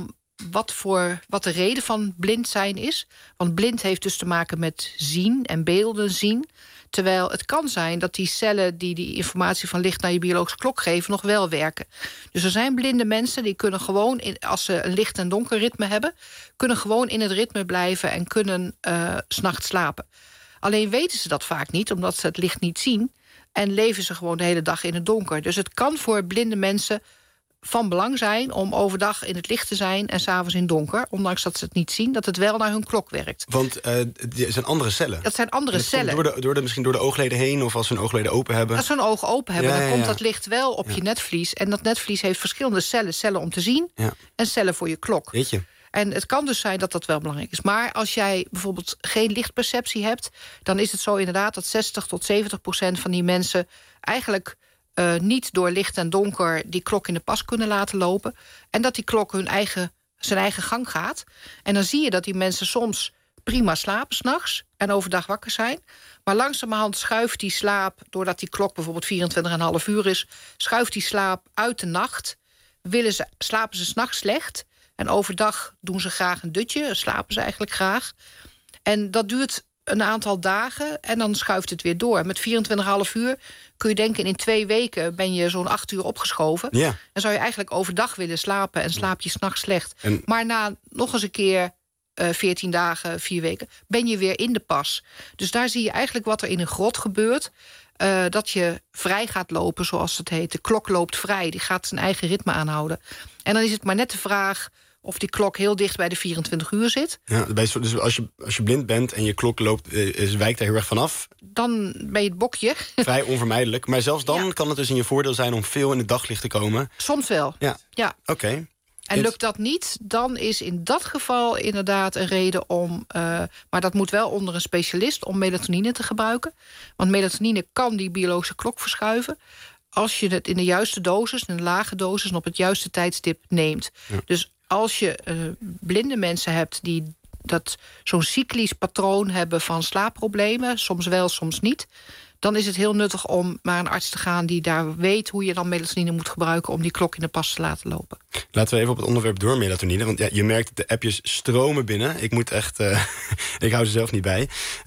wat, voor, wat de reden van blind zijn is. Want blind heeft dus te maken met zien en beelden zien. Terwijl het kan zijn dat die cellen die die informatie van licht naar je biologische klok geven nog wel werken. Dus er zijn blinde mensen die kunnen gewoon, in, als ze een licht- en donker ritme hebben, kunnen gewoon in het ritme blijven en kunnen uh, 's nachts slapen. Alleen weten ze dat vaak niet, omdat ze het licht niet zien. En leven ze gewoon de hele dag in het donker. Dus het kan voor blinde mensen van belang zijn om overdag in het licht te zijn en 's avonds in het donker, ondanks dat ze het niet zien, dat het wel naar hun klok werkt. Want uh, het zijn andere cellen. Dat zijn andere dat cellen. Door de, door de, misschien door de oogleden heen, of als ze hun oogleden open hebben. Als ze hun ogen open hebben, ja, dan ja, komt ja. dat licht wel op ja. je netvlies. En dat netvlies heeft verschillende cellen. Cellen om te zien ja. en cellen voor je klok. Weet je. En het kan dus zijn dat dat wel belangrijk is. Maar als jij bijvoorbeeld geen lichtperceptie hebt, dan is het zo inderdaad dat zestig tot zeventig procent van die mensen eigenlijk Uh, niet door licht en donker die klok in de pas kunnen laten lopen. En dat die klok hun eigen, zijn eigen gang gaat. En dan zie je dat die mensen soms prima slapen 's nachts en overdag wakker zijn. Maar langzamerhand schuift die slaap, doordat die klok bijvoorbeeld vierentwintig komma vijf uur is, schuift die slaap uit de nacht. Willen ze, slapen ze 's nachts slecht. En overdag doen ze graag een dutje, slapen ze eigenlijk graag. En dat duurt een aantal dagen en dan schuift het weer door. Met vierentwintig komma vijf uur kun je denken, in twee weken ben je zo'n acht uur opgeschoven. Ja. En zou je eigenlijk overdag willen slapen en slaap je 's nachts slecht. En... Maar na nog eens een keer uh, veertien dagen, vier weken, ben je weer in de pas. Dus daar zie je eigenlijk wat er in een grot gebeurt. Uh, dat je vrij gaat lopen, zoals het heet. De klok loopt vrij, die gaat zijn eigen ritme aanhouden. En dan is het maar net de vraag of die klok heel dicht bij de vierentwintig uur zit. Ja, dus als je, als je blind bent en je klok loopt, eh, wijkt er heel erg vanaf. Dan ben je het bokje. Vrij onvermijdelijk. Maar zelfs dan ja. kan het dus in je voordeel zijn om veel in het daglicht te komen. Soms wel. Ja, ja. oké. Okay. En lukt dat niet, dan is in dat geval inderdaad een reden om, Uh, maar dat moet wel onder een specialist, om melatonine te gebruiken. Want melatonine kan die biologische klok verschuiven als je het in de juiste dosis, in een lage dosis en op het juiste tijdstip neemt. Ja. Dus als je uh, blinde mensen hebt die dat zo'n cyclisch patroon hebben van slaapproblemen, soms wel, soms niet, dan is het heel nuttig om naar een arts te gaan die daar weet hoe je dan melatonine moet gebruiken om die klok in de pas te laten lopen. Laten we even op het onderwerp door melatonine. Want ja, je merkt dat de appjes stromen binnen. Ik moet echt, uh, ik hou ze zelf niet bij.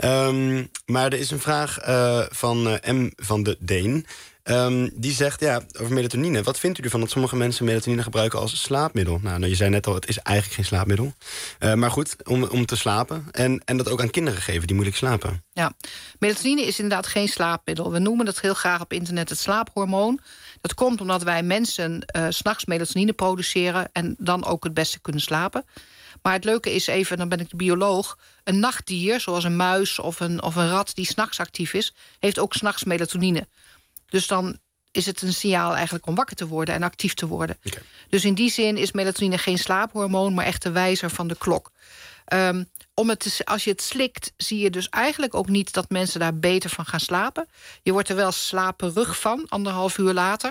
Um, maar er is een vraag uh, van uh, M. van de Deen. Um, die zegt, ja, over melatonine. Wat vindt u ervan dat sommige mensen melatonine gebruiken als slaapmiddel? Nou, nou je zei net al, het is eigenlijk geen slaapmiddel. Uh, maar goed, om, om te slapen. En, en dat ook aan kinderen geven die moeilijk slapen. Ja, melatonine is inderdaad geen slaapmiddel. We noemen dat heel graag op internet het slaaphormoon. Dat komt omdat wij mensen uh, 's nachts melatonine produceren en dan ook het beste kunnen slapen. Maar het leuke is even, dan ben ik de bioloog, een nachtdier, zoals een muis of een, of een rat die 's nachts actief is, heeft ook 's nachts melatonine. Dus dan is het een signaal eigenlijk om wakker te worden en actief te worden. Okay. Dus in die zin is melatonine geen slaaphormoon, maar echt de wijzer van de klok. Um, om het te, als je het slikt, zie je dus eigenlijk ook niet dat mensen daar beter van gaan slapen. Je wordt er wel slaperig van, anderhalf uur later.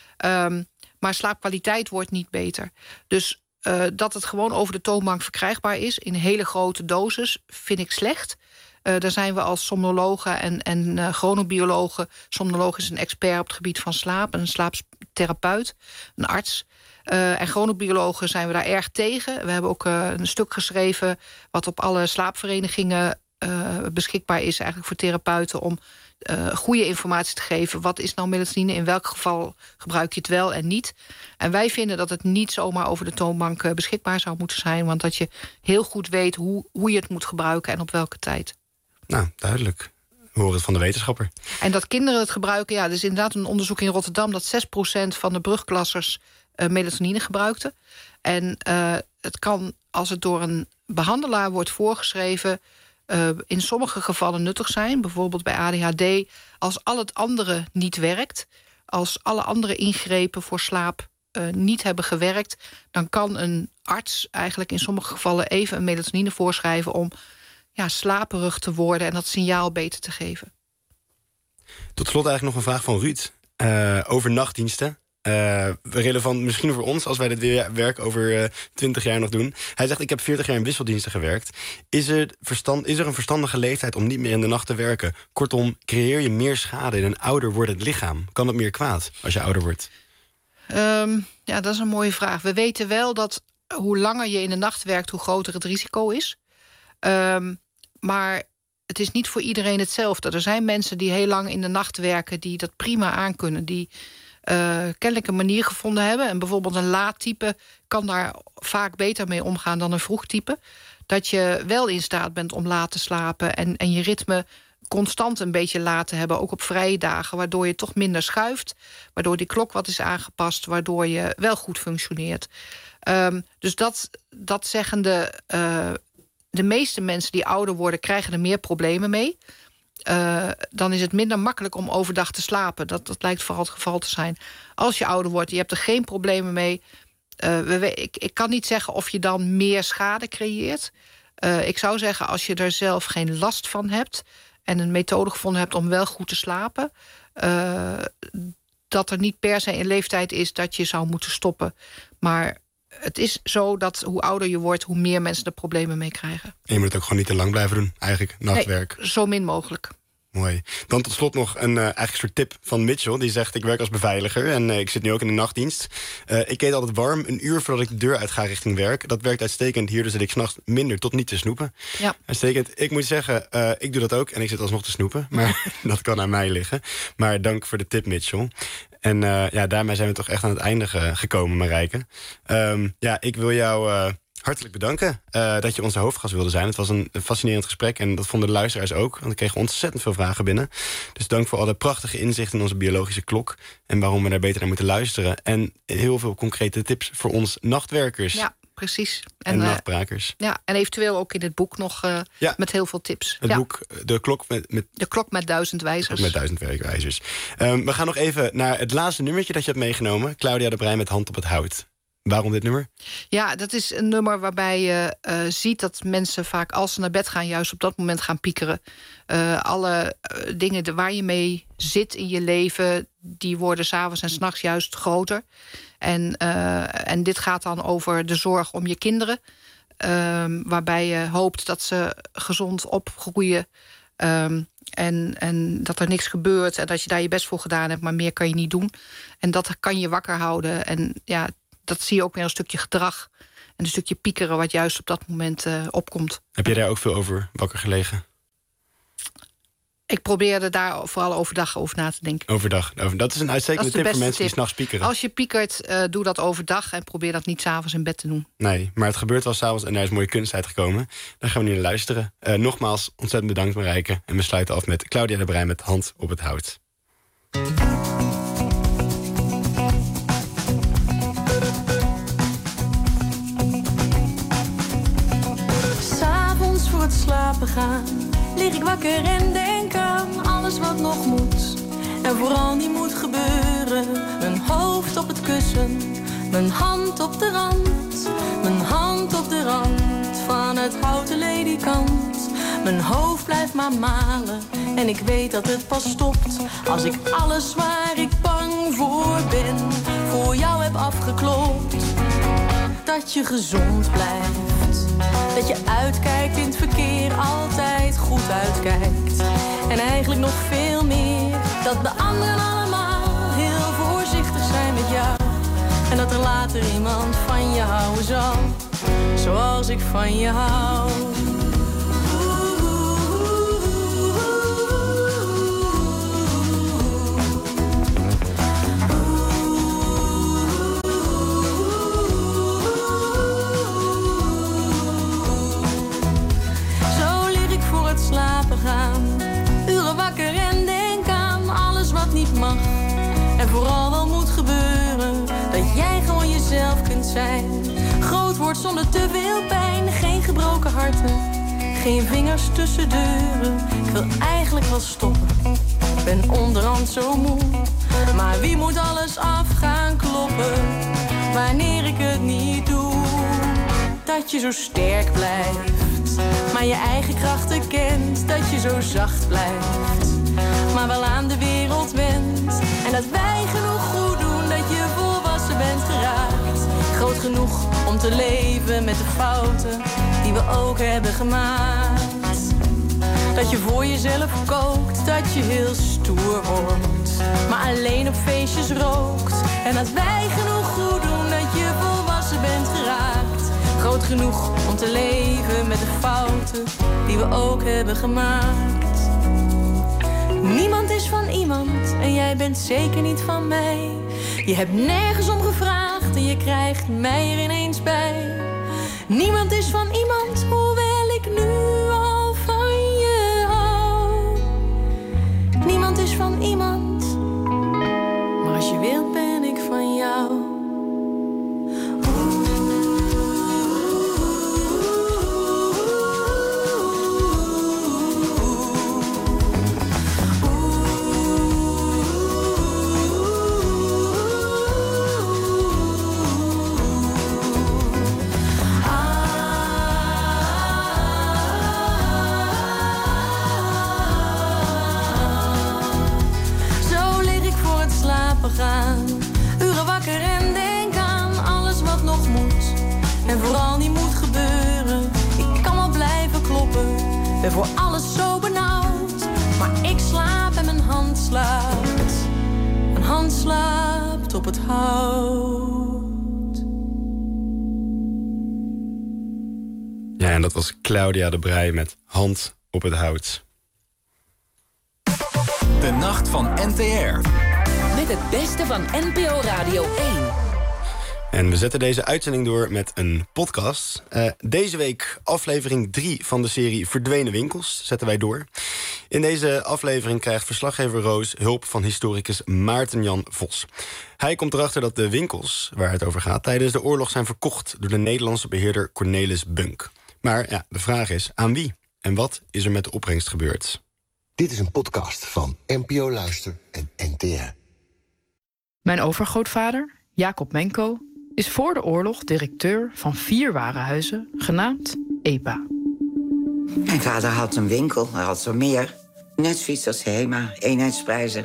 Um, maar slaapkwaliteit wordt niet beter. Dus uh, dat het gewoon over de toonbank verkrijgbaar is in hele grote doses, vind ik slecht. Uh, daar zijn we als somnologen en, en uh, chronobiologen. Somnoloog is een expert op het gebied van slaap, een slaaptherapeut, een arts. Uh, en chronobiologen zijn we daar erg tegen. We hebben ook uh, een stuk geschreven wat op alle slaapverenigingen uh, beschikbaar is, eigenlijk voor therapeuten, om uh, goede informatie te geven. Wat is nou melatonine? In welk geval gebruik je het wel en niet? En wij vinden dat het niet zomaar over de toonbank uh, beschikbaar zou moeten zijn, want dat je heel goed weet hoe, hoe je het moet gebruiken en op welke tijd. Nou, duidelijk. We horen het van de wetenschapper. En dat kinderen het gebruiken, ja, er is inderdaad een onderzoek in Rotterdam dat zes procent van de brugklassers uh, melatonine gebruikte. En uh, het kan, als het door een behandelaar wordt voorgeschreven, uh, in sommige gevallen nuttig zijn. Bijvoorbeeld bij A D H D, als al het andere niet werkt, als alle andere ingrepen voor slaap uh, niet hebben gewerkt, dan kan een arts eigenlijk in sommige gevallen even een melatonine voorschrijven om ja, slaperig te worden en dat signaal beter te geven. Tot slot eigenlijk nog een vraag van Ruud. Uh, over nachtdiensten. Uh, relevant misschien voor ons, als wij dit werk over twintig uh, jaar nog doen. Hij zegt, ik heb veertig jaar in wisseldiensten gewerkt. Is er, verstand, is er een verstandige leeftijd om niet meer in de nacht te werken? Kortom, creëer je meer schade in een ouder wordend lichaam? Kan het meer kwaad als je ouder wordt? Um, ja, dat is een mooie vraag. We weten wel dat hoe langer je in de nacht werkt, hoe groter het risico is. Um, maar het is niet voor iedereen hetzelfde. Er zijn mensen die heel lang in de nacht werken, die dat prima aankunnen, die uh, kennelijk een manier gevonden hebben. En bijvoorbeeld een laadtype kan daar vaak beter mee omgaan dan een vroegtype. Dat je wel in staat bent om laat te slapen en, en je ritme constant een beetje laten hebben, ook op vrije dagen, waardoor je toch minder schuift, waardoor die klok wat is aangepast, waardoor je wel goed functioneert. Um, dus dat, dat zeggende, uh, de meeste mensen die ouder worden, krijgen er meer problemen mee. Uh, dan is het minder makkelijk om overdag te slapen. Dat, dat lijkt vooral het geval te zijn. Als je ouder wordt, je hebt er geen problemen mee. Uh, we, ik, ik kan niet zeggen of je dan meer schade creëert. Uh, ik zou zeggen, als je er zelf geen last van hebt en een methode gevonden hebt om wel goed te slapen, Uh, dat er niet per se een leeftijd is dat je zou moeten stoppen. Maar het is zo dat hoe ouder je wordt, hoe meer mensen er problemen mee krijgen. En je moet het ook gewoon niet te lang blijven doen, eigenlijk, nachtwerk. Nee, zo min mogelijk. Mooi. Dan tot slot nog een uh, eigenlijk soort tip van Mitchell. Die zegt, ik werk als beveiliger en uh, ik zit nu ook in de nachtdienst. Uh, ik eet altijd warm, een uur voordat ik de deur uit ga richting werk. Dat werkt uitstekend. Hierdoor zit ik 's nachts minder tot niet te snoepen. Ja. Uitstekend. Ik moet zeggen, uh, ik doe dat ook en ik zit alsnog te snoepen. Maar dat kan aan mij liggen. Maar dank voor de tip, Mitchell. En uh, ja, daarmee zijn we toch echt aan het einde ge- gekomen, Marijke. Um, ja, ik wil jou Uh, hartelijk bedanken uh, dat je onze hoofdgast wilde zijn. Het was een, een fascinerend gesprek en dat vonden de luisteraars ook. Want we kregen ontzettend veel vragen binnen. Dus dank voor alle prachtige inzichten in onze biologische klok en waarom we daar beter naar moeten luisteren. En heel veel concrete tips voor ons nachtwerkers. Ja, precies. En, en nachtbrakers. Uh, ja, en eventueel ook in het boek nog uh, ja. met heel veel tips. Het ja. boek De Klok met, met... De Klok met duizend wijzers. Met duizend werkwijzers. Um, we gaan nog even naar het laatste nummertje dat je hebt meegenomen. Claudia de Breij met Hand op het Hout. Waarom dit nummer? Ja, dat is een nummer waarbij je uh, ziet dat mensen vaak als ze naar bed gaan juist op dat moment gaan piekeren. Uh, alle uh, dingen de, waar je mee zit in je leven, die worden 's avonds en 's nachts juist groter. En, uh, en dit gaat dan over de zorg om je kinderen. Uh, waarbij je hoopt dat ze gezond opgroeien. Um, en, en dat er niks gebeurt en dat je daar je best voor gedaan hebt, maar meer kan je niet doen. En dat kan je wakker houden. En ja, dat zie je ook weer een stukje gedrag en een stukje piekeren wat juist op dat moment uh, opkomt. Heb jij daar ook veel over wakker gelegen? Ik probeerde daar vooral overdag over na te denken. Overdag. Dat is een uitstekende tip voor mensen tip. die 's nachts piekeren. Als je piekert, uh, doe dat overdag en probeer dat niet 's avonds in bed te doen. Nee, maar het gebeurt wel 's avonds en daar is mooie kunst uitgekomen. Daar gaan we nu naar luisteren. Uh, nogmaals, ontzettend bedankt, Marijke. En we sluiten af met Claudia de Breij met Hand op het Hout. S'avonds voor het slapen gaan lig ik wakker en denk aan alles wat nog moet. En vooral niet moet gebeuren. Mijn hoofd op het kussen, mijn hand op de rand. Mijn hand op de rand van het houten ledikant. Mijn hoofd blijft maar malen en ik weet dat het pas stopt als ik alles waar ik bang voor ben voor jou heb afgeklopt. Dat je gezond blijft, dat je uitkijkt in het verkeer, altijd goed uitkijkt. En eigenlijk nog veel meer, dat de anderen allemaal heel voorzichtig zijn met jou. En dat er later iemand van je houden zal, zoals ik van je hou. Uren wakker en denk aan alles wat niet mag. En vooral wel moet gebeuren, dat jij gewoon jezelf kunt zijn. Groot wordt zonder te veel pijn, geen gebroken harten, geen vingers tussen deuren. Ik wil eigenlijk wel stoppen, ik ben onderhand zo moe. Maar wie moet alles af gaan kloppen, wanneer ik het niet doe? Dat je zo sterk blijft, maar je eigen krachten kent. Dat je zo zacht blijft, maar wel aan de wereld bent. En dat wij genoeg goed doen, dat je volwassen bent geraakt. Groot genoeg om te leven met de fouten die we ook hebben gemaakt. Dat je voor jezelf kookt, dat je heel stoer wordt, maar alleen op feestjes rookt. En dat wij genoeg goed doen, dat je volwassen bent geraakt. genoeg om te leven met de fouten die we ook hebben gemaakt. Niemand is van iemand en jij bent zeker niet van mij. Je hebt nergens om gevraagd en je krijgt mij er ineens bij. Niemand is van iemand, hoewel ik nu al van je hou. Niemand is van iemand, maar als je wilt ben ik van jou. Gaan. Uren wakker en denk aan alles wat nog moet. En vooral niet moet gebeuren. Ik kan wel blijven kloppen. Ben voor alles zo benauwd. Maar ik slaap en mijn hand slaapt. Mijn hand slaapt op het hout. Ja, en dat was Claudia de Breij met Hand op het hout. De nacht van N T R. Met het beste van N P O Radio één. En we zetten deze uitzending door met een podcast. Uh, deze week aflevering drie van de serie Verdwenen Winkels zetten wij door. In deze aflevering krijgt verslaggever Roos hulp van historicus Maarten-Jan Vos. Hij komt erachter dat de winkels, waar het over gaat, tijdens de oorlog zijn verkocht door de Nederlandse beheerder Cornelis Bunk. Maar ja, de vraag is, aan wie? En wat is er met de opbrengst gebeurd? Dit is een podcast van N P O Luister en N T R. Mijn overgrootvader, Jacob Menko, is voor de oorlog directeur van vier warenhuizen, genaamd E P A. Mijn vader had een winkel, hij had zo meer. Net zoiets als Hema, eenheidsprijzen.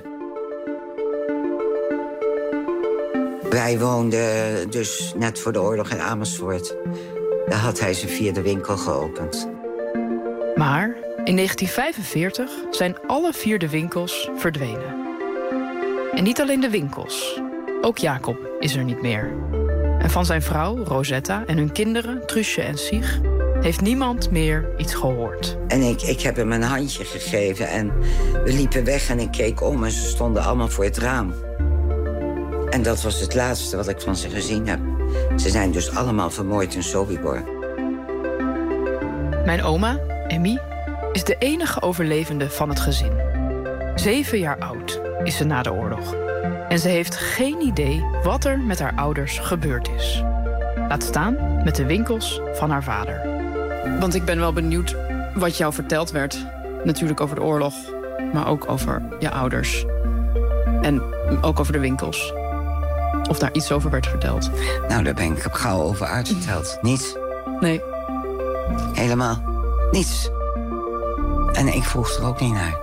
Wij woonden dus net voor de oorlog in Amersfoort. Daar had hij zijn vierde winkel geopend. Maar in negentien vijfenveertig zijn alle vier de winkels verdwenen. En niet alleen de winkels. Ook Jacob is er niet meer. En van zijn vrouw, Rosetta, en hun kinderen, Truusje en Sieg, heeft niemand meer iets gehoord. En ik, ik heb hem een handje gegeven en we liepen weg en ik keek om en ze stonden allemaal voor het raam. En dat was het laatste wat ik van ze gezien heb. Ze zijn dus allemaal vermoord in Sobibor. Mijn oma, Emmy, is de enige overlevende van het gezin. Zeven jaar oud is ze na de oorlog. En ze heeft geen idee wat er met haar ouders gebeurd is. Laat staan met de winkels van haar vader. Want ik ben wel benieuwd wat jou verteld werd. Natuurlijk over de oorlog, maar ook over je ouders. En ook over de winkels. Of daar iets over werd verteld. Nou, daar ben ik op gauw over uitverteld. Niets? Nee. Helemaal niets. En ik vroeg er ook niet naar.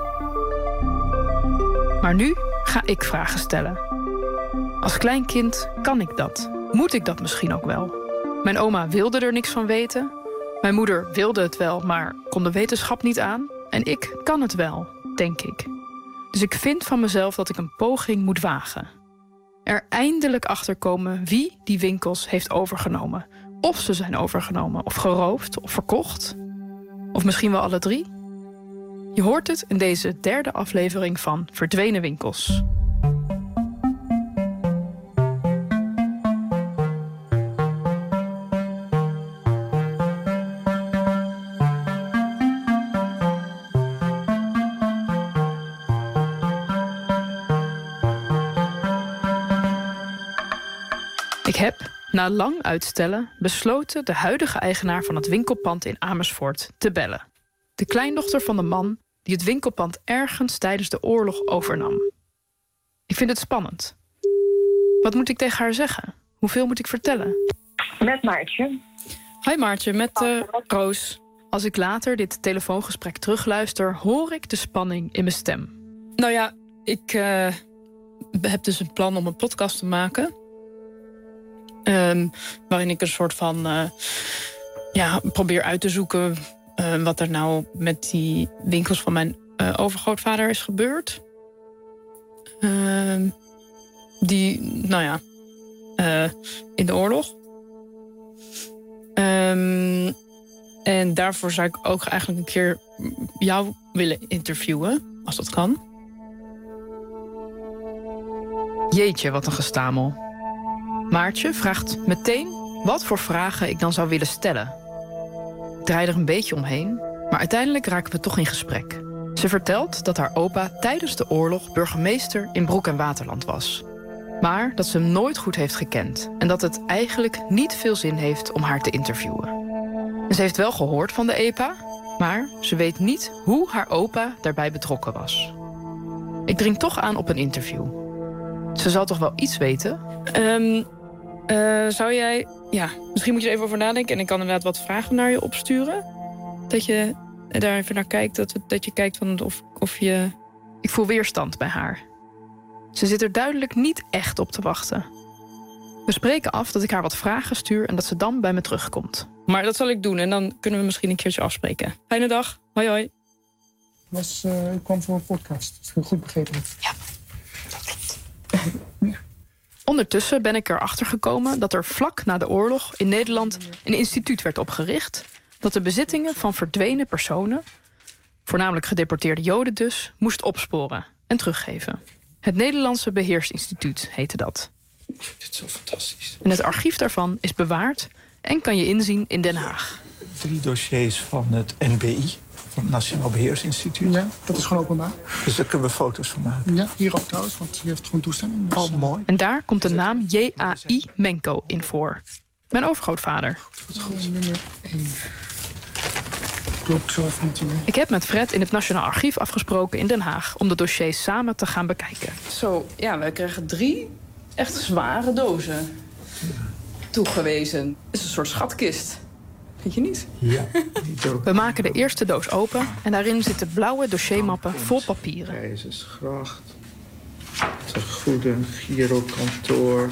Maar nu ga ik vragen stellen. Als klein kind kan ik dat. Moet ik dat misschien ook wel? Mijn oma wilde er niks van weten. Mijn moeder wilde het wel, maar kon de wetenschap niet aan. En ik kan het wel, denk ik. Dus ik vind van mezelf dat ik een poging moet wagen. Er eindelijk achter komen wie die winkels heeft overgenomen. Of ze zijn overgenomen, of geroofd, of verkocht. Of misschien wel alle drie. Je hoort het in deze derde aflevering van Verdwenen Winkels. Ik heb, na lang uitstellen, besloten de huidige eigenaar van het winkelpand in Amersfoort te bellen. De kleindochter van de man die het winkelpand ergens tijdens de oorlog overnam. Ik vind het spannend. Wat moet ik tegen haar zeggen? Hoeveel moet ik vertellen? Met Maartje. Hi Maartje, met uh, Roos. Als ik later dit telefoongesprek terugluister, hoor ik de spanning in mijn stem. Nou ja, ik uh, heb dus een plan om een podcast te maken. Um, waarin ik een soort van uh, ja, probeer uit te zoeken uh, wat er nou met die winkels van mijn uh, overgrootvader is gebeurd. Uh, die, nou ja, uh, in de oorlog. Um, En daarvoor zou ik ook eigenlijk een keer jou willen interviewen, als dat kan. Jeetje, wat een gestamel. Maartje vraagt meteen wat voor vragen ik dan zou willen stellen. Ik draai er een beetje omheen, maar uiteindelijk raken we toch in gesprek. Ze vertelt dat haar opa tijdens de oorlog burgemeester in Broek en Waterland was. Maar dat ze hem nooit goed heeft gekend en dat het eigenlijk niet veel zin heeft om haar te interviewen. En ze heeft wel gehoord van de E P A, maar ze weet niet hoe haar opa daarbij betrokken was. Ik dring toch aan op een interview. Ze zal toch wel iets weten? Um, uh, zou jij... Ja, misschien moet je er even over nadenken. En ik kan inderdaad wat vragen naar je opsturen. Dat je daar even naar kijkt. Dat, dat je kijkt van of, of je... Ik voel weerstand bij haar. Ze zit er duidelijk niet echt op te wachten. We spreken af dat ik haar wat vragen stuur en dat ze dan bij me terugkomt. Maar dat zal ik doen en dan kunnen we misschien een keertje afspreken. Fijne dag. Hoi hoi. Was, uh, ik kwam voor een podcast, als ik het goed begrepen heb. Ja, dat klopt. Ja. Ondertussen ben ik erachter gekomen dat er vlak na de oorlog in Nederland een instituut werd opgericht dat de bezittingen van verdwenen personen, voornamelijk gedeporteerde Joden dus, moest opsporen en teruggeven. Het Nederlandse Beheersinstituut heette dat. Dit is zo fantastisch. En het archief daarvan is bewaard en kan je inzien in Den Haag. Drie dossiers van het N B I, van het Nationaal Beheersinstituut. Ja, dat is gewoon openbaar. Dus daar kunnen we foto's van maken. Ja, hier ook trouwens, want je heeft gewoon toestemming. Dus... Oh, mooi. En daar komt de naam J A I Menko in voor. Mijn overgrootvader. Goed, goed. Nummer één. Klopt, zo even natuurlijk. Ik heb met Fred in het Nationaal Archief afgesproken in Den Haag om de dossiers samen te gaan bekijken. Zo, ja, we krijgen drie echt zware dozen toegewezen. Het is een soort schatkist. Vind je niet? Ja. We maken de eerste doos open en daarin zitten blauwe dossiermappen vol papieren. Keizersgracht, te goede girokantoor,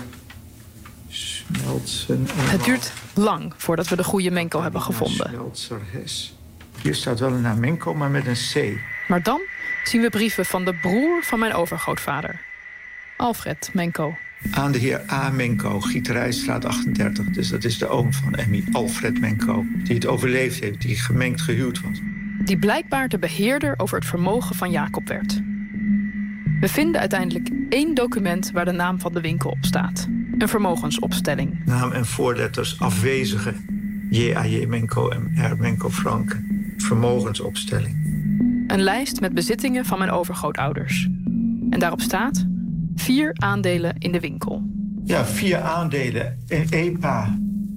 Smeltsen. Het duurt lang voordat we de goede Menko hebben gevonden. Smeltserhes. Hier staat wel een naam Menko, maar met een C. Maar dan zien we brieven van de broer van mijn overgrootvader. Alfred Menko. Aan de heer A. Menko, Gieterijstraat achtendertig. Dus dat is de oom van Emmy, Alfred Menko. Die het overleefd heeft, die gemengd gehuwd was. Die blijkbaar de beheerder over het vermogen van Jacob werd. We vinden uiteindelijk één document waar de naam van de winkel op staat. Een vermogensopstelling. Naam en voorletters afwezige. J A J Menko en R. Menko Frank. Vermogensopstelling. Een lijst met bezittingen van mijn overgrootouders. En daarop staat vier aandelen in de winkel. Ja, vier aandelen in E P A.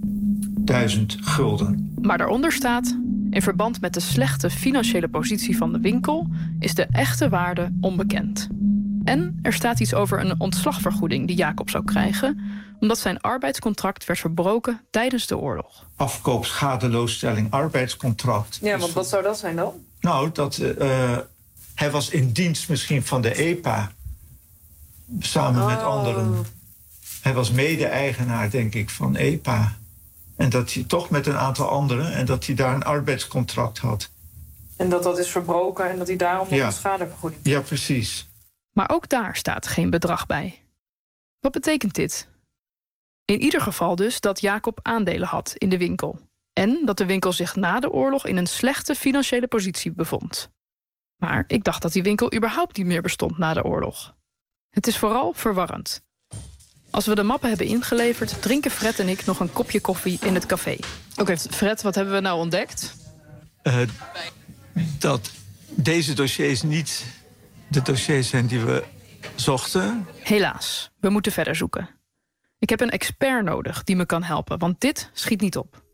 Duizend gulden. Maar daaronder staat: in verband met de slechte financiële positie van de winkel is de echte waarde onbekend. En er staat iets over een ontslagvergoeding die Jacob zou krijgen, omdat zijn arbeidscontract werd verbroken tijdens de oorlog. Afkoop, schadeloosstelling, arbeidscontract. Ja, want wat zou dat zijn dan? Nou, dat, uh, hij was in dienst misschien van de E P A. Samen oh. met anderen. Hij was mede-eigenaar, denk ik, van E P A. En dat hij toch met een aantal anderen, en dat hij daar een arbeidscontract had. En dat dat is verbroken en dat hij daarom nog ja. een schadevergoeding. Ja, precies. Maar ook daar staat geen bedrag bij. Wat betekent dit? In ieder geval dus dat Jacob aandelen had in de winkel. En dat de winkel zich na de oorlog in een slechte financiële positie bevond. Maar ik dacht dat die winkel überhaupt niet meer bestond na de oorlog. Het is vooral verwarrend. Als we de mappen hebben ingeleverd, drinken Fred en ik nog een kopje koffie in het café. Oké, okay, Fred, wat hebben we nou ontdekt? Uh, dat deze dossiers niet de dossiers zijn die we zochten. Helaas, we moeten verder zoeken. Ik heb een expert nodig die me kan helpen, want dit schiet niet op.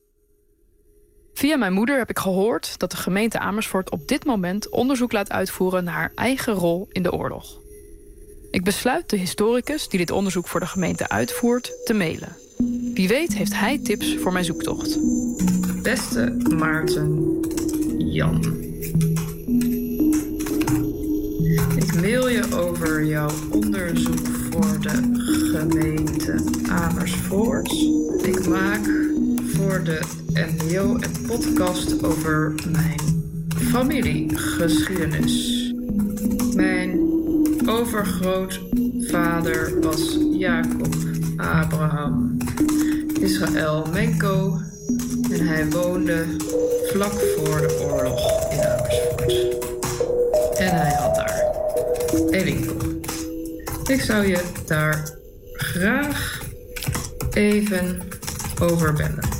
Via mijn moeder heb ik gehoord dat de gemeente Amersfoort op dit moment onderzoek laat uitvoeren naar haar eigen rol in de oorlog. Ik besluit de historicus die dit onderzoek voor de gemeente uitvoert te mailen. Wie weet heeft hij tips voor mijn zoektocht. Beste Maarten Jan. Ik mail je over jouw onderzoek voor de gemeente Amersfoort. Ik maak voor de N P O een podcast over mijn familiegeschiedenis. Mijn overgrootvader was Jacob Abraham Israël Menko, En hij woonde vlak voor de oorlog in Amersfoort. En hij had daar een winkel. Ik zou je daar graag even over bellen.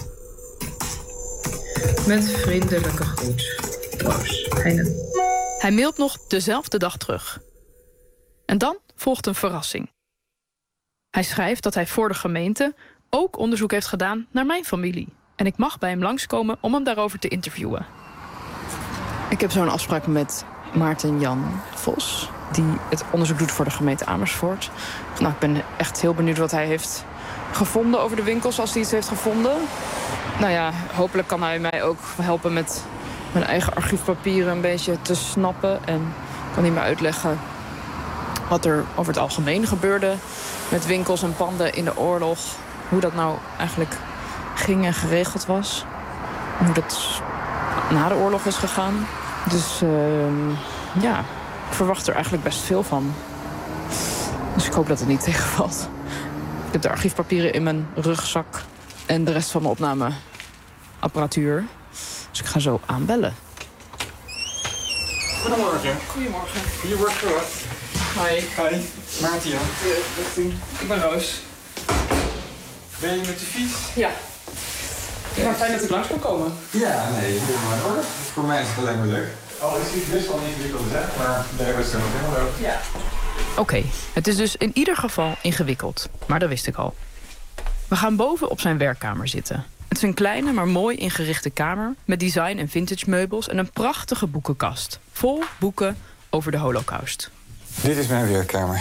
Met vriendelijke groet, Roos Heijnen. Hij mailt nog dezelfde dag terug. En dan volgt een verrassing. Hij schrijft dat hij voor de gemeente ook onderzoek heeft gedaan naar mijn familie. En ik mag bij hem langskomen om hem daarover te interviewen. Ik heb zo'n afspraak met Maarten Jan Vos, die het onderzoek doet voor de gemeente Amersfoort. Nou, ik ben echt heel benieuwd wat hij heeft gevonden over de winkels, als hij iets heeft gevonden. Nou ja, hopelijk kan hij mij ook helpen met mijn eigen archiefpapieren een beetje te snappen. En kan hij me uitleggen wat er over het algemeen gebeurde met winkels en panden in de oorlog. Hoe dat nou eigenlijk ging en geregeld was. En hoe dat na de oorlog is gegaan. Dus uh, ja, ik verwacht er eigenlijk best veel van. Dus ik hoop dat het niet tegenvalt. Ik heb de archiefpapieren in mijn rugzak en de rest van mijn opnameapparatuur. Dus ik ga zo aanbellen. Goedemorgen. Goedemorgen. Goedemorgen. Hi. Hi. Maarten Jan. Ik ben Roos. Ben je met de fiets? Ja. Maar fijn dat ik langs kan komen. Ja, nee, helemaal hoor. Voor mij is het alleen maar leuk. Al is het best wel ingewikkeld, hè? Maar daar hebben we het zo nog helemaal over. Ja. Oké, okay, het is dus in ieder geval ingewikkeld. Maar dat wist ik al. We gaan boven op zijn werkkamer zitten. Het is een kleine, maar mooi ingerichte kamer met design en vintage meubels en een prachtige boekenkast. Vol boeken over de Holocaust. Dit is mijn werkkamer.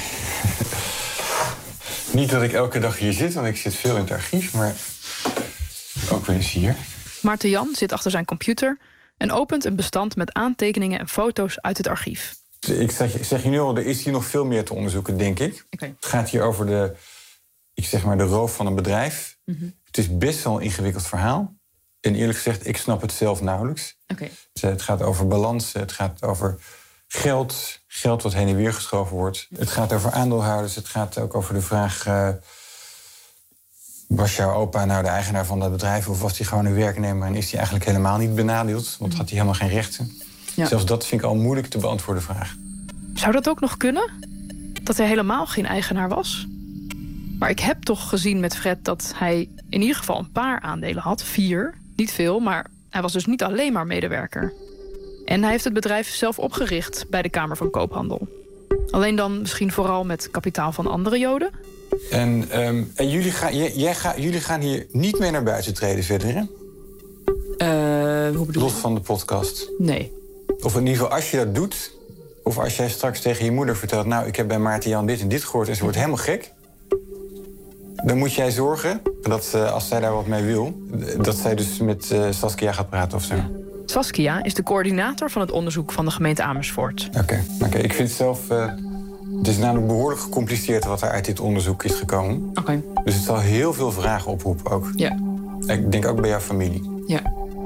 Niet dat ik elke dag hier zit, want ik zit veel in het archief, maar ook wel eens hier. Maarten Jan zit achter zijn computer en opent een bestand met aantekeningen en foto's uit het archief. Ik zeg, ik zeg je nu al, er is hier nog veel meer te onderzoeken, denk ik. Okay. Het gaat hier over de, ik zeg maar, de roof van een bedrijf. Mm-hmm. Het is best wel een ingewikkeld verhaal. En eerlijk gezegd, ik snap het zelf nauwelijks. Okay. Dus het gaat over balansen, het gaat over geld, geld wat heen en weer geschoven wordt. Het gaat over aandeelhouders, het gaat ook over de vraag... Uh, was jouw opa nou de eigenaar van dat bedrijf of was hij gewoon een werknemer en is hij eigenlijk helemaal niet benadeeld? Want had hij helemaal geen rechten? Ja. Zelfs dat vind ik al moeilijk te beantwoorden vraag. Zou dat ook nog kunnen? Dat hij helemaal geen eigenaar was? Maar ik heb toch gezien met Fred dat hij in ieder geval een paar aandelen had. Vier, niet veel, maar hij was dus niet alleen maar medewerker. En hij heeft het bedrijf zelf opgericht bij de Kamer van Koophandel. Alleen dan misschien vooral met kapitaal van andere Joden? En, um, en jullie, ga, jij, jij ga, jullie gaan hier niet mee naar buiten treden verder, hè? Uh, hoe bedoel je? Los van de podcast. Nee. Of in ieder geval, als je dat doet... of als jij straks tegen je moeder vertelt... nou, ik heb bij Maarten Jan dit en dit gehoord... en ze wordt helemaal gek... dan moet jij zorgen dat uh, als zij daar wat mee wil... dat zij dus met uh, Saskia gaat praten of zo. Saskia is de coördinator van het onderzoek van de gemeente Amersfoort. Oké, okay, okay. Ik vind het zelf... Uh, het is namelijk behoorlijk gecompliceerd wat er uit dit onderzoek is gekomen. Oké. Okay. Dus het zal heel veel vragen oproepen ook. Ja. Ik denk ook bij jouw familie. Ja.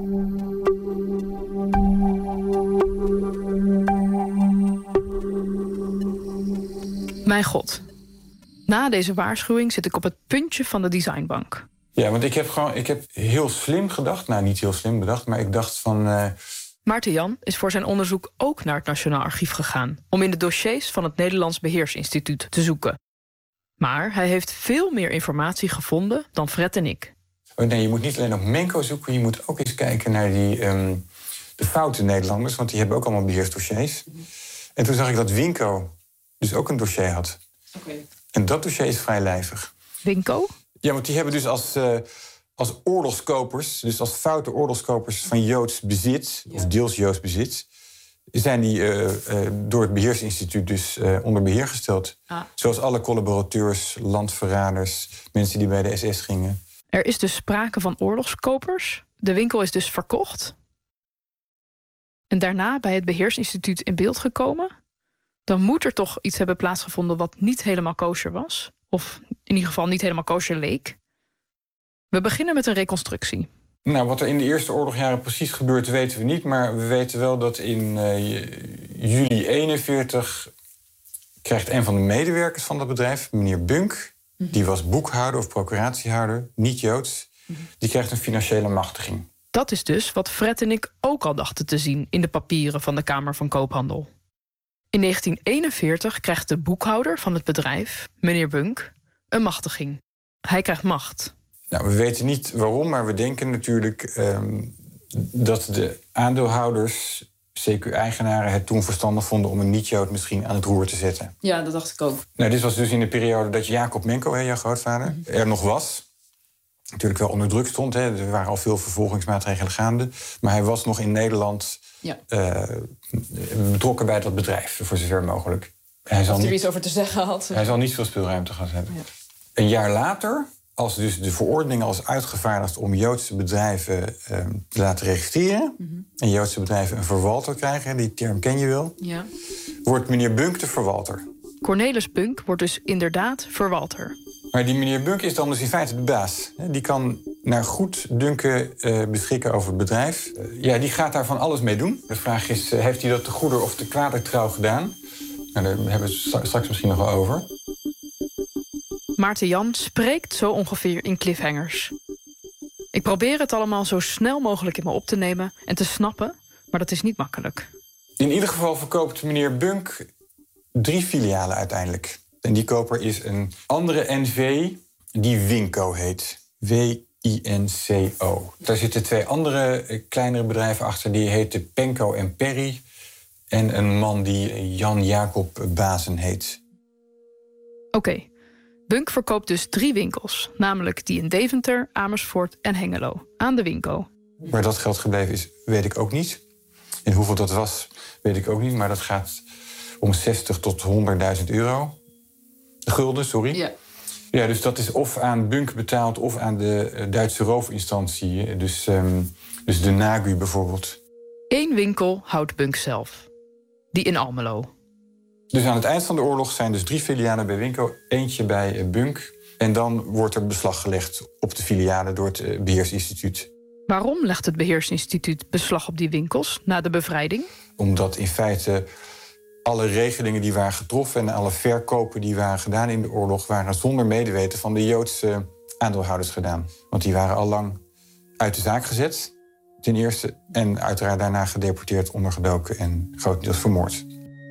Mijn god. Na deze waarschuwing zit ik op het puntje van de designbank. Ja, want ik heb gewoon ik heb heel slim gedacht. Nou, niet heel slim bedacht, maar ik dacht van... Uh... Maarten Jan is voor zijn onderzoek ook naar het Nationaal Archief gegaan... om in de dossiers van het Nederlands Beheersinstituut te zoeken. Maar hij heeft veel meer informatie gevonden dan Fred en ik. Oh, nee, je moet niet alleen op Menko zoeken... je moet ook eens kijken naar die, um, de foute Nederlanders... want die hebben ook allemaal beheersdossiers. En toen zag ik dat Winco dus ook een dossier had. Okay. En dat dossier is vrij lijvig. Winco? Ja, want die hebben dus als, uh, als oorlogskopers... dus als foute oorlogskopers van Joods bezit... Ja. of deels Joods bezit... zijn die uh, uh, door het Beheersinstituut dus uh, onder beheer gesteld. Ah. Zoals alle collaborateurs, landverraders... mensen die bij de S S gingen. Er is dus sprake van oorlogskopers. De winkel is dus verkocht. En daarna bij het Beheersinstituut in beeld gekomen... dan moet er toch iets hebben plaatsgevonden wat niet helemaal kosher was. Of in ieder geval niet helemaal kosher leek. We beginnen met een reconstructie. Nou, wat er in de Eerste Oorlogjaren precies gebeurt, weten we niet. Maar we weten wel dat in uh, juli eenenveertig... krijgt een van de medewerkers van dat bedrijf, meneer Bunk... Mm-hmm. die was boekhouder of procuratiehouder, niet Joods... Mm-hmm. die krijgt een financiële machtiging. Dat is dus wat Fred en ik ook al dachten te zien in de papieren van de Kamer van Koophandel. In negentien eenenveertig krijgt de boekhouder van het bedrijf, meneer Bunk, een machtiging. Hij krijgt macht. Nou, we weten niet waarom, maar we denken natuurlijk um, dat de aandeelhouders, C Q-eigenaren, het toen verstandig vonden om een niet-Jood misschien aan het roer te zetten. Ja, dat dacht ik ook. Nou, dit was dus in de periode dat Jacob Menko, hè, jouw grootvader, mm-hmm. er nog was. Natuurlijk wel onder druk stond, hè. Er waren al veel vervolgingsmaatregelen gaande. Maar hij was nog in Nederland ja. uh, betrokken bij dat bedrijf, voor zover mogelijk. Hij zal Als hij er niet, iets over te zeggen had. Hij zal niet veel speelruimte gaan hebben. Ja. Een jaar later, als dus de verordening al is uitgevaardigd om Joodse bedrijven uh, te laten registreren, mm-hmm. en Joodse bedrijven een verwalter krijgen, die term ken je wel, ja. wordt meneer Bunk de verwalter. Cornelis Bunk wordt dus inderdaad verwalter. Maar die meneer Bunk is dan dus in feite de baas. Die kan naar goed dunken uh, beschikken over het bedrijf. Uh, ja, die gaat daar van alles mee doen. De vraag is, uh, heeft hij dat te goeder of te kwader trouw gedaan? Nou, daar hebben we het straks misschien nog wel over. Maarten Jan spreekt zo ongeveer in cliffhangers. Ik probeer het allemaal zo snel mogelijk in me op te nemen en te snappen, maar dat is niet makkelijk. In ieder geval verkoopt meneer Bunk drie filialen uiteindelijk. En die koper is een andere N V die Winco heet. W I N C O. Daar zitten twee andere kleinere bedrijven achter. Die heten Penco en Perry. En een man die Jan Jacob Bazen heet. Oké. Okay. Bunk verkoopt dus drie winkels. Namelijk die in Deventer, Amersfoort en Hengelo. Aan de Winco. Waar dat geld gebleven is, weet ik ook niet. En hoeveel dat was, weet ik ook niet. Maar dat gaat om zestig tot honderdduizend euro. Gulden, sorry. Ja. Ja, dus dat is of aan Bunk betaald of aan de Duitse roofinstantie. Dus, um, dus de N A G U bijvoorbeeld. Eén winkel houdt Bunk zelf. Die in Almelo. Dus aan het eind van de oorlog zijn dus drie filialen bij Winco, eentje bij Bunk. En dan wordt er beslag gelegd op de filialen door het Beheersinstituut. Waarom legt het Beheersinstituut beslag op die winkels na de bevrijding? Omdat in feite alle regelingen die waren getroffen en alle verkopen die waren gedaan in de oorlog waren zonder medeweten van de Joodse aandeelhouders gedaan. Want die waren al lang uit de zaak gezet, ten eerste. En uiteraard daarna gedeporteerd, ondergedoken en grotendeels vermoord.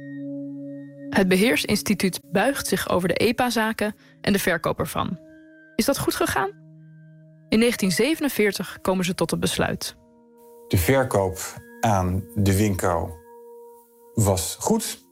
Het Beheersinstituut buigt zich over de E P A-zaken en de verkoop ervan. Is dat goed gegaan? In negentien zevenenveertig komen ze tot een besluit. De verkoop aan de Winco was goed.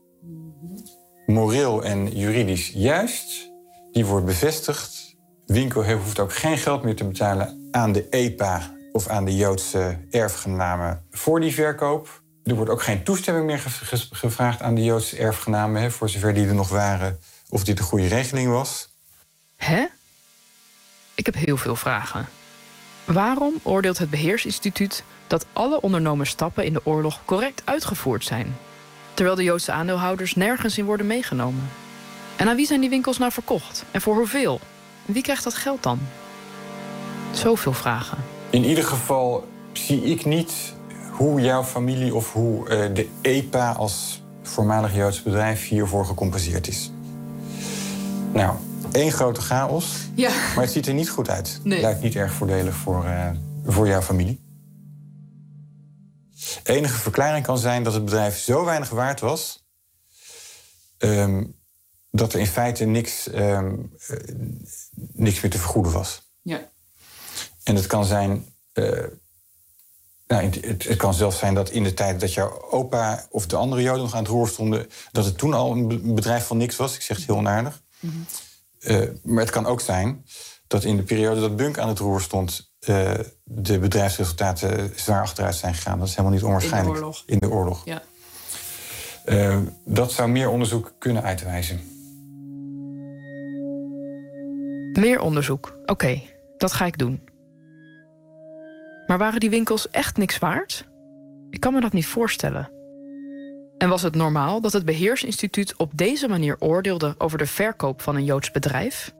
Moreel en juridisch juist. Die wordt bevestigd. Winco hoeft ook geen geld meer te betalen aan de E P A of aan de Joodse erfgenamen voor die verkoop. Er wordt ook geen toestemming meer gevraagd aan de Joodse erfgenamen, hè, voor zover die er nog waren, of dit een goede regeling was. Hè? Ik heb heel veel vragen. Waarom oordeelt het Beheersinstituut dat alle ondernomen stappen in de oorlog correct uitgevoerd zijn, terwijl de Joodse aandeelhouders nergens in worden meegenomen? En aan wie zijn die winkels nou verkocht? En voor hoeveel? En wie krijgt dat geld dan? Zoveel vragen. In ieder geval zie ik niet hoe jouw familie of hoe uh, de E P A als voormalig Joods bedrijf hiervoor gecompenseerd is. Nou, één grote chaos, ja. Maar het ziet er niet goed uit. Nee. Lijkt niet erg voordelig voor, uh, voor jouw familie. De enige verklaring kan zijn dat het bedrijf zo weinig waard was, Um, dat er in feite niks, um, uh, niks meer te vergoeden was. Ja. En het kan zijn, Uh, Nou, het, het kan zelfs zijn dat in de tijd dat jouw opa of de andere Joden nog aan het roer stonden, dat het toen al een bedrijf van niks was. Ik zeg het heel onaardig. Mm-hmm. Uh, maar het kan ook zijn dat in de periode dat Bunk aan het roer stond, uh, de bedrijfsresultaten zwaar achteruit zijn gegaan. Dat is helemaal niet onwaarschijnlijk. In de oorlog. In de oorlog. Ja. Uh, dat zou meer onderzoek kunnen uitwijzen. Meer onderzoek. Oké, okay, dat ga ik doen. Maar waren die winkels echt niks waard? Ik kan me dat niet voorstellen. En was het normaal dat het Beheersinstituut op deze manier oordeelde over de verkoop van een Joods bedrijf?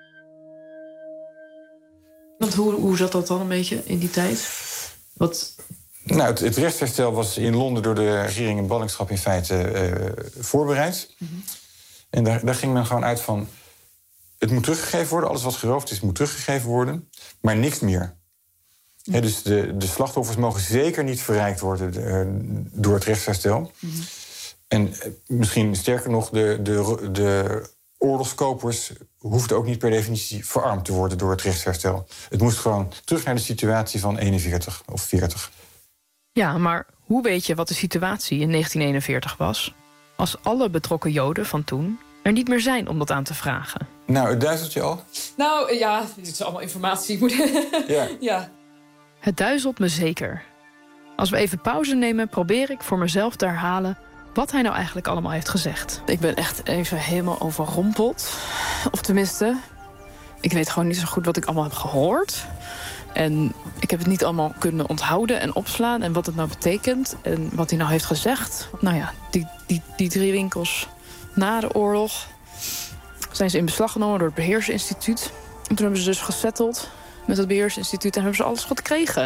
Want hoe, hoe zat dat dan een beetje in die tijd? Wat... Nou, het, het rechtsherstel was in Londen door de regering in ballingschap in feite uh, voorbereid. Mm-hmm. En daar, daar ging men gewoon uit van, het moet teruggegeven worden. Alles wat geroofd is, moet teruggegeven worden. Maar niks meer. He, dus de, de slachtoffers mogen zeker niet verrijkt worden uh, door het rechtsherstel. Mm-hmm. En uh, misschien sterker nog, de, de, de oorlogskopers hoefden ook niet per definitie verarmd te worden door het rechtsherstel. Het moest gewoon terug naar de situatie van eenenveertig of veertig. Ja, maar hoe weet je wat de situatie in negentien eenenveertig was, als alle betrokken Joden van toen er niet meer zijn om dat aan te vragen? Nou, het duizelt je al? Nou, ja, dit is allemaal informatie. Ja. ja. Het duizelt me zeker. Als we even pauze nemen, probeer ik voor mezelf te herhalen wat hij nou eigenlijk allemaal heeft gezegd. Ik ben echt even helemaal overrompeld. Of tenminste, ik weet gewoon niet zo goed wat ik allemaal heb gehoord. En ik heb het niet allemaal kunnen onthouden en opslaan. En wat het nou betekent en wat hij nou heeft gezegd. Nou ja, die, die, die drie winkels na de oorlog zijn ze in beslag genomen door het Beheersinstituut. En toen hebben ze dus gesetteld met het Beheersinstituut en hebben ze alles gekregen.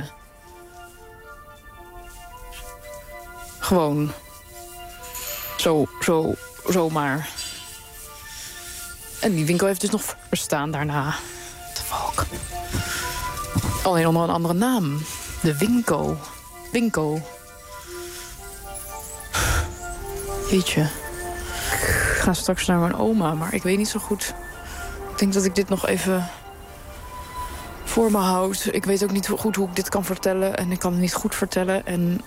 Gewoon zo, zo, zomaar. En die winkel heeft dus nog bestaan daarna. De Valk. Alleen onder een andere naam. De Winko. Winko. Jeetje. Ik ga straks naar mijn oma, maar ik weet niet zo goed. Ik denk dat ik dit nog even voor me houd. Ik weet ook niet goed hoe ik dit kan vertellen. En ik kan het niet goed vertellen. En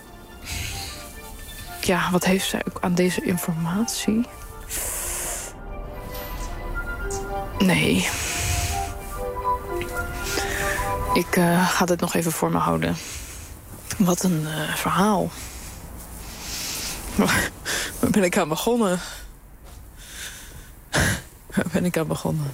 ja, wat heeft zij ook aan deze informatie? Nee. Ik uh, ga dit nog even voor me houden. Wat een uh, verhaal. Waar ben ik aan begonnen? Waar ben ik aan begonnen?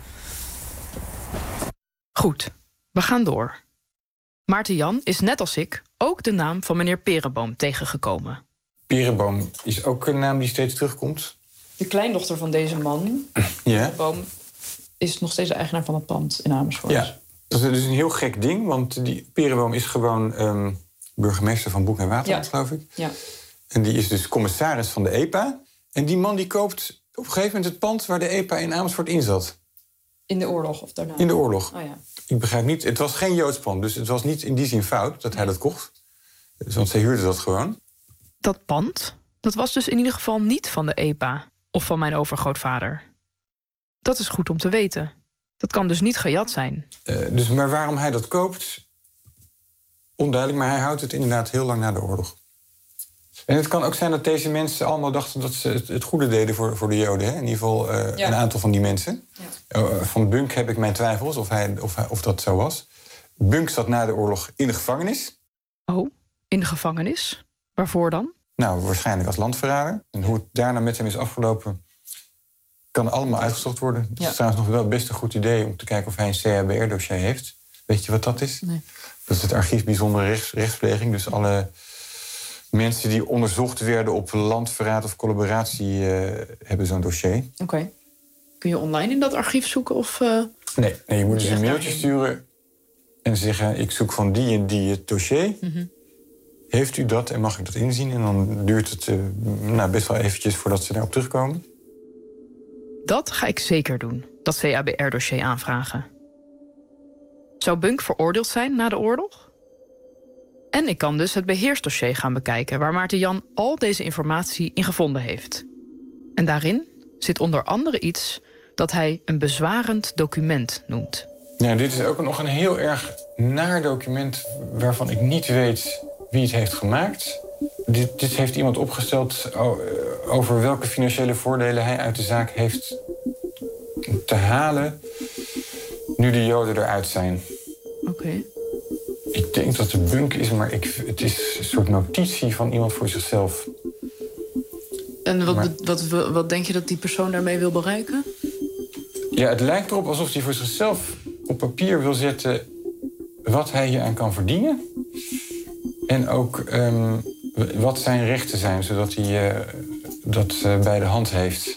Goed, we gaan door. Maarten Jan is net als ik ook de naam van meneer Perenboom tegengekomen. Perenboom is ook een naam die steeds terugkomt. De kleindochter van deze man, ja. Perenboom, is nog steeds de eigenaar van het pand in Amersfoort. Ja, dat is dus een heel gek ding, want die Perenboom is gewoon um, burgemeester van Broek en Waterland, ja. geloof ik. Ja. En die is dus commissaris van de E P A. En die man die koopt op een gegeven moment het pand waar de E P A in Amersfoort in zat. In de oorlog of daarna? In de oorlog. Oh, ja. Ik begrijp niet, het was geen Joods pand, dus het was niet in die zin fout dat hij dat kocht. Dus, want zij huurde dat gewoon. Dat pand, dat was dus in ieder geval niet van de E P A of van mijn overgrootvader. Dat is goed om te weten. Dat kan dus niet gejat zijn. Uh, dus, maar waarom hij dat koopt, onduidelijk, maar hij houdt het inderdaad heel lang na de oorlog. En het kan ook zijn dat deze mensen allemaal dachten dat ze het, het goede deden voor, voor de Joden. Hè? In ieder geval uh, ja. een aantal van die mensen. Ja. Uh, van Bunk heb ik mijn twijfels of, hij, of, hij, of dat zo was. Bunk zat na de oorlog in de gevangenis. Oh, in de gevangenis? Waarvoor dan? Nou, waarschijnlijk als landverrader. En hoe het daarna met hem is afgelopen, kan allemaal uitgezocht worden. Het ja. is trouwens nog wel best een goed idee om te kijken of hij een C H B R-dossier heeft. Weet je wat dat is? Nee. Dat is het archief bijzondere rechts, rechtspleging. Dus alle mensen die onderzocht werden op landverraad of collaboratie uh, hebben zo'n dossier. Oké. Okay. Kun je online in dat archief zoeken? Of, uh... nee, nee, je moet dus een mailtje sturen en zeggen, ik zoek van die en die het dossier. Mm-hmm. Heeft u dat en mag ik dat inzien? En dan duurt het uh, nou, best wel eventjes voordat ze daarop terugkomen. Dat ga ik zeker doen, dat C H B R-dossier aanvragen. Zou Bunk veroordeeld zijn na de oorlog? En ik kan dus het beheersdossier gaan bekijken, waar Maarten Jan al deze informatie in gevonden heeft. En daarin zit onder andere iets dat hij een bezwarend document noemt. Ja, dit is ook nog een heel erg naar document waarvan ik niet weet wie het heeft gemaakt. Dit, dit heeft iemand opgesteld over welke financiële voordelen hij uit de zaak heeft te halen nu de Joden eruit zijn. Oké. Okay. Ik denk dat het Bunk is, maar ik, het is een soort notitie van iemand voor zichzelf. En wat, maar, wat, wat, wat denk je dat die persoon daarmee wil bereiken? Ja, het lijkt erop alsof hij voor zichzelf op papier wil zetten wat hij hier aan kan verdienen. En ook um, wat zijn rechten zijn, zodat hij uh, dat uh, bij de hand heeft.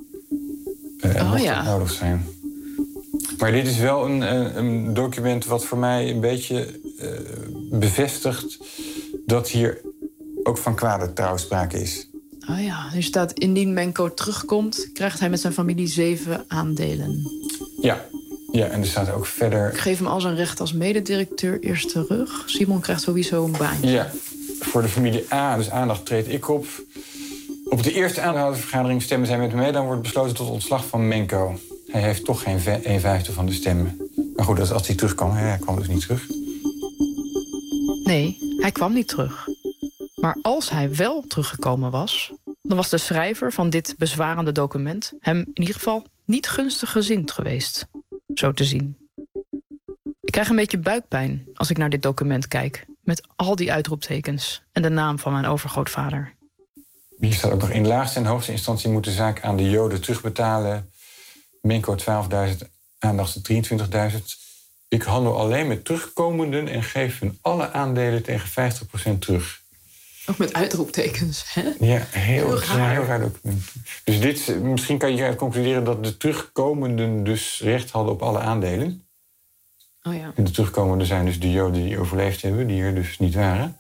Uh, en oh, mocht ja. dat nodig zijn. Maar dit is wel een, een document wat voor mij een beetje uh, bevestigt dat hier ook van kwade trouw sprake is. Oh ja, er staat indien Menko terugkomt, krijgt hij met zijn familie zeven aandelen. Ja, Ja, en er staat ook verder... Ik geef hem al zijn recht als mededirecteur eerst terug. Simon krijgt sowieso een baantje. Ja, voor de familie A, dus aandacht, treed ik op. Op de eerste aandeelhoudersvergadering stemmen zij met me mee. Dan wordt besloten tot ontslag van Menko. Hij heeft toch geen een vijfde van de stemmen. Maar goed, als hij terugkwam, hij kwam dus niet terug. Nee, hij kwam niet terug. Maar als hij wel teruggekomen was... dan was de schrijver van dit bezwarende document... hem in ieder geval niet gunstig gezind geweest. Zo te zien. Ik krijg een beetje buikpijn als ik naar dit document kijk... met al die uitroeptekens en de naam van mijn overgrootvader. Hier staat ook nog: in laagste en hoogste instantie moet de zaak aan de Joden terugbetalen. Menko twaalfduizend, aandacht drieëntwintigduizend. Ik handel alleen met terugkomenden en geef hun alle aandelen tegen vijftig procent terug. Ook met uitroeptekens, hè? Ja, heel, heel raar. Een heel raar document. Dus dit, misschien kan je hieruit concluderen dat de terugkomenden dus recht hadden op alle aandelen. Oh ja. En de terugkomenden zijn dus de Joden die overleefd hebben, die er dus niet waren.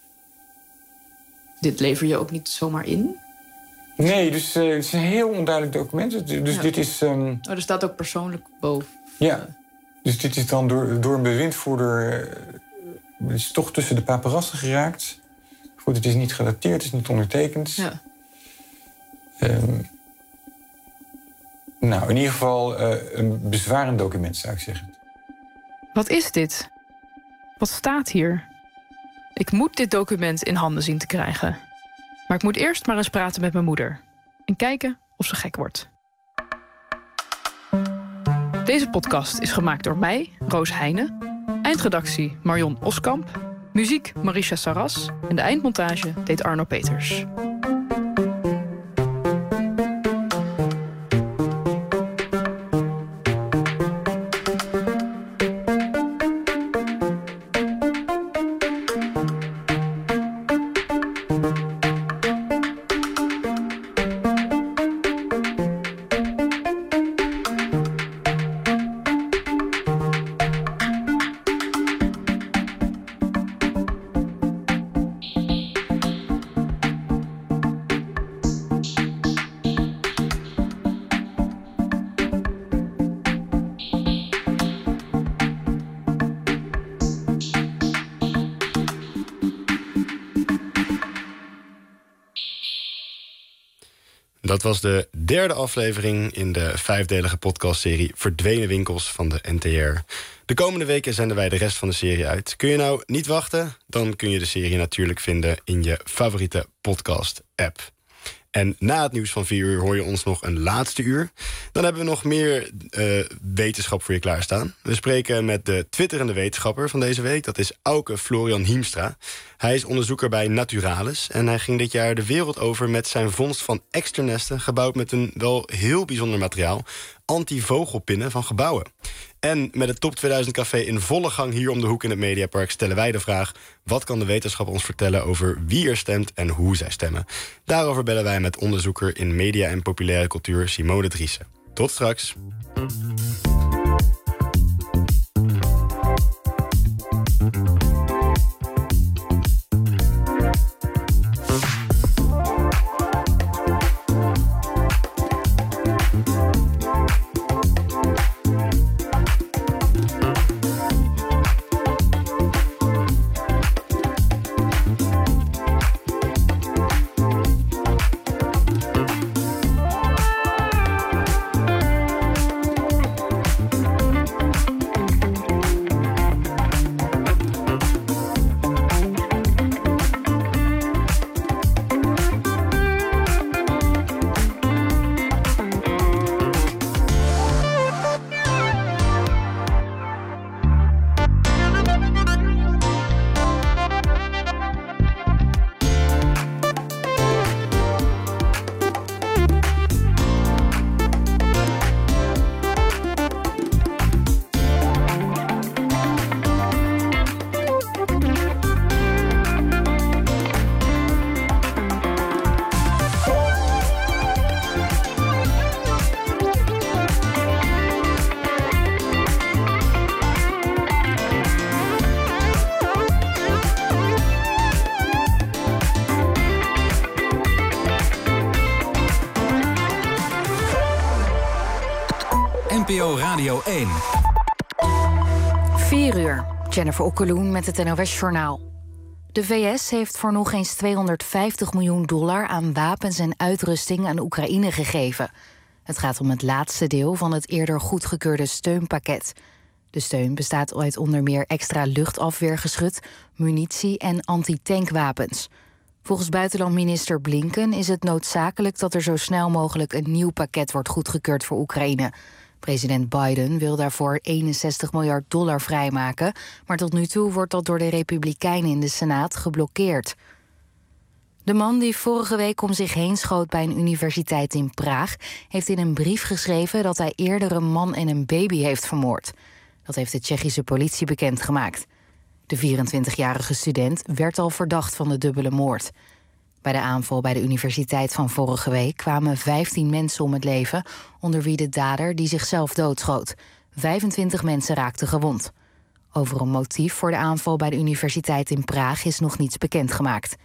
Dit lever je ook niet zomaar in? Nee, dus uh, het is een heel onduidelijk document. Dus ja. dit is... Um... Oh, er staat ook persoonlijk boven. Ja, dus dit is dan door, door een bewindvoerder... Uh, het is toch tussen de paparazzen geraakt. Goed, het is niet gedateerd, het is niet ondertekend. Ja. Um, nou, in ieder geval uh, een bezwarend document, zou ik zeggen. Wat is dit? Wat staat hier? Ik moet dit document in handen zien te krijgen. Maar ik moet eerst maar eens praten met mijn moeder. En kijken of ze gek wordt. Deze podcast is gemaakt door mij, Roos Heijnen. Eindredactie Marion Oskamp. Muziek Marisha Saras. En de eindmontage deed Arno Peters. Dat was de derde aflevering in de vijfdelige podcastserie Verdwenen Winkels van de N T R. De komende weken zenden wij de rest van de serie uit. Kun je nou niet wachten? Dan kun je de serie natuurlijk vinden in je favoriete podcast-app. En na het nieuws van vier uur hoor je ons nog een laatste uur. Dan hebben we nog meer uh, wetenschap voor je klaarstaan. We spreken met de twitterende wetenschapper van deze week. Dat is Auke Florian Hiemstra. Hij is onderzoeker bij Naturalis. En hij ging dit jaar de wereld over met zijn vondst van externesten... gebouwd met een wel heel bijzonder materiaal. Anti-vogelpinnen van gebouwen. En met het Top tweeduizend Café in volle gang hier om de hoek in het Mediapark... stellen wij de vraag: wat kan de wetenschap ons vertellen over wie er stemt en hoe zij stemmen? Daarover bellen wij met onderzoeker in media en populaire cultuur Simone Driessen. Tot straks. Radio één. vier uur. Jennifer Okkeloen met het N O S-journaal. De V S heeft voor nog eens tweehonderdvijftig miljoen dollar aan wapens en uitrusting aan Oekraïne gegeven. Het gaat om het laatste deel van het eerder goedgekeurde steunpakket. De steun bestaat uit onder meer extra luchtafweergeschut, munitie en antitankwapens. Volgens buitenlandminister Blinken is het noodzakelijk dat er zo snel mogelijk een nieuw pakket wordt goedgekeurd voor Oekraïne. President Biden wil daarvoor eenenzestig miljard dollar vrijmaken, maar tot nu toe wordt dat door de Republikeinen in de Senaat geblokkeerd. De man die vorige week om zich heen schoot bij een universiteit in Praag heeft in een brief geschreven dat hij eerder een man en een baby heeft vermoord. Dat heeft de Tsjechische politie bekendgemaakt. De vierentwintigjarige student werd al verdacht van de dubbele moord. Bij de aanval bij de universiteit van vorige week kwamen vijftien mensen om het leven, onder wie de dader die zichzelf doodschoot. vijfentwintig mensen raakten gewond. Over een motief voor de aanval bij de universiteit in Praag is nog niets bekendgemaakt.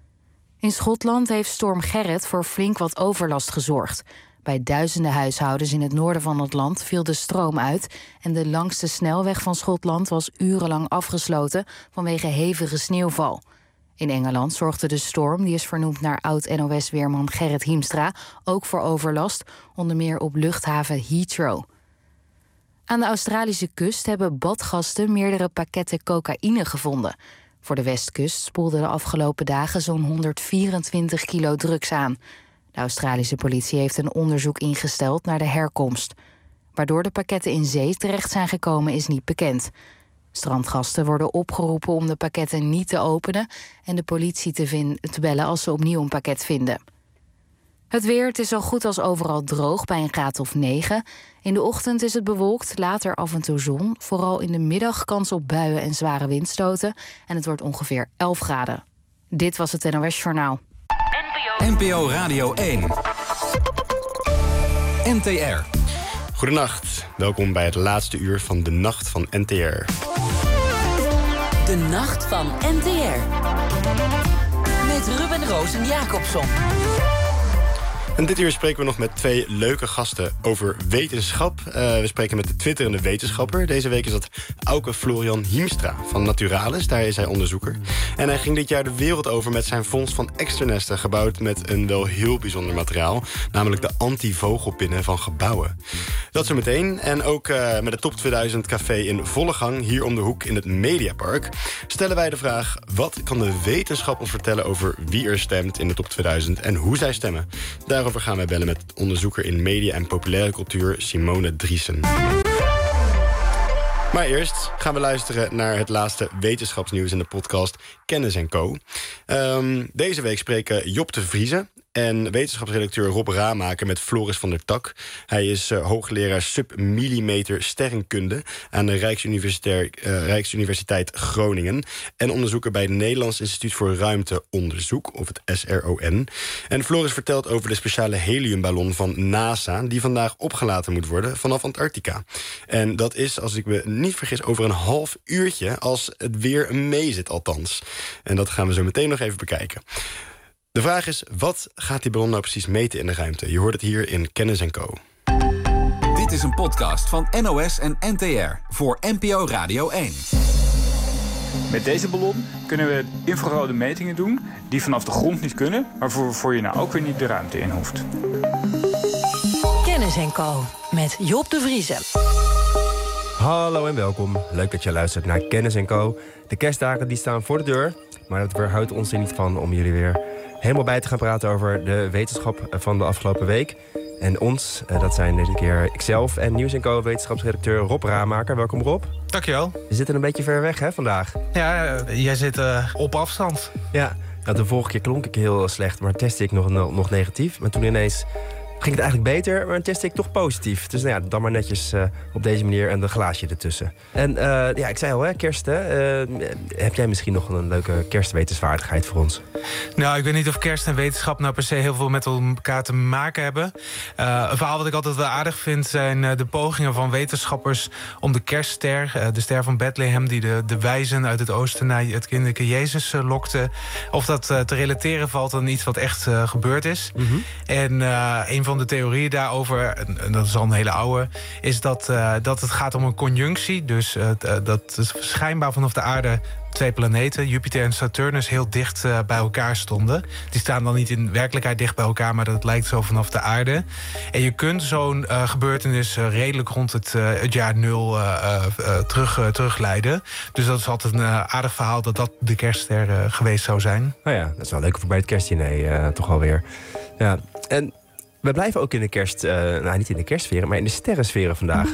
In Schotland heeft storm Gerrit voor flink wat overlast gezorgd. Bij duizenden huishoudens in het noorden van het land viel de stroom uit en de langste snelweg van Schotland was urenlang afgesloten vanwege hevige sneeuwval. In Engeland zorgde de storm, die is vernoemd naar oud-N O S-weerman Gerrit Hiemstra, ook voor overlast, onder meer op luchthaven Heathrow. Aan de Australische kust hebben badgasten meerdere pakketten cocaïne gevonden. Voor de westkust spoelden de afgelopen dagen zo'n honderdvierentwintig kilo drugs aan. De Australische politie heeft een onderzoek ingesteld naar de herkomst. Waardoor de pakketten in zee terecht zijn gekomen is niet bekend. Strandgasten worden opgeroepen om de pakketten niet te openen en de politie te, vin- te bellen als ze opnieuw een pakket vinden. Het weer, het is zo goed als overal droog bij een graad of negen. In de ochtend is het bewolkt, later af en toe zon. Vooral in de middag kans op buien en zware windstoten. En het wordt ongeveer elf graden. Dit was het N O S-journaal. N P O Radio één. N T R. Goedenacht. Welkom bij het laatste uur van de Nacht van N T R. De Nacht van N T R. Met Ruben Roos en Jacobson. En dit uur spreken we nog met twee leuke gasten over wetenschap. Uh, we spreken met de twitterende wetenschapper. Deze week is dat Auke Florian Hiemstra van Naturalis. Daar is hij onderzoeker. En hij ging dit jaar de wereld over met zijn vondst van eksternesten, gebouwd met een wel heel bijzonder materiaal, namelijk de antivogelpinnen van gebouwen. Dat zo meteen. En ook uh, met het Top tweeduizend Café in volle gang, hier om de hoek in het Mediapark, stellen wij de vraag: wat kan de wetenschap ons vertellen over wie er stemt in de Top tweeduizend en hoe zij stemmen? Daarover gaan wij bellen met onderzoeker in media en populaire cultuur Simone Driessen. Maar eerst gaan we luisteren naar het laatste wetenschapsnieuws in de podcast Kennis en Co. Um, deze week spreken Job de Vrieze en wetenschapsredacteur Rob Raamaker met Floris van der Tak. Hij is uh, hoogleraar submillimeter sterrenkunde aan de Rijksuniversiteit, uh, Rijksuniversiteit Groningen en onderzoeker bij het Nederlands Instituut voor Ruimteonderzoek, of het S R O N. En Floris vertelt over de speciale heliumballon van NASA die vandaag opgelaten moet worden vanaf Antarctica. En dat is, als ik me niet vergis, over een half uurtje, als het weer meezit althans. En dat gaan we zo meteen nog even bekijken. De vraag is, wat gaat die ballon nou precies meten in de ruimte? Je hoort het hier in Kennis en Co. Dit is een podcast van N O S en N T R voor N P O Radio één. Met deze ballon kunnen we infrarode metingen doen die vanaf de grond niet kunnen, maar waarvoor je nou ook weer niet de ruimte in hoeft. Kennis en Co. met Job de Vrieze. Hallo en welkom. Leuk dat je luistert naar Kennis en Co. De kerstdagen die staan voor de deur, maar dat weerhoudt ons er niet van om jullie weer helemaal bij te gaan praten over de wetenschap van de afgelopen week. En ons, dat zijn deze keer ikzelf en Nieuws en Co. wetenschapsredacteur Rob Raamaker. Welkom Rob. Dankjewel. We zitten een beetje ver weg hè, vandaag. Ja, jij zit uh, op afstand. Ja, nou, de vorige keer klonk ik heel slecht, maar testte ik nog, nog negatief. Maar toen ineens ging het eigenlijk beter, maar testte ik toch positief. Dus nou ja, dan maar netjes uh, op deze manier en een glaasje ertussen. En uh, ja, ik zei al, hè, kerst, hè. Uh, heb jij misschien nog een leuke kerstwetenswaardigheid voor ons? Nou, ik weet niet of kerst en wetenschap nou per se heel veel met elkaar te maken hebben. Uh, een verhaal wat ik altijd wel aardig vind zijn uh, de pogingen van wetenschappers om de kerstster, uh, de ster van Bethlehem, die de, de wijzen uit het oosten naar het kinderlijke Jezus uh, lokte, of dat uh, te relateren valt aan iets wat echt uh, gebeurd is. Mm-hmm. En uh, een van de theorieën daarover, en, en dat is al een hele oude, is dat, uh, dat het gaat om een conjunctie. Dus uh, dat is schijnbaar vanaf de aarde twee planeten, Jupiter en Saturnus, heel dicht uh, bij elkaar stonden. Die staan dan niet in werkelijkheid dicht bij elkaar, maar dat lijkt zo vanaf de aarde. En je kunt zo'n uh, gebeurtenis uh, redelijk rond het, uh, het jaar nul uh, uh, terug, uh, terugleiden. Dus dat is altijd een uh, aardig verhaal dat dat de kerstster uh, geweest zou zijn. Nou ja, dat is wel leuk voor bij het kerstdiner uh, toch alweer. Ja, en we blijven ook in de kerst, uh, nou niet in de kerstsferen, maar in de sterrensferen vandaag.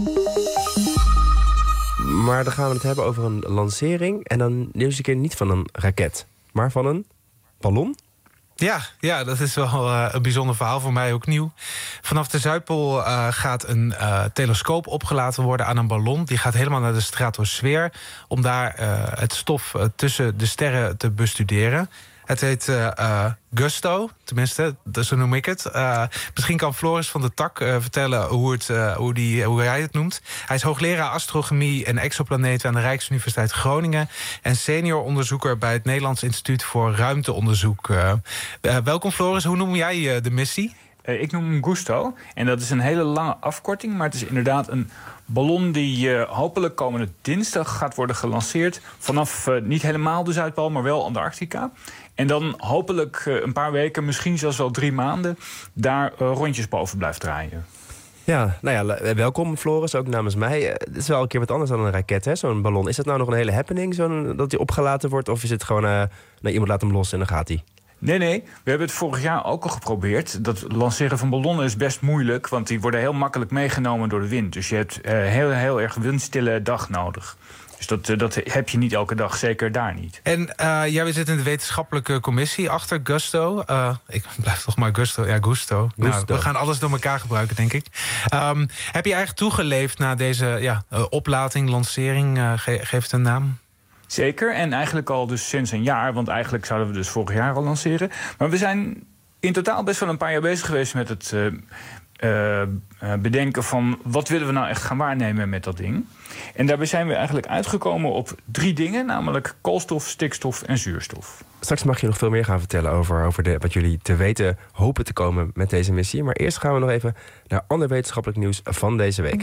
Maar dan gaan we het hebben over een lancering. En dan deze keer niet van een raket, maar van een ballon. Ja, ja, dat is wel uh, een bijzonder verhaal, voor mij ook nieuw. Vanaf de Zuidpool uh, gaat een uh, telescoop opgelaten worden aan een ballon. Die gaat helemaal naar de stratosfeer om daar uh, het stof uh, tussen de sterren te bestuderen. Het heet uh, uh, Gusto, tenminste, zo noem ik het. Uh, misschien kan Floris van der Tak uh, vertellen hoe, het, uh, hoe, die, hoe hij het noemt. Hij is hoogleraar astrochemie en exoplaneten aan de Rijksuniversiteit Groningen en senior onderzoeker bij het Nederlands Instituut voor Ruimteonderzoek. Uh, uh, welkom Floris, hoe noem jij uh, de missie? Uh, ik noem hem Gusto. En dat is een hele lange afkorting, maar het is inderdaad een ballon die uh, hopelijk komende dinsdag gaat worden gelanceerd vanaf uh, niet helemaal de Zuidpool, maar wel Antarctica. En dan hopelijk uh, een paar weken, misschien zelfs wel drie maanden, daar uh, rondjes boven blijft draaien. Ja, nou ja, welkom Floris, ook namens mij. Het is wel een keer wat anders dan een raket, hè, zo'n ballon. Is dat nou nog een hele happening, zo'n, dat die opgelaten wordt? Of is het gewoon, uh, nou, iemand laat hem los en dan gaat hij? Nee, nee. We hebben het vorig jaar ook al geprobeerd. Dat lanceren van ballonnen is best moeilijk, want die worden heel makkelijk meegenomen door de wind. Dus je hebt uh, heel, heel erg windstille dag nodig. Dus dat, uh, dat heb je niet elke dag, zeker daar niet. En uh, jij zit in de wetenschappelijke commissie achter Gusto. Uh, ik blijf toch maar Gusto. Ja, Gusto. Nou, we gaan alles door elkaar gebruiken, denk ik. Um, heb je eigenlijk toegeleefd na deze ja, uh, oplating, lancering? Uh, ge- geef het een naam. Zeker, en eigenlijk al dus sinds een jaar, want eigenlijk zouden we dus vorig jaar al lanceren. Maar we zijn in totaal best wel een paar jaar bezig geweest met het uh, uh, bedenken van wat willen we nou echt gaan waarnemen met dat ding. En daarbij zijn we eigenlijk uitgekomen op drie dingen, namelijk koolstof, stikstof en zuurstof. Straks mag je nog veel meer gaan vertellen over, over de, wat jullie te weten hopen te komen met deze missie. Maar eerst gaan we nog even naar ander wetenschappelijk nieuws van deze week.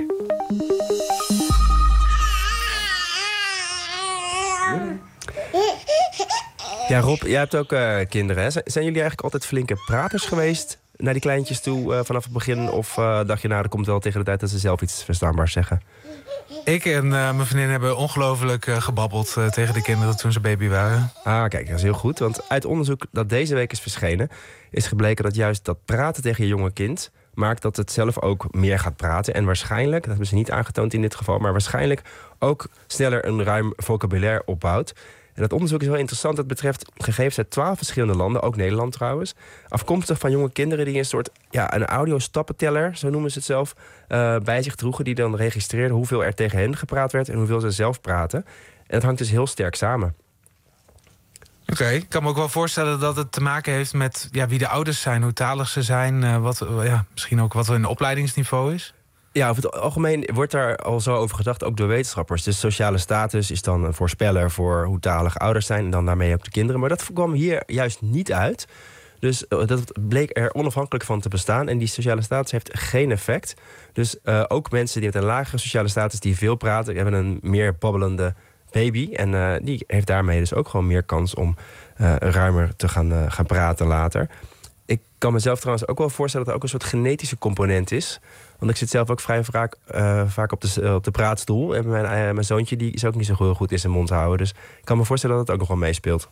Ja, Rob, jij hebt ook uh, kinderen, hè? Zijn jullie eigenlijk altijd flinke praters geweest naar die kleintjes toe uh, vanaf het begin? Of uh, dacht je, nou, dat komt wel tegen de tijd dat ze zelf iets verstaanbaars zeggen? Ik en uh, mijn vriendin hebben ongelooflijk uh, gebabbeld uh, tegen de kinderen toen ze baby waren. Ah, kijk, dat is heel goed. Want uit onderzoek dat deze week is verschenen, is gebleken dat juist dat praten tegen je jonge kind maakt dat het zelf ook meer gaat praten. En waarschijnlijk, dat hebben ze niet aangetoond in dit geval, maar waarschijnlijk ook sneller een ruim vocabulaire opbouwt. En dat onderzoek is wel interessant. Dat betreft gegevens uit twaalf verschillende landen, ook Nederland trouwens. Afkomstig van jonge kinderen die een soort ja, een audio-stappenteller, zo noemen ze het zelf, uh, bij zich droegen. Die dan registreerden hoeveel er tegen hen gepraat werd en hoeveel ze zelf praten. En dat hangt dus heel sterk samen. Oké, okay, ik kan me ook wel voorstellen dat het te maken heeft met ja, wie de ouders zijn, hoe talig ze zijn, uh, wat, uh, ja, misschien ook wat hun opleidingsniveau is. Ja, over het algemeen wordt daar al zo over gedacht, ook door wetenschappers. Dus sociale status is dan een voorspeller voor hoe talig ouders zijn en dan daarmee ook de kinderen. Maar dat kwam hier juist niet uit. Dus dat bleek er onafhankelijk van te bestaan. En die sociale status heeft geen effect. Dus uh, ook mensen die met een lagere sociale status, die veel praten, hebben een meer babbelende baby. En uh, die heeft daarmee dus ook gewoon meer kans om uh, ruimer te gaan, uh, gaan praten later. Ik kan mezelf trouwens ook wel voorstellen dat er ook een soort genetische component is. Want ik zit zelf ook vrij vaak, uh, vaak op, de, op de praatstoel. En mijn, uh, mijn zoontje die is ook niet zo goed in zijn mond houden. Dus ik kan me voorstellen dat het ook nog wel meespeelt.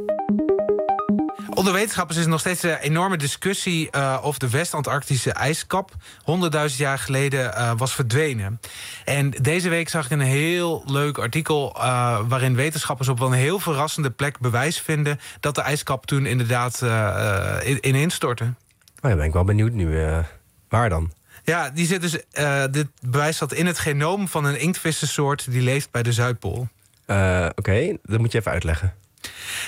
Onder wetenschappers is er nog steeds een enorme discussie uh, of de West-Antarctische ijskap honderdduizend jaar geleden uh, was verdwenen. En deze week zag ik een heel leuk artikel uh, waarin wetenschappers op wel een heel verrassende plek bewijs vinden dat de ijskap toen inderdaad uh, uh, ineenstortte. Oh ja, ben ik wel benieuwd nu. Uh, waar dan? Ja, die zit dus, uh, dit bewijs zat in het genoom van een inktvissensoort die leeft bij de Zuidpool. Uh, Oké, okay, dat moet je even uitleggen.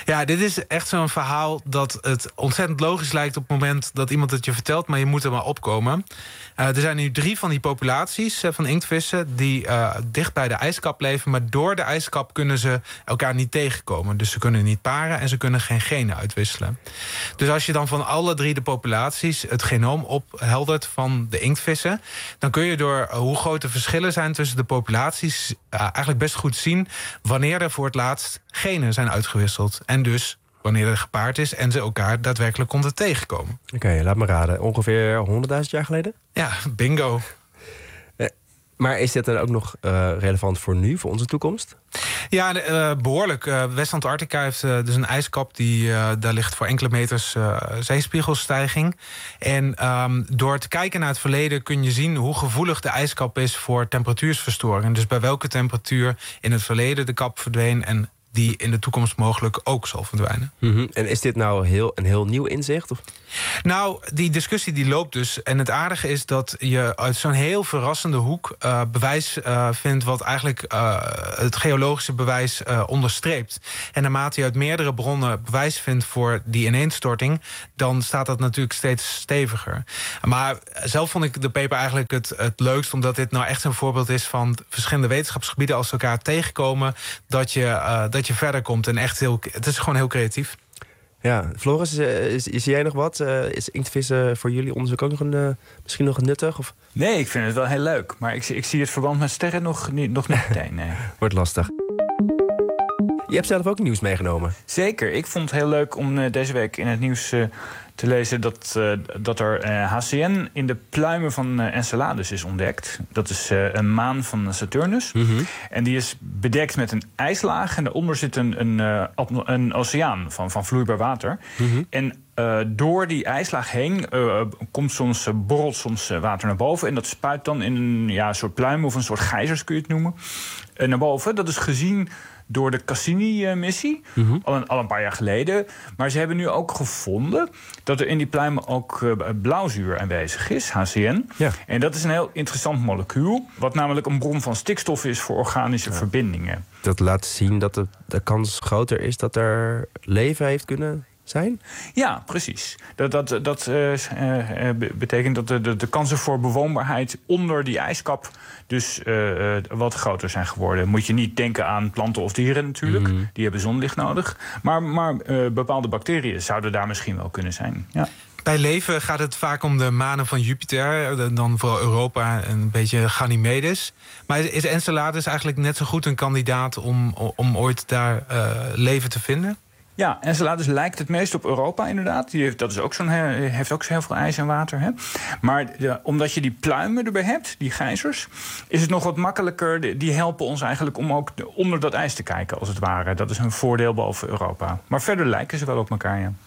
Ja, dit is echt zo'n verhaal dat het ontzettend logisch lijkt op het moment dat iemand het je vertelt, maar je moet er maar opkomen. Uh, er zijn nu drie van die populaties uh, van inktvissen die uh, dicht bij de ijskap leven, maar door de ijskap kunnen ze elkaar niet tegenkomen. Dus ze kunnen niet paren en ze kunnen geen genen uitwisselen. Dus als je dan van alle drie de populaties het genoom opheldert van de inktvissen, dan kun je door uh, hoe groot de verschillen zijn tussen de populaties uh, eigenlijk best goed zien wanneer er voor het laatst genen zijn uitgewisseld. En dus wanneer er gepaard is en ze elkaar daadwerkelijk konden tegenkomen. Oké, okay, laat me raden. Ongeveer honderdduizend jaar geleden? Ja, bingo. Eh, maar is dit dan ook nog uh, relevant voor nu, voor onze toekomst? Ja, uh, behoorlijk. Uh, West-Antarctica heeft uh, dus een ijskap die uh, daar ligt voor enkele meters uh, zeespiegelstijging. En um, door te kijken naar het verleden kun je zien hoe gevoelig de ijskap is voor temperatuursverstoring. Dus bij welke temperatuur in het verleden de kap verdween en die in de toekomst mogelijk ook zal verdwijnen. Mm-hmm. En is dit nou heel, een heel nieuw inzicht? Of? Nou, die discussie die loopt dus. En het aardige is dat je uit zo'n heel verrassende hoek uh, bewijs uh, vindt wat eigenlijk uh, het geologische bewijs uh, onderstreept. En naarmate je uit meerdere bronnen bewijs vindt voor die ineenstorting, dan staat dat natuurlijk steeds steviger. Maar zelf vond ik de paper eigenlijk het, het leukst, omdat dit nou echt een voorbeeld is van verschillende wetenschapsgebieden als elkaar tegenkomen, dat je, uh, dat je verder komt. En echt heel, het is gewoon heel creatief. Ja, Floris, is, is, zie jij nog wat? Uh, is inktvissen voor jullie onderzoek ook nog een, uh, misschien nog nuttig? Of? Nee, ik vind het wel heel leuk. Maar ik, ik zie het verband met sterren nog niet, nog niet meteen. Nee. Wordt lastig. Je hebt zelf ook nieuws meegenomen. Zeker. Ik vond het heel leuk om uh, deze week in het nieuws uh, te lezen dat, uh, dat er uh, H C N in de pluimen van uh, Enceladus is ontdekt. Dat is uh, een maan van Saturnus. Mm-hmm. En die is bedekt met een ijslaag. En daaronder zit een, een, uh, een oceaan van, van vloeibaar water. Mm-hmm. En uh, door die ijslaag heen uh, komt soms, uh, borrelt soms uh, water naar boven. En dat spuit dan in een ja, soort pluim of een soort gijzers, kun je het noemen, uh, naar boven. Dat is gezien door de Cassini-missie, mm-hmm. al, een, al een paar jaar geleden. Maar ze hebben nu ook gevonden dat er in die pluimen ook uh, blauwzuur aanwezig is, H C N. Ja. En dat is een heel interessant molecuul, wat namelijk een bron van stikstof is voor organische ja. verbindingen. Dat laat zien dat de, de kans groter is dat er leven heeft kunnen zijn? Ja, precies. Dat, dat, dat uh, uh, betekent dat de, de, de kansen voor bewoonbaarheid onder die ijskap dus uh, uh, wat groter zijn geworden. Moet je niet denken aan planten of dieren natuurlijk. Mm. Die hebben zonlicht nodig. Maar, maar uh, bepaalde bacteriën zouden daar misschien wel kunnen zijn. Ja. Bij leven gaat het vaak om de manen van Jupiter, dan vooral Europa en een beetje Ganymedes. Maar is Enceladus eigenlijk net zo goed een kandidaat om, om ooit daar uh, leven te vinden? Ja, Enceladus lijkt het meest op Europa inderdaad. Die heeft, dat is ook zo'n, heeft ook zo heel veel ijs en water. Hè? Maar ja, omdat je die pluimen erbij hebt, die gijzers, is het nog wat makkelijker. Die helpen ons eigenlijk om ook onder dat ijs te kijken, als het ware. Dat is een voordeel boven Europa. Maar verder lijken ze wel op elkaar, ja.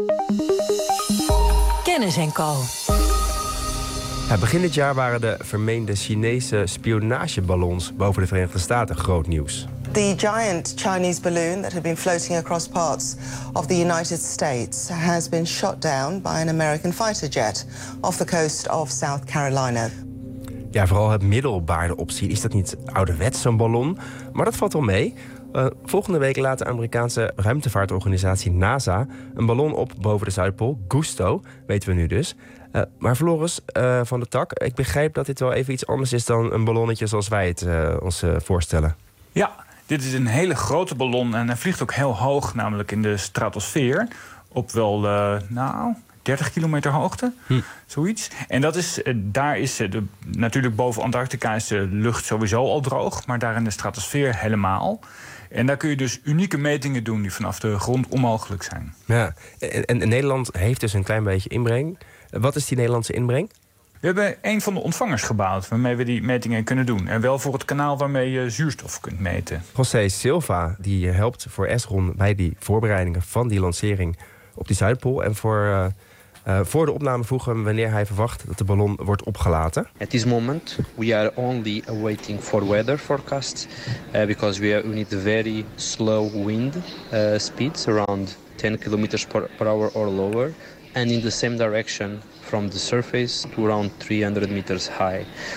Kennis en Co. Ja, begin dit jaar waren de vermeende Chinese spionageballons boven de Verenigde Staten groot nieuws. The giant Chinese balloon that had been floating across parts of the United States has been shot down by an American fighter jet off the coast of South Carolina. Ja, vooral het middelbaarde opzien. Is dat niet ouderwets, zo'n ballon? Maar dat valt wel mee. Uh, volgende week laat de Amerikaanse ruimtevaartorganisatie NASA een ballon op boven de Zuidpool. Gusto, weten we nu dus. Uh, maar Floris uh, van de Tak, ik begrijp dat dit wel even iets anders is dan een ballonnetje zoals wij het uh, ons uh, voorstellen. Ja, dit is een hele grote ballon en hij vliegt ook heel hoog, namelijk in de stratosfeer. Op wel, uh, nou, dertig kilometer hoogte, hm. zoiets. En dat is, uh, daar is de, natuurlijk boven Antarctica is de lucht sowieso al droog, maar daar in de stratosfeer helemaal. En daar kun je dus unieke metingen doen die vanaf de grond onmogelijk zijn. Ja, en, en Nederland heeft dus een klein beetje inbreng. Wat is die Nederlandse inbreng? We hebben een van de ontvangers gebouwd waarmee we die metingen kunnen doen. En wel voor het kanaal waarmee je zuurstof kunt meten. José Silva die helpt voor Esron bij die voorbereidingen van die lancering op die Zuidpool. En voor, uh, uh, voor de opname vroegen we wanneer hij verwacht dat de ballon wordt opgelaten. At this moment we are only awaiting for weather forecasts uh, because we, are, we need very slow wind uh, speeds around ten kilometers per hour or lower. And in the same direction from the surface to around three hundred meters high.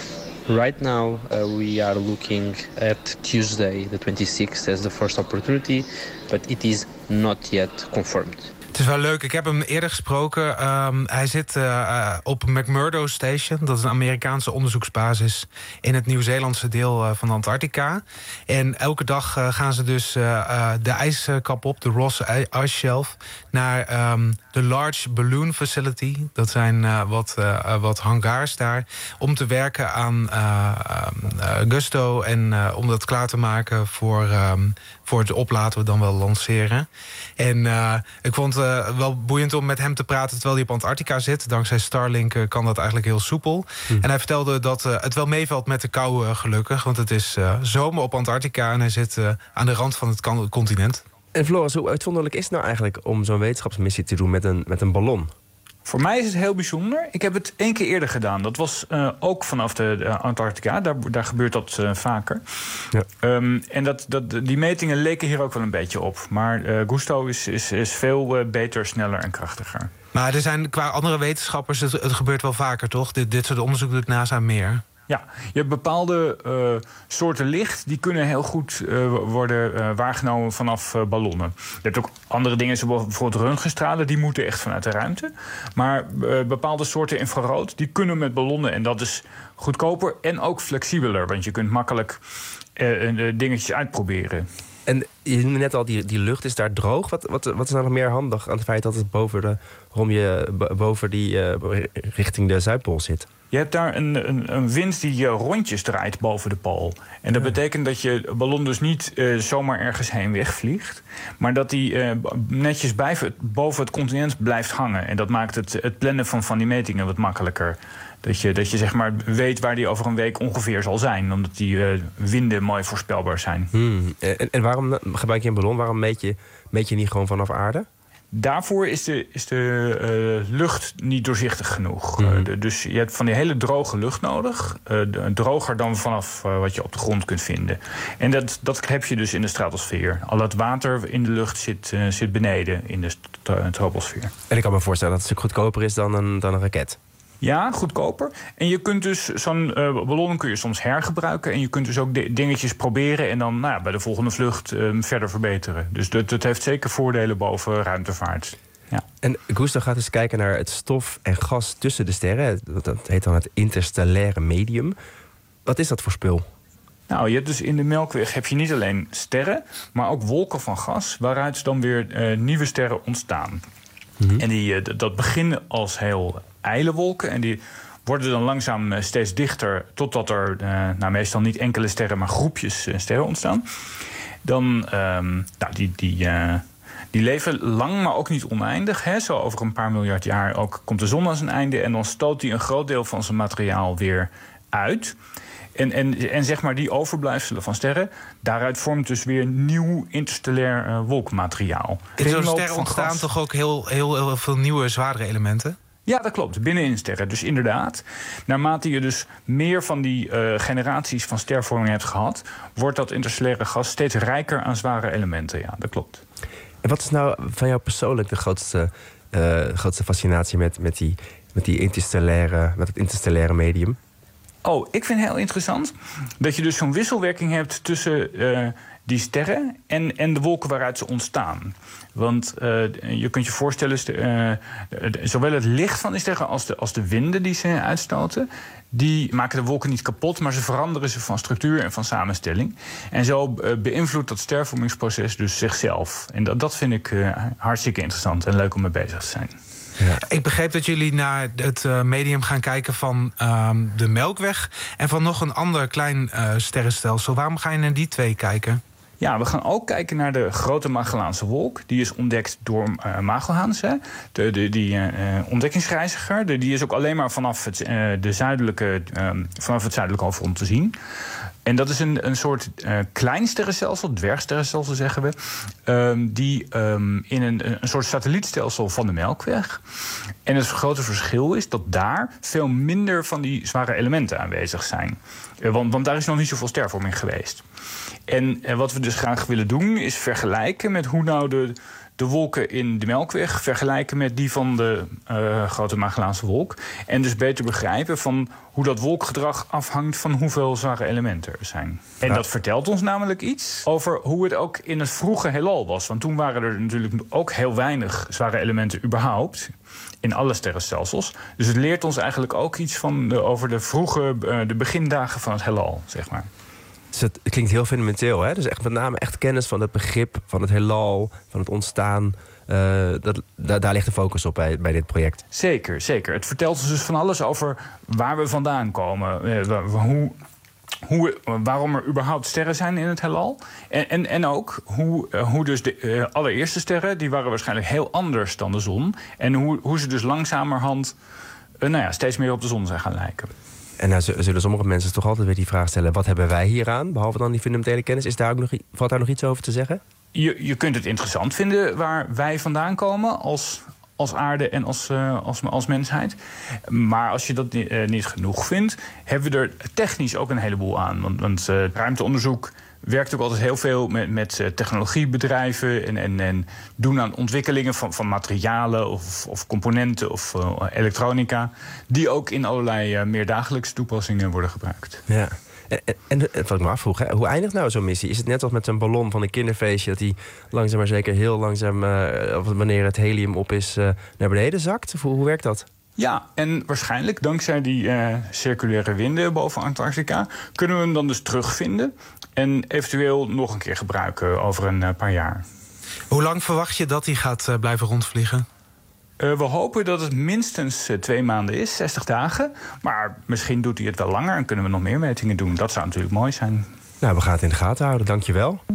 Right now, uh, we are looking at Tuesday, the twenty-sixth, as the first opportunity, but it is not yet confirmed. Het is wel leuk. Ik heb hem eerder gesproken. Um, hij zit uh, uh, op McMurdo Station. Dat is een Amerikaanse onderzoeksbasis in het Nieuw-Zeelandse deel uh, van Antarctica. En elke dag uh, gaan ze dus uh, uh, de ijskap op, de Ross Ice Shelf, naar um, de Large Balloon Facility. Dat zijn uh, wat, uh, wat hangars daar. Om te werken aan uh, uh, Gusto en uh, om dat klaar te maken voor, um, voor het oplaten we dan wel lanceren. En uh, ik vond het uh, wel boeiend om met hem te praten terwijl hij op Antarctica zit. Dankzij Starlink uh, kan dat eigenlijk heel soepel. Hm. En hij vertelde dat uh, het wel meevalt met de kou uh, gelukkig. Want het is uh, zomer op Antarctica en hij zit uh, aan de rand van het kan- continent. En Floris, hoe uitzonderlijk is het nou eigenlijk om zo'n wetenschapsmissie te doen met een, met een ballon? Voor mij is het heel bijzonder. Ik heb het één keer eerder gedaan. Dat was uh, ook vanaf de, de Antarctica. Daar, daar gebeurt dat uh, vaker. Ja. Um, en dat, dat, die metingen leken hier ook wel een beetje op. Maar uh, Gusto is, is, is veel uh, beter, sneller en krachtiger. Maar er zijn qua andere wetenschappers, het, het gebeurt wel vaker, toch? Dit, dit soort onderzoek doet NASA meer. Ja, je hebt bepaalde uh, soorten licht die kunnen heel goed uh, worden uh, waargenomen vanaf uh, ballonnen. Je hebt ook andere dingen, zoals bijvoorbeeld röntgenstralen, die moeten echt vanuit de ruimte. Maar uh, bepaalde soorten infrarood, die kunnen met ballonnen. En dat is goedkoper en ook flexibeler, want je kunt makkelijk uh, uh, dingetjes uitproberen. En je noemde net al, die, die lucht is daar droog. Wat, wat, wat is nou nog meer handig aan het feit dat het boven, de, waarom je boven die uh, richting de Zuidpool zit? Je hebt daar een, een, een wind die rondjes draait boven de pool. En dat ja. betekent dat je ballon dus niet uh, zomaar ergens heen wegvliegt, maar dat die uh, netjes bij, boven het continent blijft hangen. En dat maakt het, het plannen van, van die metingen wat makkelijker. Dat je, dat je zeg maar weet waar die over een week ongeveer zal zijn, omdat die uh, winden mooi voorspelbaar zijn. Hmm. En, en waarom gebruik je een ballon? Waarom meet je, meet je niet gewoon vanaf aarde? Daarvoor is de, is de uh, lucht niet doorzichtig genoeg. Mm. Uh, de, dus je hebt van die hele droge lucht nodig. Uh, de, droger dan vanaf uh, wat je op de grond kunt vinden. En dat, dat heb je dus in de stratosfeer. Al het water in de lucht zit, uh, zit beneden in de st- troposfeer. En ik kan me voorstellen dat het een stuk goedkoper is dan een, dan een raket. Ja, goedkoper. En je kunt dus zo'n uh, ballon kun je soms hergebruiken. En je kunt dus ook de, dingetjes proberen en dan nou ja, bij de volgende vlucht um, verder verbeteren. Dus dat, dat heeft zeker voordelen boven ruimtevaart. Ja. En Gusto gaat dus kijken naar het stof en gas tussen de sterren. Dat heet dan het interstellaire medium. Wat is dat voor spul? Nou, je hebt dus in de Melkweg heb je niet alleen sterren, maar ook wolken van gas, waaruit dan weer uh, nieuwe sterren ontstaan. Mm-hmm. En die, uh, dat beginnen als heel ijle wolken en die worden dan langzaam steeds dichter, totdat er uh, nou, meestal niet enkele sterren, maar groepjes uh, sterren ontstaan. Dan, um, nou, die, die, uh, die leven lang, maar ook niet oneindig. Hè. Zo over een paar miljard jaar ook komt de zon aan zijn einde en dan stoot die een groot deel van zijn materiaal weer uit. En, en, en zeg maar die overblijfselen van sterren, daaruit vormt dus weer nieuw interstellair uh, wolkenmateriaal. In zo'n sterren ontstaan gas. Toch ook heel, heel, heel veel nieuwe, zwaardere elementen? Ja, dat klopt. Binnenin sterren. Dus inderdaad, naarmate je dus meer van die uh, generaties van stervorming hebt gehad, wordt dat interstellaire gas steeds rijker aan zware elementen. Ja, dat klopt. En wat is nou van jou persoonlijk de grootste, uh, grootste fascinatie met, met, die, met, die interstellaire, met het interstellaire medium? Oh, ik vind het heel interessant dat je dus zo'n wisselwerking hebt tussen uh, die sterren en, en de wolken waaruit ze ontstaan. Want uh, je kunt je voorstellen, uh, zowel het licht van die sterren als de, als de winden die ze uitstoten, die maken de wolken niet kapot, maar ze veranderen ze van structuur en van samenstelling. En zo uh, beïnvloedt dat stervormingsproces dus zichzelf. En dat, dat vind ik uh, hartstikke interessant en leuk om mee bezig te zijn. Ja. Ik begreep dat jullie naar het uh, medium gaan kijken van uh, de Melkweg en van nog een ander klein uh, sterrenstelsel. Waarom ga je naar die twee kijken? Ja, we gaan ook kijken naar de Grote Magellaanse Wolk. Die is ontdekt door uh, Magelhaens, hè. De, de, die uh, ontdekkingsreiziger. De, die is ook alleen maar vanaf het, uh, de zuidelijke, uh, vanaf het zuidelijke halfrond te zien. En dat is een, een soort uh, klein sterrenstelsel, dwergsterrenstelsel zeggen we, um, die um, in een, een soort satellietstelsel van de Melkweg. En het grote verschil is dat daar veel minder van die zware elementen aanwezig zijn. Uh, want, want daar is nog niet zoveel stervorming geweest. En uh, wat we dus graag willen doen is vergelijken met hoe nou de, de wolken in de Melkweg vergelijken met die van de uh, Grote Magellaanse Wolk. En dus beter begrijpen van hoe dat wolkgedrag afhangt van hoeveel zware elementen er zijn. En ja. dat vertelt ons namelijk iets over hoe het ook in het vroege heelal was. Want toen waren er natuurlijk ook heel weinig zware elementen überhaupt in alle sterrenstelsels. Dus het leert ons eigenlijk ook iets van de, over de vroege, uh, de begindagen van het heelal, zeg maar. Dus het klinkt heel fundamenteel, hè? Dus echt met name echt kennis van het begrip van het heelal, van het ontstaan. Uh, dat, da, daar ligt de focus op bij, bij dit project. Zeker, zeker. Het vertelt ons dus van alles over waar we vandaan komen. Uh, hoe, hoe, waarom er überhaupt sterren zijn in het heelal. En, en, en ook hoe, uh, hoe dus de uh, allereerste sterren, die waren waarschijnlijk heel anders dan de zon. En hoe, hoe ze dus langzamerhand uh, nou ja, steeds meer op de zon zijn gaan lijken. En nou zullen sommige mensen toch altijd weer die vraag stellen: wat hebben wij hieraan, behalve dan die fundamentele kennis? Is daar ook nog, valt daar nog iets over te zeggen? Je, je kunt het interessant vinden waar wij vandaan komen als, als aarde en als, uh, als, als mensheid. Maar als je dat uh, niet genoeg vindt, hebben we er technisch ook een heleboel aan. Want, want uh, ruimteonderzoek werkt ook altijd heel veel met, met uh, technologiebedrijven en, en, en doen aan ontwikkelingen van, van materialen of, of componenten of uh, elektronica, die ook in allerlei uh, meerdagelijkse toepassingen worden gebruikt. Ja. En, en, en wat ik me afvroeg, hè, hoe eindigt nou zo'n missie? Is het net als met zo'n ballon van een kinderfeestje, dat die langzaam maar zeker heel langzaam, uh, wanneer het helium op is, uh, naar beneden zakt? Of hoe, hoe werkt dat? Ja, en waarschijnlijk dankzij die uh, circulaire winden boven Antarctica kunnen we hem dan dus terugvinden en eventueel nog een keer gebruiken over een uh, paar jaar. Hoe lang verwacht je dat hij gaat uh, blijven rondvliegen? Uh, we hopen dat het minstens uh, twee maanden is, zestig dagen. Maar misschien doet hij het wel langer en kunnen we nog meer metingen doen. Dat zou natuurlijk mooi zijn. Nou, we gaan het in de gaten houden. Dank je wel.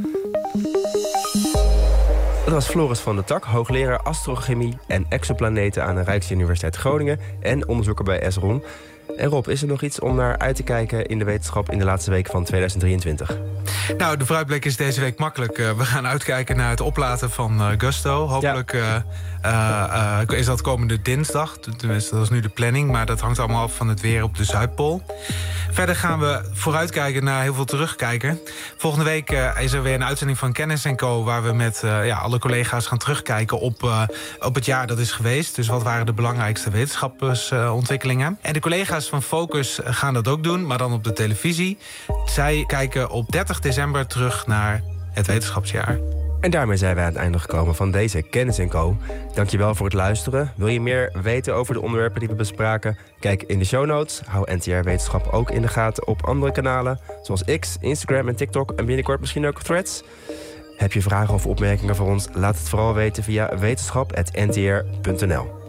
Dat was Floris van der Tak, hoogleraar astrochemie en exoplaneten aan de Rijksuniversiteit Groningen en onderzoeker bij Esron. En Rob, is er nog iets om naar uit te kijken in de wetenschap in de laatste week van tweeduizend drieëntwintig? Nou, de vooruitblik is deze week makkelijk. Uh, we gaan uitkijken naar het oplaten van uh, Gusto. Hopelijk ja. uh, uh, is dat komende dinsdag. Tenminste, dat is nu de planning. Maar dat hangt allemaal af van het weer op de Zuidpool. Verder gaan we vooruitkijken naar heel veel terugkijken. Volgende week uh, is er weer een uitzending van Kennis en Co, waar we met uh, ja, alle collega's gaan terugkijken op, uh, op het jaar dat is geweest. Dus wat waren de belangrijkste wetenschapsontwikkelingen. Uh, en de collega's van Focus gaan dat ook doen, maar dan op de televisie. Zij kijken op dertig december terug naar het wetenschapsjaar. En daarmee zijn wij aan het einde gekomen van deze Kennis en Co. Dankjewel voor het luisteren. Wil je meer weten over de onderwerpen die we bespraken? Kijk in de show notes. Hou N T R Wetenschap ook in de gaten op andere kanalen, zoals X, Instagram en TikTok en binnenkort misschien ook Threads. Heb je vragen of opmerkingen voor ons? Laat het vooral weten via wetenschap punt n t r punt n l.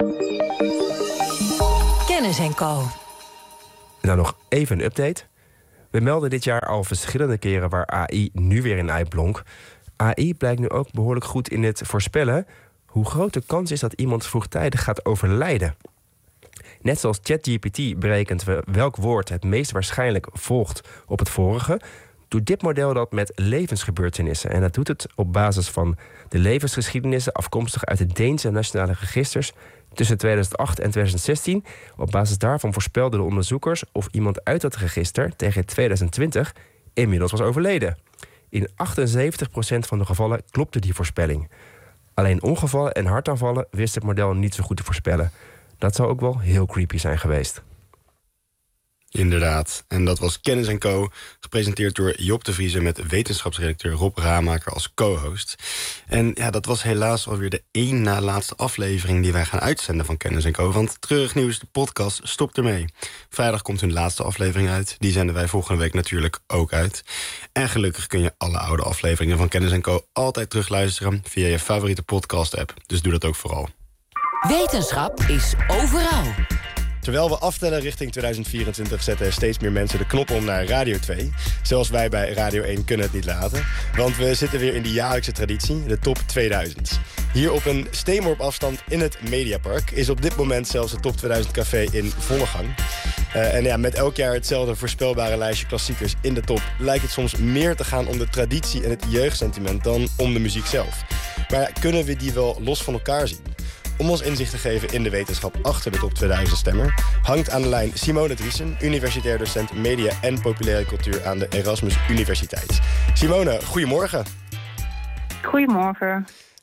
Kennis en Co. En dan nog even een update. We melden dit jaar al verschillende keren waar A I nu weer in uitblonk. A I blijkt nu ook behoorlijk goed in het voorspellen hoe groot de kans is dat iemand vroegtijdig gaat overlijden. Net zoals ChatGPT berekent welk woord het meest waarschijnlijk volgt op het vorige, doet dit model dat met levensgebeurtenissen. En dat doet het op basis van de levensgeschiedenissen afkomstig uit de Deense nationale registers tussen tweeduizend acht en tweeduizend zestien. Op basis daarvan voorspelden de onderzoekers of iemand uit dat register tegen tweeduizend twintig inmiddels was overleden. In achtenzeventig procent van de gevallen klopte die voorspelling. Alleen ongevallen en hartaanvallen wist het model niet zo goed te voorspellen. Dat zou ook wel heel creepy zijn geweest. Inderdaad. En dat was Kennis en Co. Gepresenteerd door Job de Vrieze met wetenschapsredacteur Rob Ramaker als co-host. En ja, dat was helaas alweer de één na laatste aflevering die wij gaan uitzenden van Kennis en Co. Want Treurig Nieuws, de podcast, stopt ermee. Vrijdag komt hun laatste aflevering uit. Die zenden wij volgende week natuurlijk ook uit. En gelukkig kun je alle oude afleveringen van Kennis en Co. altijd terugluisteren via je favoriete podcast-app. Dus doe dat ook vooral. Wetenschap is overal. Terwijl we aftellen richting tweeduizend vierentwintig zetten er steeds meer mensen de knop om naar Radio twee. Zoals wij bij Radio één kunnen het niet laten. Want we zitten weer in die jaarlijkse traditie, de Top tweeduizend. Hier op een steenworp afstand in het Mediapark is op dit moment zelfs het Top tweeduizend Café in volle gang. Uh, en ja, met elk jaar hetzelfde voorspelbare lijstje klassiekers in de top lijkt het soms meer te gaan om de traditie en het jeugdsentiment dan om de muziek zelf. Maar kunnen we die wel los van elkaar zien? Om ons inzicht te geven in de wetenschap achter de Top tweeduizend stemmer hangt aan de lijn Simone Driessen, universitair docent media en populaire cultuur aan de Erasmus Universiteit. Simone, goedemorgen. Goedemorgen.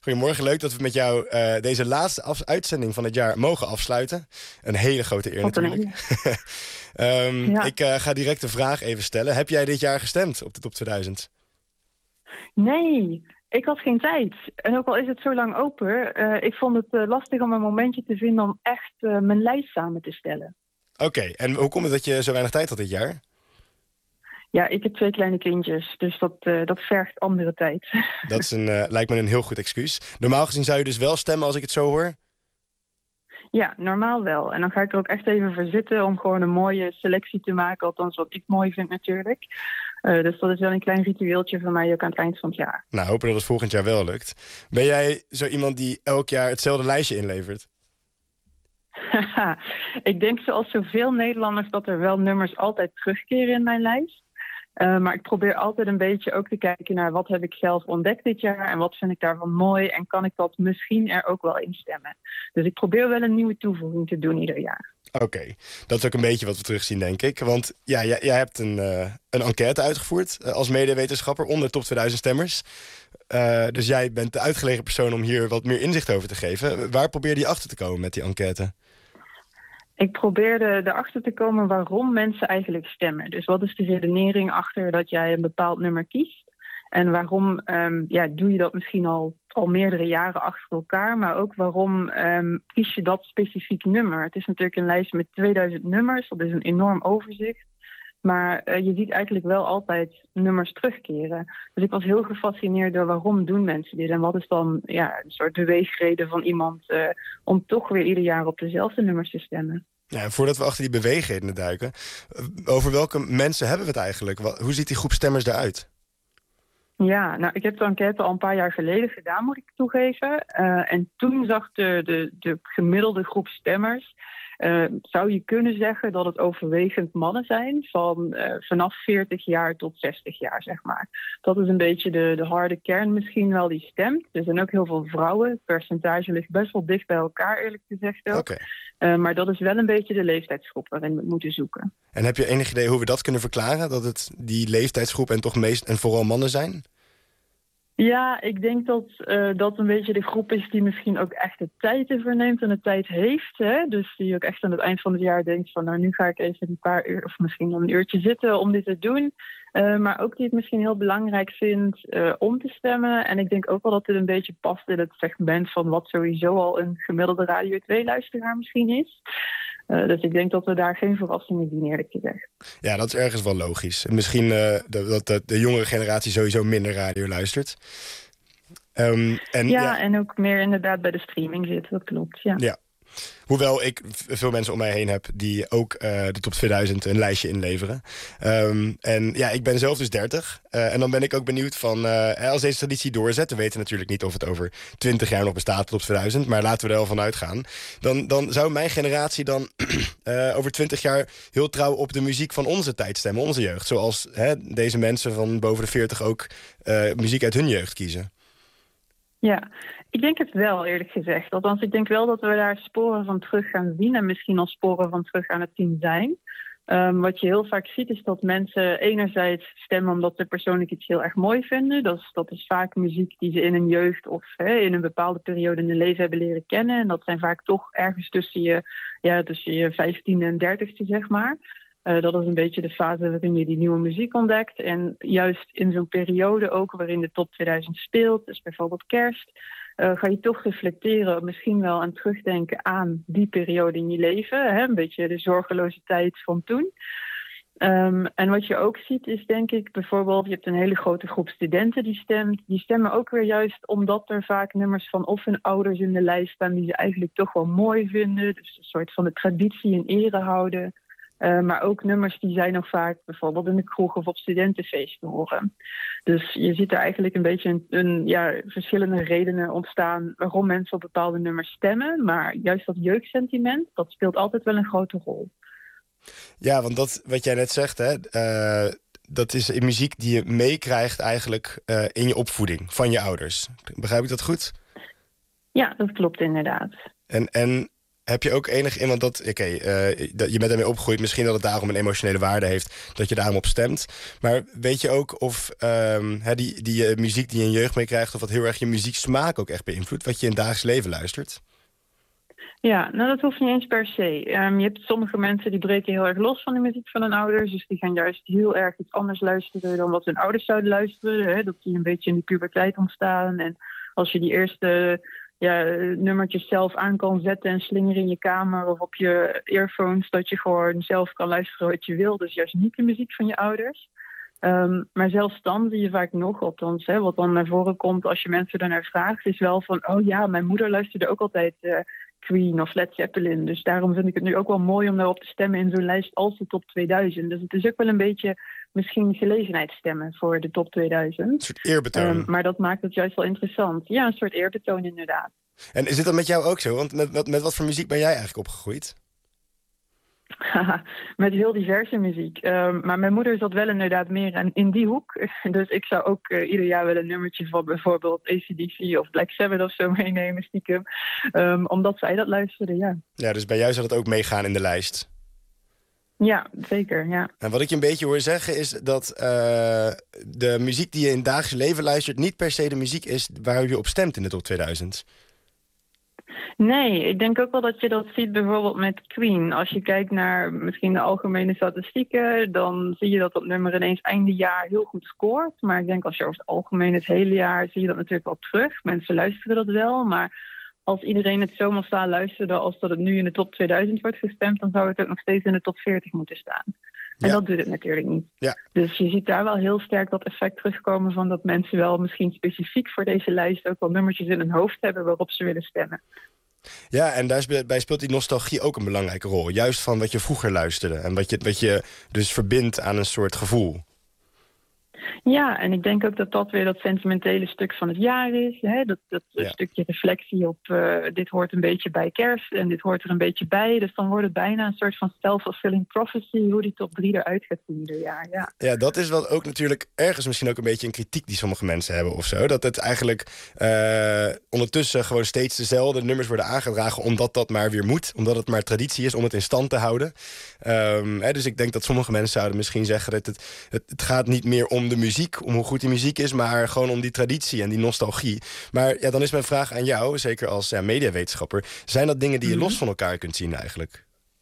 Goedemorgen, leuk dat we met jou uh, deze laatste af- uitzending van het jaar mogen afsluiten. Een hele grote eer Wat een natuurlijk. um, Ja. Ik uh, ga direct de vraag even stellen. Heb jij dit jaar gestemd op de top tweeduizend? Nee, ik had geen tijd. En ook al is het zo lang open, uh, ik vond het uh, lastig om een momentje te vinden om echt uh, mijn lijst samen te stellen. Oké, okay, en hoe komt het dat je zo weinig tijd had dit jaar? Ja, ik heb twee kleine kindjes, dus dat, uh, dat vergt andere tijd. Dat is een, uh, lijkt me een heel goed excuus. Normaal gezien zou je dus wel stemmen als ik het zo hoor? Ja, normaal wel. En dan ga ik er ook echt even voor zitten om gewoon een mooie selectie te maken. Althans, wat ik mooi vind natuurlijk. Uh, dus dat is wel een klein ritueeltje van mij ook aan het eind van het jaar. Nou, hopen dat het volgend jaar wel lukt. Ben jij zo iemand die elk jaar hetzelfde lijstje inlevert? Ik denk zoals zoveel Nederlanders dat er wel nummers altijd terugkeren in mijn lijst. Uh, maar ik probeer altijd een beetje ook te kijken naar wat heb ik zelf ontdekt dit jaar en wat vind ik daarvan mooi en kan ik dat misschien er ook wel in stemmen. Dus ik probeer wel een nieuwe toevoeging te doen ieder jaar. Oké, okay. Dat is ook een beetje wat we terugzien, denk ik. Want ja, jij, jij hebt een, uh, een enquête uitgevoerd uh, als medewetenschapper onder top tweeduizend stemmers. Uh, dus jij bent de uitgelegen persoon om hier wat meer inzicht over te geven. Waar probeer je achter te komen met die enquête? Ik probeerde erachter te komen waarom mensen eigenlijk stemmen. Dus wat is de redenering achter dat jij een bepaald nummer kiest? En waarom um, ja, doe je dat misschien al, al meerdere jaren achter elkaar? Maar ook waarom um, kies je dat specifiek nummer? Het is natuurlijk een lijst met tweeduizend nummers. Dat is een enorm overzicht. Maar uh, je ziet eigenlijk wel altijd nummers terugkeren. Dus ik was heel gefascineerd door waarom doen mensen dit? En wat is dan ja, een soort beweegreden van iemand uh, om toch weer ieder jaar op dezelfde nummers te stemmen? Ja, voordat we achter die beweegredenen duiken, over welke mensen hebben we het eigenlijk? Hoe ziet die groep stemmers eruit? Ja, nou, ik heb de enquête al een paar jaar geleden gedaan, moet ik toegeven. Uh, en toen zag de, de, de gemiddelde groep stemmers, uh, zou je kunnen zeggen dat het overwegend mannen zijn van uh, vanaf veertig jaar tot zestig jaar, zeg maar. Dat is een beetje de, de harde kern misschien wel die stemt. Er zijn ook heel veel vrouwen. Het percentage ligt best wel dicht bij elkaar, eerlijk gezegd ook. Okay. Uh, maar dat is wel een beetje de leeftijdsgroep waarin we moeten zoeken. En heb je enig idee hoe we dat kunnen verklaren? Dat het die leeftijdsgroep en toch meest en vooral mannen zijn? Ja, ik denk dat uh, dat een beetje de groep is die misschien ook echt de tijd ervoor neemt en de tijd heeft. Hè? Dus die ook echt aan het eind van het jaar denkt van nou nu ga ik even een paar uur of misschien wel een uurtje zitten om dit te doen. Uh, maar ook die het misschien heel belangrijk vindt uh, om te stemmen. En ik denk ook wel dat dit een beetje past in het segment van wat sowieso al een gemiddelde Radio twee-luisteraar misschien is. Uh, dus ik denk dat we daar geen verrassingen zien, eerlijk gezegd. Ja, dat is ergens wel logisch. Misschien uh, dat de, de jongere generatie sowieso minder radio luistert. Um, en, ja, ja, en ook meer inderdaad bij de streaming zit, dat klopt, ja. Ja. Hoewel ik veel mensen om mij heen heb die ook uh, de top tweeduizend een lijstje inleveren. Um, en ja, ik ben zelf dus dertig. Uh, en dan ben ik ook benieuwd van, uh, als deze traditie doorzet, we weten natuurlijk niet of het over twintig jaar nog bestaat, de top tweeduizend. Maar laten we er wel van uitgaan. Dan, dan zou mijn generatie dan uh, over twintig jaar heel trouw op de muziek van onze tijd stemmen, onze jeugd. Zoals hè, deze mensen van boven de veertig ook uh, muziek uit hun jeugd kiezen. Ja, ik denk het wel, eerlijk gezegd. Althans, ik denk wel dat we daar sporen van terug gaan zien en misschien al sporen van terug aan het zien zijn. Um, wat je heel vaak ziet is dat mensen enerzijds stemmen omdat ze persoonlijk iets heel erg mooi vinden. Dat is, dat is vaak muziek die ze in hun jeugd of hè, in een bepaalde periode in hun leven hebben leren kennen. En dat zijn vaak toch ergens tussen je, ja, tussen je vijftiende en dertigste, zeg maar. Uh, dat is een beetje de fase waarin je die nieuwe muziek ontdekt. En juist in zo'n periode ook waarin de top tweeduizend speelt, dus bijvoorbeeld kerst, uh, ga je toch reflecteren, misschien wel aan terugdenken aan die periode in je leven. Hè? Een beetje de zorgeloze tijd van toen. Um, en wat je ook ziet is denk ik bijvoorbeeld, je hebt een hele grote groep studenten die stemt. Die stemmen ook weer juist omdat er vaak nummers van of hun ouders in de lijst staan die ze eigenlijk toch wel mooi vinden. Dus een soort van de traditie in ere houden. Uh, maar ook nummers die zij nog vaak bijvoorbeeld in de kroeg of op studentenfeesten horen. Dus je ziet er eigenlijk een beetje een, een, ja, verschillende redenen ontstaan waarom mensen op bepaalde nummers stemmen. Maar juist dat jeugdsentiment, dat speelt altijd wel een grote rol. Ja, want dat wat jij net zegt, hè, uh, dat is muziek die je meekrijgt eigenlijk uh, in je opvoeding van je ouders. Begrijp ik dat goed? Ja, dat klopt inderdaad. En, en heb je ook enig in, want dat, oké, okay, uh, je bent ermee opgegroeid, misschien dat het daarom een emotionele waarde heeft, dat je daarom op stemt. Maar weet je ook of um, he, die, die uh, muziek die je in jeugd mee krijgt, of dat heel erg je muzieksmaak ook echt beïnvloedt, wat je in het dagelijks leven luistert? Ja, nou dat hoeft niet eens per se. Um, je hebt sommige mensen die breken heel erg los van de muziek van hun ouders. Dus die gaan juist heel erg iets anders luisteren dan wat hun ouders zouden luisteren. Hè? Dat die een beetje in de puberteit ontstaan. En als je die eerste ja, nummertjes zelf aan kan zetten en slingeren in je kamer of op je earphones, dat je gewoon zelf kan luisteren wat je wil. Dus juist niet de muziek van je ouders. Um, maar zelfs dan zie je vaak nog, althans, hè, wat dan naar voren komt als je mensen daarnaar vraagt, is wel van, oh ja, mijn moeder luisterde ook altijd uh, Queen of Led Zeppelin. Dus daarom vind ik het nu ook wel mooi om daarop te stemmen in zo'n lijst als de top tweeduizend. Dus het is ook wel een beetje misschien gelegenheidsstemmen voor de top tweeduizend. Een soort eerbetoon. Um, maar dat maakt het juist wel interessant. Ja, een soort eerbetoon inderdaad. En is dit dan met jou ook zo? Want met, met, met wat voor muziek ben jij eigenlijk opgegroeid? Met heel diverse muziek. Um, maar mijn moeder zat wel inderdaad meer in die hoek. Dus ik zou ook uh, ieder jaar wel een nummertje van bijvoorbeeld A C D C of Black Sabbath of zo meenemen, stiekem. Um, omdat zij dat luisterde, ja. Ja, dus bij jou zou dat ook meegaan in de lijst? Ja, zeker, ja. En wat ik je een beetje hoor zeggen is dat uh, de muziek die je in het dagelijks leven luistert niet per se de muziek is waar je op stemt in de top tweeduizend. Nee, ik denk ook wel dat je dat ziet bijvoorbeeld met Queen. Als je kijkt naar misschien de algemene statistieken, dan zie je dat dat nummer ineens einde jaar heel goed scoort. Maar ik denk als je over het algemeen het hele jaar zie je dat natuurlijk wel terug. Mensen luisteren dat wel, maar als iedereen het zo massaal luisterde als dat het nu in de top tweeduizend wordt gestemd, dan zou het ook nog steeds in de top veertig moeten staan. En ja. Dat doet het natuurlijk niet. Ja. Dus je ziet daar wel heel sterk dat effect terugkomen van dat mensen wel misschien specifiek voor deze lijst ook wel nummertjes in hun hoofd hebben waarop ze willen stemmen. Ja, en daarbij speelt die nostalgie ook een belangrijke rol. Juist van wat je vroeger luisterde en wat je, wat je dus verbindt aan een soort gevoel. Ja, en ik denk ook dat dat weer dat sentimentele stuk van het jaar is. Hè? Dat, dat ja. stukje reflectie op uh, dit hoort een beetje bij kerst en dit hoort er een beetje bij. Dus dan wordt het bijna een soort van self-fulfilling prophecy hoe die top drie eruit gaat zien ieder jaar. Ja. ja, dat is wat ook natuurlijk ergens misschien ook een beetje een kritiek die sommige mensen hebben of zo. Dat het eigenlijk uh, ondertussen gewoon steeds dezelfde nummers worden aangedragen omdat dat maar weer moet. Omdat het maar traditie is om het in stand te houden. Um, hè, dus ik denk dat sommige mensen zouden misschien zeggen dat het, het, het gaat niet meer om de muziek, om hoe goed die muziek is, maar gewoon om die traditie en die nostalgie. Maar ja, dan is mijn vraag aan jou, zeker als ja, mediawetenschapper, zijn dat dingen die je mm-hmm. los van elkaar kunt zien eigenlijk?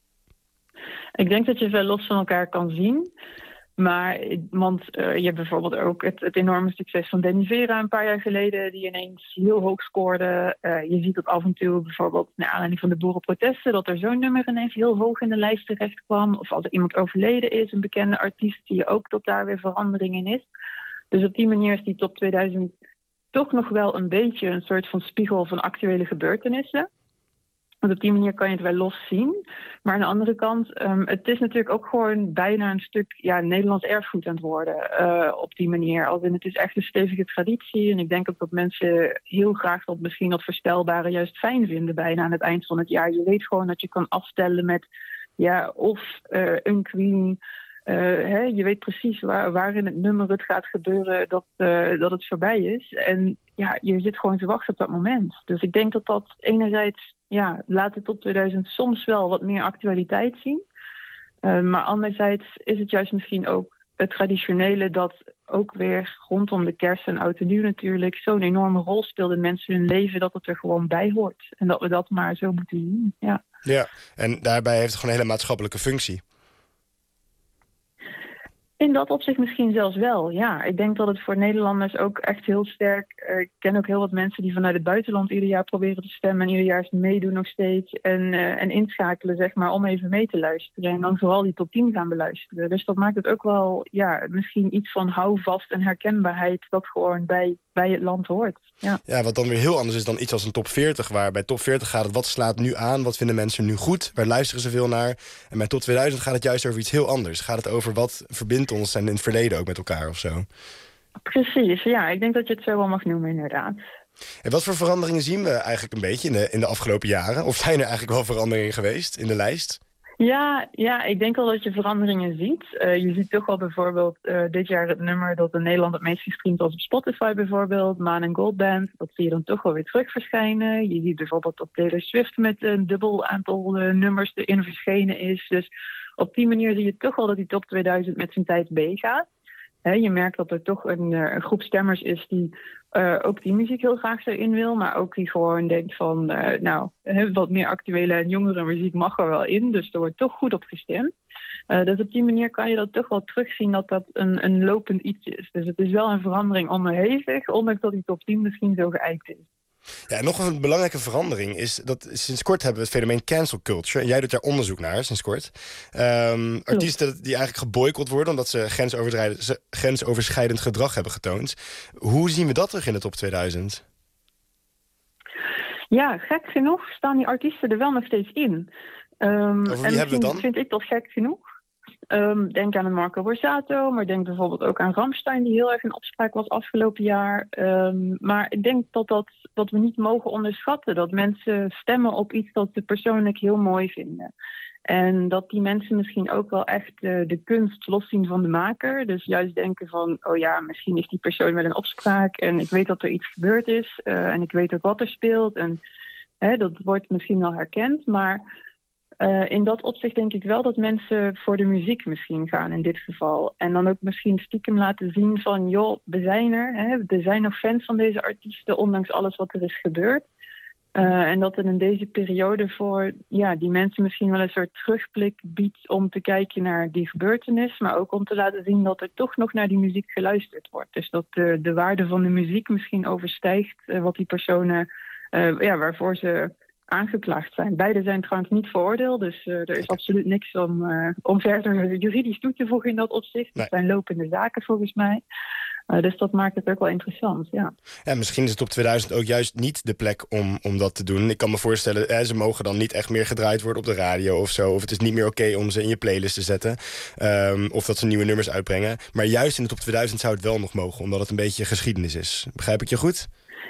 Ik denk dat je wel los van elkaar kan zien. Maar, want uh, je hebt bijvoorbeeld ook het, het enorme succes van Danny Vera een paar jaar geleden, die ineens heel hoog scoorde. Uh, je ziet dat af en toe bijvoorbeeld, naar aanleiding van de boerenprotesten, dat er zo'n nummer ineens heel hoog in de lijst terecht kwam. Of als er iemand overleden is, een bekende artiest, zie je ook dat daar weer verandering in is. Dus op die manier is die top tweeduizend toch nog wel een beetje een soort van spiegel van actuele gebeurtenissen. Want op die manier kan je het wel los zien. Maar aan de andere kant, um, het is natuurlijk ook gewoon bijna een stuk ja, Nederlands erfgoed aan het worden. Uh, op die manier. Als in, het is echt een stevige traditie. En ik denk ook dat mensen heel graag dat misschien dat voorspelbare juist fijn vinden bijna aan het eind van het jaar. Je weet gewoon dat je kan afstellen met ja, of uh, een Queen. Uh, hè, je weet precies waar, waar in het nummer het gaat gebeuren dat, uh, dat het voorbij is. En ja, je zit gewoon te wachten op dat moment. Dus ik denk dat dat enerzijds, ja, laat het tot tweeduizend soms wel wat meer actualiteit zien. Uh, maar anderzijds is het juist misschien ook het traditionele dat ook weer rondom de kerst en oud en nieuw natuurlijk zo'n enorme rol speelt in mensen hun leven dat het er gewoon bij hoort. En dat we dat maar zo moeten zien, ja. Ja, en daarbij heeft het gewoon een hele maatschappelijke functie. In dat opzicht misschien zelfs wel, ja. Ik denk dat het voor Nederlanders ook echt heel sterk... Uh, ik ken ook heel wat mensen die vanuit het buitenland ieder jaar proberen te stemmen... en ieder jaar meedoen nog steeds en, uh, en inschakelen, zeg maar, om even mee te luisteren. En dan vooral die top tien gaan beluisteren. Dus dat maakt het ook wel, ja, misschien iets van houvast en herkenbaarheid... dat gewoon bij, bij het land hoort. Ja. ja, wat dan weer heel anders is dan iets als een top veertig... waar bij top veertig gaat het wat slaat nu aan, wat vinden mensen nu goed... waar luisteren ze veel naar. En bij top tweeduizend gaat het juist over iets heel anders. Gaat het over wat verbindt ons en in het verleden ook met elkaar of zo. Precies, ja. Ik denk dat je het zo wel mag noemen, inderdaad. En wat voor veranderingen zien we eigenlijk een beetje in de, in de afgelopen jaren? Of zijn er eigenlijk wel veranderingen geweest in de lijst? Ja, ja, ik denk wel dat je veranderingen ziet. Uh, je ziet toch wel bijvoorbeeld uh, dit jaar het nummer dat in Nederland het meest gestreamd was op Spotify bijvoorbeeld, Maan en Gold Band. Dat zie je dan toch wel weer terug verschijnen. Je ziet bijvoorbeeld dat Taylor Swift met een dubbel aantal uh, nummers erin verschenen is. Dus op die manier zie je toch wel dat die top tweeduizend met zijn tijd meegaat. He, je merkt dat er toch een, een groep stemmers is die uh, ook die muziek heel graag erin wil, maar ook die gewoon denkt van, uh, nou, wat meer actuele en jongere muziek mag er wel in, dus er wordt toch goed op gestemd. Uh, dus op die manier kan je dat toch wel terugzien dat dat een, een lopend iets is. Dus het is wel een verandering onderhevig, ondanks dat die top tien misschien zo geëikt is. Ja, nog een belangrijke verandering is dat sinds kort hebben we het fenomeen cancel culture. En jij doet daar onderzoek naar sinds kort. Um, artiesten die eigenlijk geboycott worden omdat ze grensoverschrijdend, grensoverschrijdend gedrag hebben getoond. Hoe zien we dat terug in de top tweeduizend? Ja, gek genoeg staan die artiesten er wel nog steeds in. Um, Over wie hebben we het dan? Vind ik dat gek genoeg. Um, denk aan een Marco Borsato, maar denk bijvoorbeeld ook aan Rammstein, die heel erg in opspraak was afgelopen jaar. Um, maar ik denk dat, dat, dat we niet mogen onderschatten dat mensen stemmen op iets dat ze persoonlijk heel mooi vinden. En dat die mensen misschien ook wel echt uh, de kunst loszien van de maker. Dus juist denken van, oh ja, misschien is die persoon wel in opspraak en ik weet dat er iets gebeurd is uh, en ik weet ook wat er speelt. En hè, dat wordt misschien wel herkend, maar Uh, in dat opzicht denk ik wel dat mensen voor de muziek misschien gaan in dit geval. En dan ook misschien stiekem laten zien van, joh, we zijn er. Hè? Er zijn nog fans van deze artiesten, ondanks alles wat er is gebeurd. Uh, en dat het in deze periode voor ja, die mensen misschien wel een soort terugblik biedt om te kijken naar die gebeurtenis. Maar ook om te laten zien dat er toch nog naar die muziek geluisterd wordt. Dus dat de, de waarde van de muziek misschien overstijgt uh, wat die personen, uh, ja, waarvoor ze aangeklaagd zijn. Beide zijn trouwens niet veroordeeld, dus uh, er is absoluut niks om, uh, om verder juridisch toe te voegen in dat opzicht. Nee. Het zijn lopende zaken volgens mij. Uh, dus dat maakt het ook wel interessant, ja. Ja, misschien is het op tweeduizend ook juist niet de plek om, om dat te doen. Ik kan me voorstellen, eh, ze mogen dan niet echt meer gedraaid worden op de radio of zo. Of het is niet meer oké okay om ze in je playlist te zetten. Um, of dat ze nieuwe nummers uitbrengen. Maar juist in de top tweeduizend zou het wel nog mogen, omdat het een beetje geschiedenis is. Begrijp ik je goed?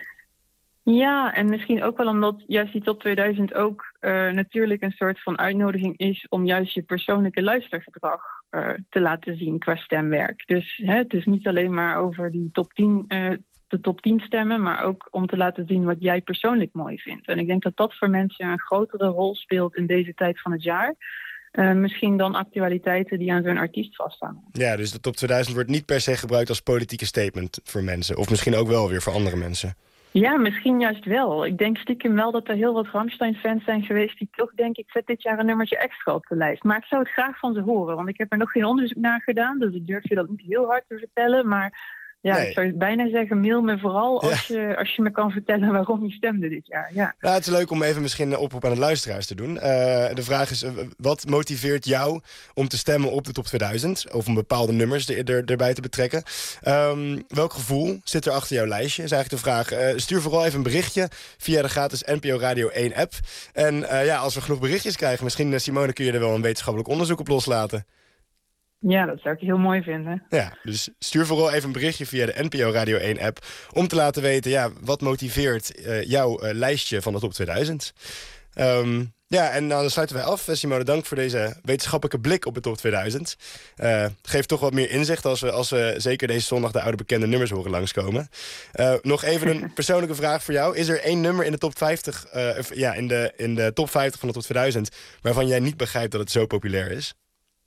Ja, en misschien ook wel omdat juist die top tweeduizend ook uh, natuurlijk een soort van uitnodiging is om juist je persoonlijke luistergedrag uh, te laten zien qua stemwerk. Dus hè, het is niet alleen maar over die top tien, uh, de top tien stemmen, maar ook om te laten zien wat jij persoonlijk mooi vindt. En ik denk dat dat voor mensen een grotere rol speelt in deze tijd van het jaar. Uh, misschien dan actualiteiten die aan zo'n artiest vaststaan. Ja, dus de top tweeduizend wordt niet per se gebruikt als politieke statement voor mensen. Of misschien ook wel weer voor andere mensen. Ja, misschien juist wel. Ik denk stiekem wel dat er heel wat Rammstein-fans zijn geweest die toch denk ik zet dit jaar een nummertje extra op de lijst. Maar ik zou het graag van ze horen, want ik heb er nog geen onderzoek naar gedaan, dus ik durf je dat niet heel hard te vertellen. Maar ja, nee. Ik zou bijna zeggen, mail me vooral als, ja. je, als je me kan vertellen waarom je stemde dit jaar. Ja. Nou, het is leuk om even misschien een oproep aan de luisteraars te doen. Uh, de vraag is, uh, wat motiveert jou om te stemmen op de top tweeduizend? Of om bepaalde nummers er, er, erbij te betrekken? Um, welk gevoel zit er achter jouw lijstje? Is eigenlijk de vraag. Uh, stuur vooral even een berichtje via de gratis N P O Radio één app. En uh, ja, als we genoeg berichtjes krijgen, misschien, uh, Simone, kun je er wel een wetenschappelijk onderzoek op loslaten. Ja, dat zou ik heel mooi vinden. Ja, dus stuur vooral even een berichtje via de N P O Radio één app om te laten weten, ja, wat motiveert uh, jouw uh, lijstje van de top tweeduizend. Um, ja, en dan sluiten wij af. Simone, dank voor deze wetenschappelijke blik op de top tweeduizend. Uh, geeft toch wat meer inzicht als we, als we zeker deze zondag de oude bekende nummers horen langskomen. Uh, nog even een persoonlijke vraag voor jou. Is er één nummer in de top vijftig, uh, ja, in de, in de top vijftig van de top tweeduizend waarvan jij niet begrijpt dat het zo populair is?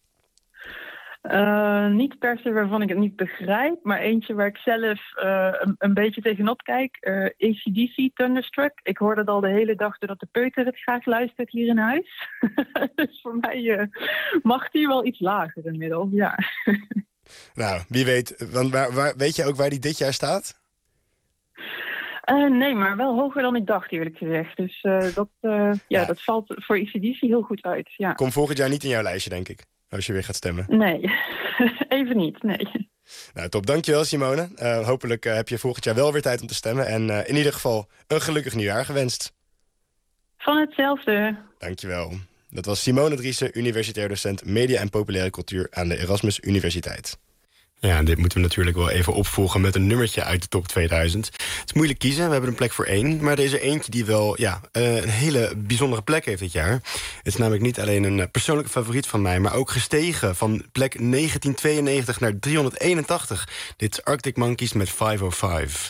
Uh, niet per se waarvan ik het niet begrijp, maar eentje waar ik zelf uh, een, een beetje tegenop kijk. Uh, A C D C, Thunderstruck. Ik hoor dat al de hele dag doordat de peuter het graag luistert hier in huis. Dus voor mij uh, mag die wel iets lager inmiddels, ja. Nou, wie weet. Want waar, waar, weet je ook waar die dit jaar staat? Uh, nee, maar wel hoger dan ik dacht, eerlijk gezegd. Dus uh, dat, uh, ja, ja, dat valt voor A C D C heel goed uit, ja. Komt volgend jaar niet in jouw lijstje, denk ik. Als je weer gaat stemmen. Nee, even niet, nee. Nou, top. Dankjewel, Simone. Uh, hopelijk uh, heb je volgend jaar wel weer tijd om te stemmen. En uh, in ieder geval een gelukkig nieuwjaar gewenst. Van hetzelfde. Dankjewel. Dat was Simone Driessen, universitair docent media en populaire cultuur aan de Erasmus Universiteit. Ja, en dit moeten we natuurlijk wel even opvolgen met een nummertje uit de top tweeduizend. Het is moeilijk kiezen, we hebben een plek voor één. Maar er is er eentje die wel ja, uh, een hele bijzondere plek heeft dit jaar. Het is namelijk niet alleen een persoonlijke favoriet van mij, maar ook gestegen van plek negentien tweeënnegentig naar driehonderdeenentachtig. Dit is Arctic Monkeys met vijfhonderdvijf.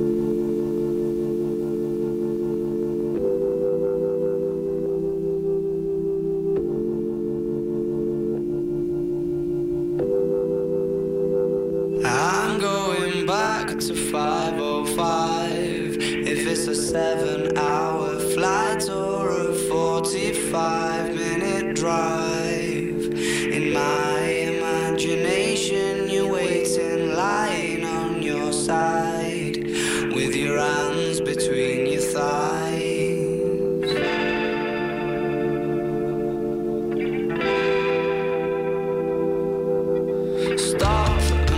I'm going back to five oh five. If it's a seven-hour flight or a forty-five minute drive. In my imagination, you're waiting, lying on your side, with your hands between your thighs. Stop.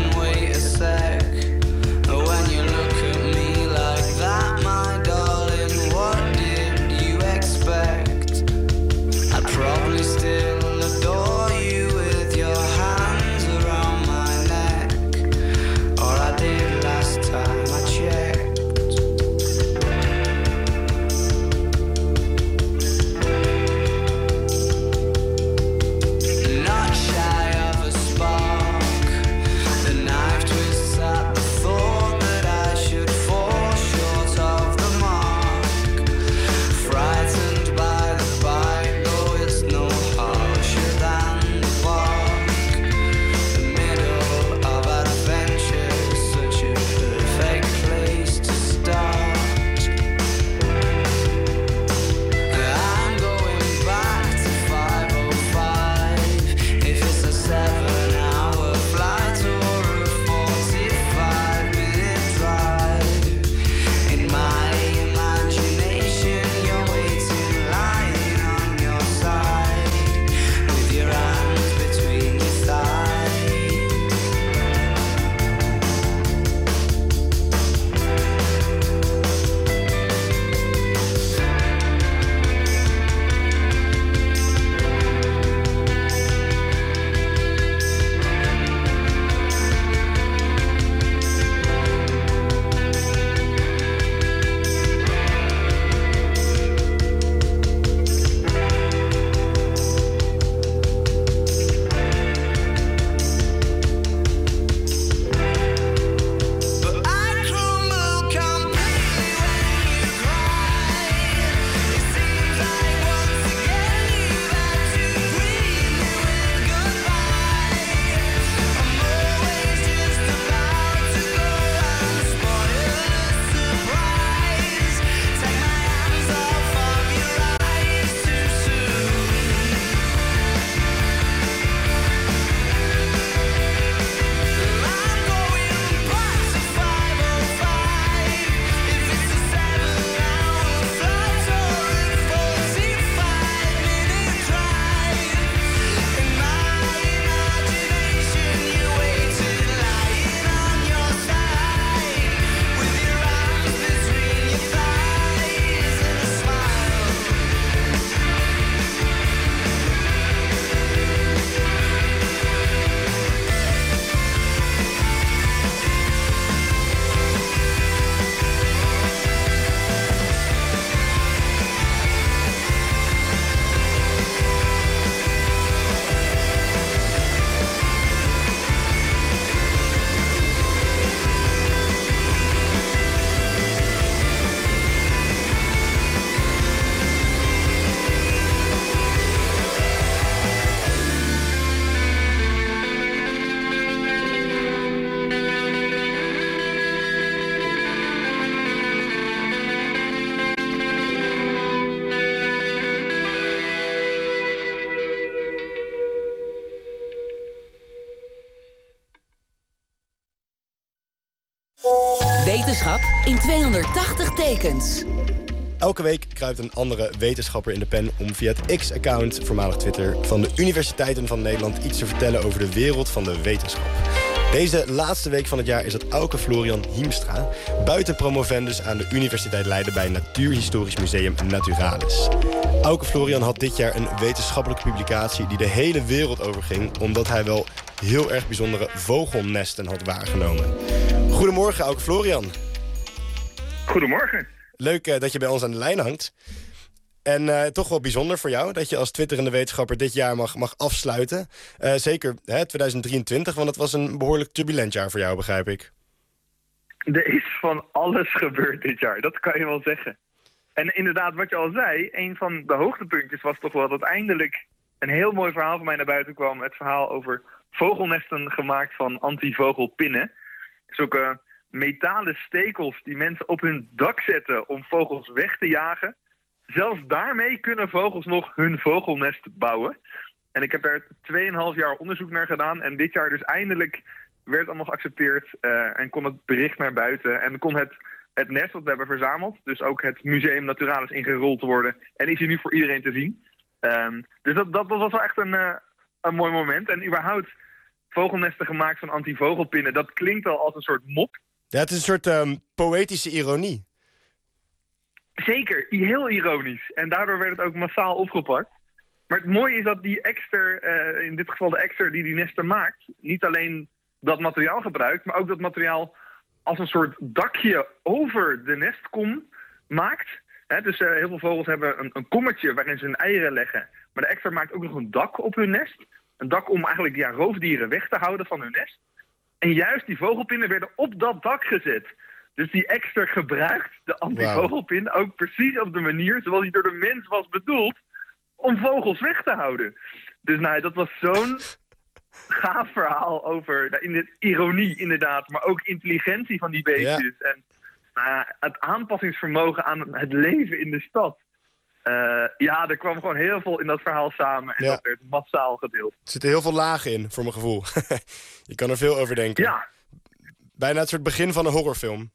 Wetenschap in tweehonderdtachtig tekens. Elke week kruipt een andere wetenschapper in de pen om via het X-account, voormalig Twitter, van de universiteiten van Nederland iets te vertellen over de wereld van de wetenschap. Deze laatste week van het jaar is het Auke Florian Hiemstra, buitenpromovendus aan de Universiteit Leiden bij Natuurhistorisch Museum Naturalis. Auke Florian had dit jaar een wetenschappelijke publicatie die de hele wereld overging, omdat hij wel heel erg bijzondere vogelnesten had waargenomen. Goedemorgen, Auke Florian. Goedemorgen. Leuk uh, dat je bij ons aan de lijn hangt. En uh, toch wel bijzonder voor jou dat je als twitterende wetenschapper dit jaar mag, mag afsluiten. Uh, zeker hè, tweeduizend drieëntwintig, want het was een behoorlijk turbulent jaar voor jou, begrijp ik. Er is van alles gebeurd dit jaar, dat kan je wel zeggen. En inderdaad, wat je al zei, een van de hoogtepuntjes was toch wel dat eindelijk een heel mooi verhaal van mij naar buiten kwam. Het verhaal over vogelnesten gemaakt van antivogelpinnen. Zulke metalen stekels die mensen op hun dak zetten om vogels weg te jagen. Zelfs daarmee kunnen vogels nog hun vogelnest bouwen. En ik heb er tweeënhalf jaar onderzoek naar gedaan. En dit jaar dus eindelijk werd het allemaal geaccepteerd. Uh, en kon het bericht naar buiten. En kon het, het nest wat we hebben verzameld, dus ook het Museum Naturalis, ingerold worden. En is hier nu voor iedereen te zien. Um, dus dat, dat was wel echt een, uh, een mooi moment. En überhaupt vogelnesten gemaakt van antivogelpinnen, dat klinkt al als een soort mop. Ja, het is een soort um, poëtische ironie. Zeker, heel ironisch. En daardoor werd het ook massaal opgepakt. Maar het mooie is dat die exter, uh, in dit geval de exter die die nesten maakt, niet alleen dat materiaal gebruikt, maar ook dat materiaal als een soort dakje over de nestkom maakt. He, dus uh, heel veel vogels hebben een, een kommetje waarin ze hun eieren leggen. Maar de exter maakt ook nog een dak op hun nest. Een dak om eigenlijk ja, roofdieren weg te houden van hun nest. En juist die vogelpinnen werden op dat dak gezet. Dus die exter gebruikt de antivogelpin wow. ook precies op de manier zoals die door de mens was bedoeld om vogels weg te houden. Dus nou, dat was zo'n gaaf verhaal over nou, in de ironie inderdaad, maar ook intelligentie van die beestjes. Ja. En nou, het aanpassingsvermogen aan het leven in de stad. Uh, ja, er kwam gewoon heel veel in dat verhaal samen en ja. dat werd massaal gedeeld. Er zitten heel veel lagen in, voor mijn gevoel. Je kan er veel over denken. Ja. Bijna het soort begin van een horrorfilm.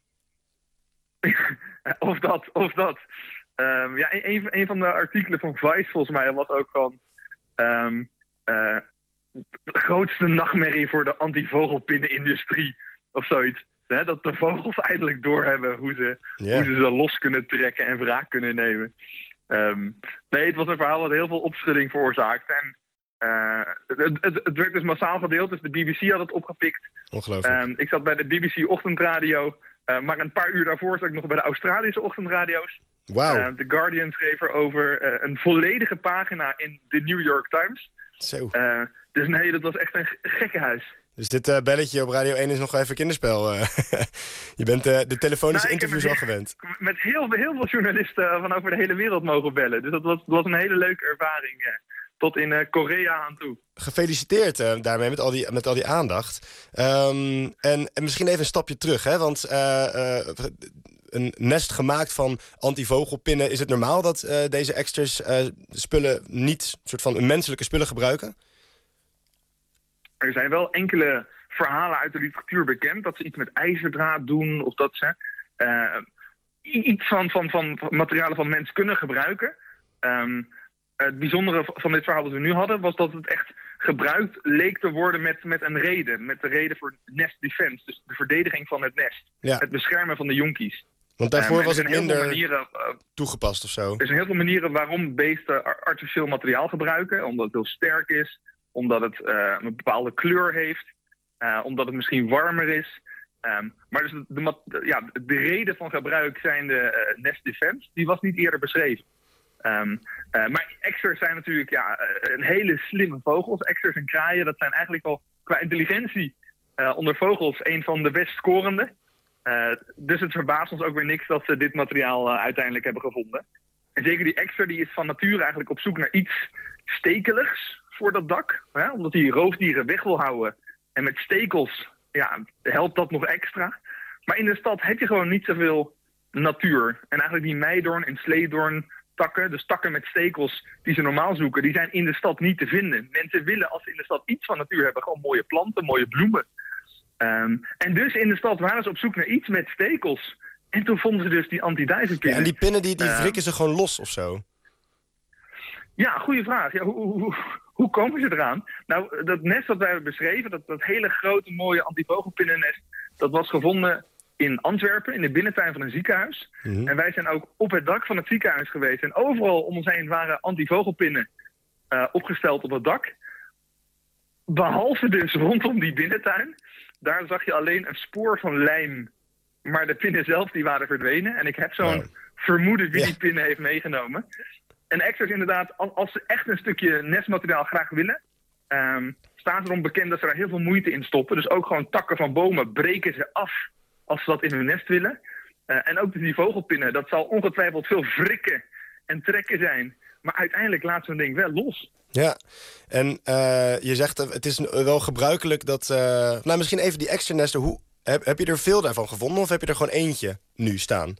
of dat, of dat. Um, ja, een, een van de artikelen van Vice volgens mij was ook van Um, uh, de grootste nachtmerrie voor de antivogelpinnenindustrie of zoiets. Hè? Dat de vogels eindelijk doorhebben hoe ze, yeah. hoe ze ze los kunnen trekken en wraak kunnen nemen. Um, nee, het was een verhaal wat heel veel opschudding veroorzaakte. En uh, het, het, het werd dus massaal gedeeld, dus de B B C had het opgepikt. Ongelooflijk. Um, ik zat bij de B B C ochtendradio, uh, maar een paar uur daarvoor zat ik nog bij de Australische ochtendradio's. Wow. Uh, The Guardian schreef erover uh, een volledige pagina in de New York Times. Zo. Uh, dus nee, dat was echt een gekkenhuis. Dus dit uh, belletje op Radio één is nog wel even kinderspel. Uh, je bent uh, de telefonische nou, interviews al gewend. Met heel, heel veel journalisten van over de hele wereld mogen bellen. Dus dat was, dat was een hele leuke ervaring. Uh, tot in uh, Korea aan toe. Gefeliciteerd uh, daarmee met al die, met al die aandacht. Um, en, en misschien even een stapje terug. Hè? Want uh, uh, een nest gemaakt van antivogelpinnen. Is het normaal dat uh, deze extras uh, spullen niet soort van menselijke spullen gebruiken? Er zijn wel enkele verhalen uit de literatuur bekend dat ze iets met ijzerdraad doen of dat ze uh, iets van, van, van materialen van mens kunnen gebruiken. Um, het bijzondere van dit verhaal dat we nu hadden was dat het echt gebruikt leek te worden met, met een reden. Met de reden voor nest defense, dus de verdediging van het nest. Ja. Het beschermen van de jonkies. Want daarvoor um, was het minder manieren, uh, toegepast of zo. Er zijn heel veel manieren waarom beesten artificieel materiaal gebruiken. Omdat het heel sterk is, omdat het uh, een bepaalde kleur heeft, uh, omdat het misschien warmer is. Um, maar dus de, de, de, ja, de reden van gebruik zijn de uh, nest defense, die was niet eerder beschreven. Um, uh, maar exters zijn natuurlijk ja, een hele slimme vogels. Exters en kraaien, dat zijn eigenlijk al qua intelligentie uh, onder vogels een van de best scorende. Uh, dus het verbaast ons ook weer niks dat ze dit materiaal uh, uiteindelijk hebben gevonden. En zeker die exter die is van nature eigenlijk op zoek naar iets stekeligs voor dat dak. Hè? Omdat hij roofdieren weg wil houden. En met stekels ja, helpt dat nog extra. Maar in de stad heb je gewoon niet zoveel natuur. En eigenlijk die meidoorn en sleedoorn takken, dus takken met stekels die ze normaal zoeken, die zijn in de stad niet te vinden. Mensen willen als ze in de stad iets van natuur hebben, gewoon mooie planten, mooie bloemen. Um, en dus in de stad waren ze op zoek naar iets met stekels. En toen vonden ze dus die anti-duivenpinnen. Ja, en die pinnen die, die wrikken ze gewoon los of zo? Ja, goede vraag. Ja, hoe, hoe, hoe komen ze eraan? Nou, dat nest dat wij hebben beschreven, dat, dat hele grote mooie antivogelpinnennest, dat was gevonden in Antwerpen, in de binnentuin van een ziekenhuis. Mm-hmm. En wij zijn ook op het dak van het ziekenhuis geweest. En overal om ons heen waren antivogelpinnen uh, opgesteld op het dak. Behalve dus rondom die binnentuin. Daar zag je alleen een spoor van lijm. Maar de pinnen zelf die waren verdwenen. En ik heb zo'n wow. vermoeden wie ja. die pinnen heeft meegenomen. En extras inderdaad, als ze echt een stukje nestmateriaal graag willen... Um, staan ze erom bekend dat ze daar heel veel moeite in stoppen. Dus ook gewoon takken van bomen breken ze af als ze dat in hun nest willen. Uh, en ook dus die vogelpinnen, dat zal ongetwijfeld veel wrikken en trekken zijn. Maar uiteindelijk laat zo'n ding wel los. Ja, en uh, je zegt het is wel gebruikelijk dat... Uh, nou, misschien even die extra nesten. Hoe, heb, heb je er veel daarvan gevonden of heb je er gewoon eentje nu staan?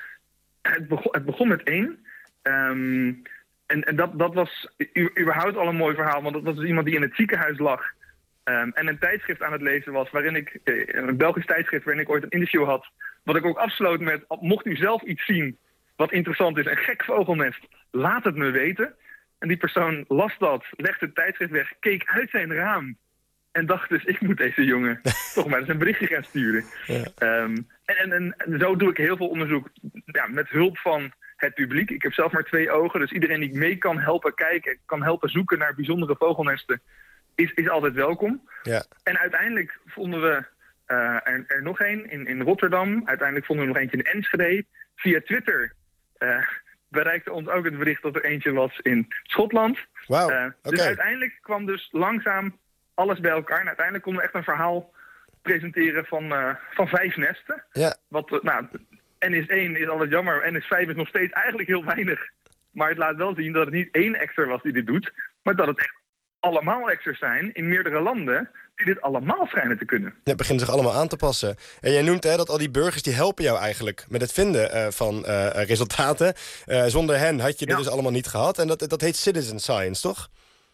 Het begon, het begon met één. Um, en en dat, dat was u, überhaupt al een mooi verhaal. Want dat was dus iemand die in het ziekenhuis lag. Um, en een tijdschrift aan het lezen was. Waarin ik, een Belgisch tijdschrift waarin ik ooit een interview had. Wat ik ook afsloot met, mocht u zelf iets zien wat interessant is, een gek vogelnest, laat het me weten. En die persoon las dat, legde het tijdschrift weg, keek uit zijn raam. En dacht dus, ik moet deze jongen toch maar eens een berichtje gaan sturen. Ja. Um, en, en, en, en zo doe ik heel veel onderzoek ja, met hulp van het publiek. Ik heb zelf maar twee ogen, dus iedereen die mee kan helpen kijken, kan helpen zoeken naar bijzondere vogelnesten, is, is altijd welkom. Ja. En uiteindelijk vonden we uh, er, er nog één in, in Rotterdam. Uiteindelijk vonden we nog eentje in Enschede. Via Twitter uh, bereikte ons ook het bericht dat er eentje was in Schotland. Wow. Uh, okay. Dus uiteindelijk kwam dus langzaam alles bij elkaar. En uiteindelijk konden we echt een verhaal presenteren van, uh, van vijf nesten. Ja. Wat, uh, nou, N is één is altijd jammer. N is vijf is nog steeds eigenlijk heel weinig. Maar het laat wel zien dat het niet één extra was die dit doet. Maar dat het echt allemaal extras zijn in meerdere landen die dit allemaal schijnen te kunnen. Ja, beginnen zich allemaal aan te passen. En jij noemt hè, dat al die burgers die helpen jou eigenlijk met het vinden uh, van uh, resultaten. Uh, zonder hen had je dit ja. dus allemaal niet gehad. En dat, dat heet citizen science, toch?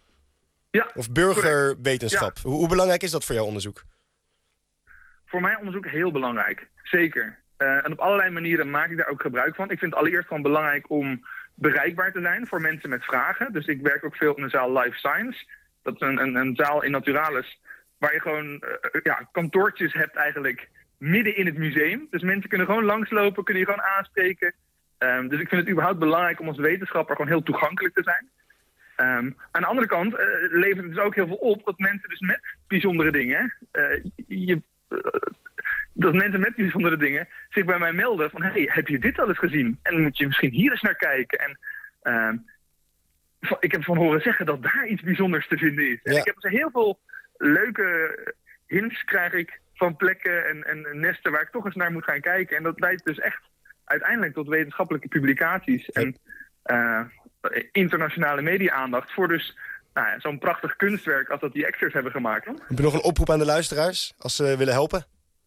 Ja. Of burgerwetenschap. Ja. Hoe, hoe belangrijk is dat voor jouw onderzoek? Voor mijn onderzoek heel belangrijk. Zeker. Uh, en op allerlei manieren maak ik daar ook gebruik van. Ik vind het allereerst gewoon belangrijk om bereikbaar te zijn voor mensen met vragen. Dus ik werk ook veel in de zaal Life Science. Dat is een, een, een zaal in Naturalis waar je gewoon uh, ja, kantoortjes hebt eigenlijk midden in het museum. Dus mensen kunnen gewoon langslopen, kunnen je gewoon aanspreken. Um, dus ik vind het überhaupt belangrijk om als wetenschapper gewoon heel toegankelijk te zijn. Um, aan de andere kant uh, levert het dus ook heel veel op dat mensen dus met bijzondere dingen... Uh, je, uh, dat mensen met bijzondere dingen zich bij mij melden van... hey, heb je dit al eens gezien? En dan moet je misschien hier eens naar kijken. En uh, ik heb van horen zeggen dat daar iets bijzonders te vinden is. Ja. En ik heb dus heel veel leuke hints krijg ik van plekken en, en nesten waar ik toch eens naar moet gaan kijken. En dat leidt dus echt uiteindelijk tot wetenschappelijke publicaties en uh, internationale media-aandacht voor dus nou ja, zo'n prachtig kunstwerk als dat die extras hebben gemaakt. Heb je nog een oproep aan de luisteraars als ze willen helpen?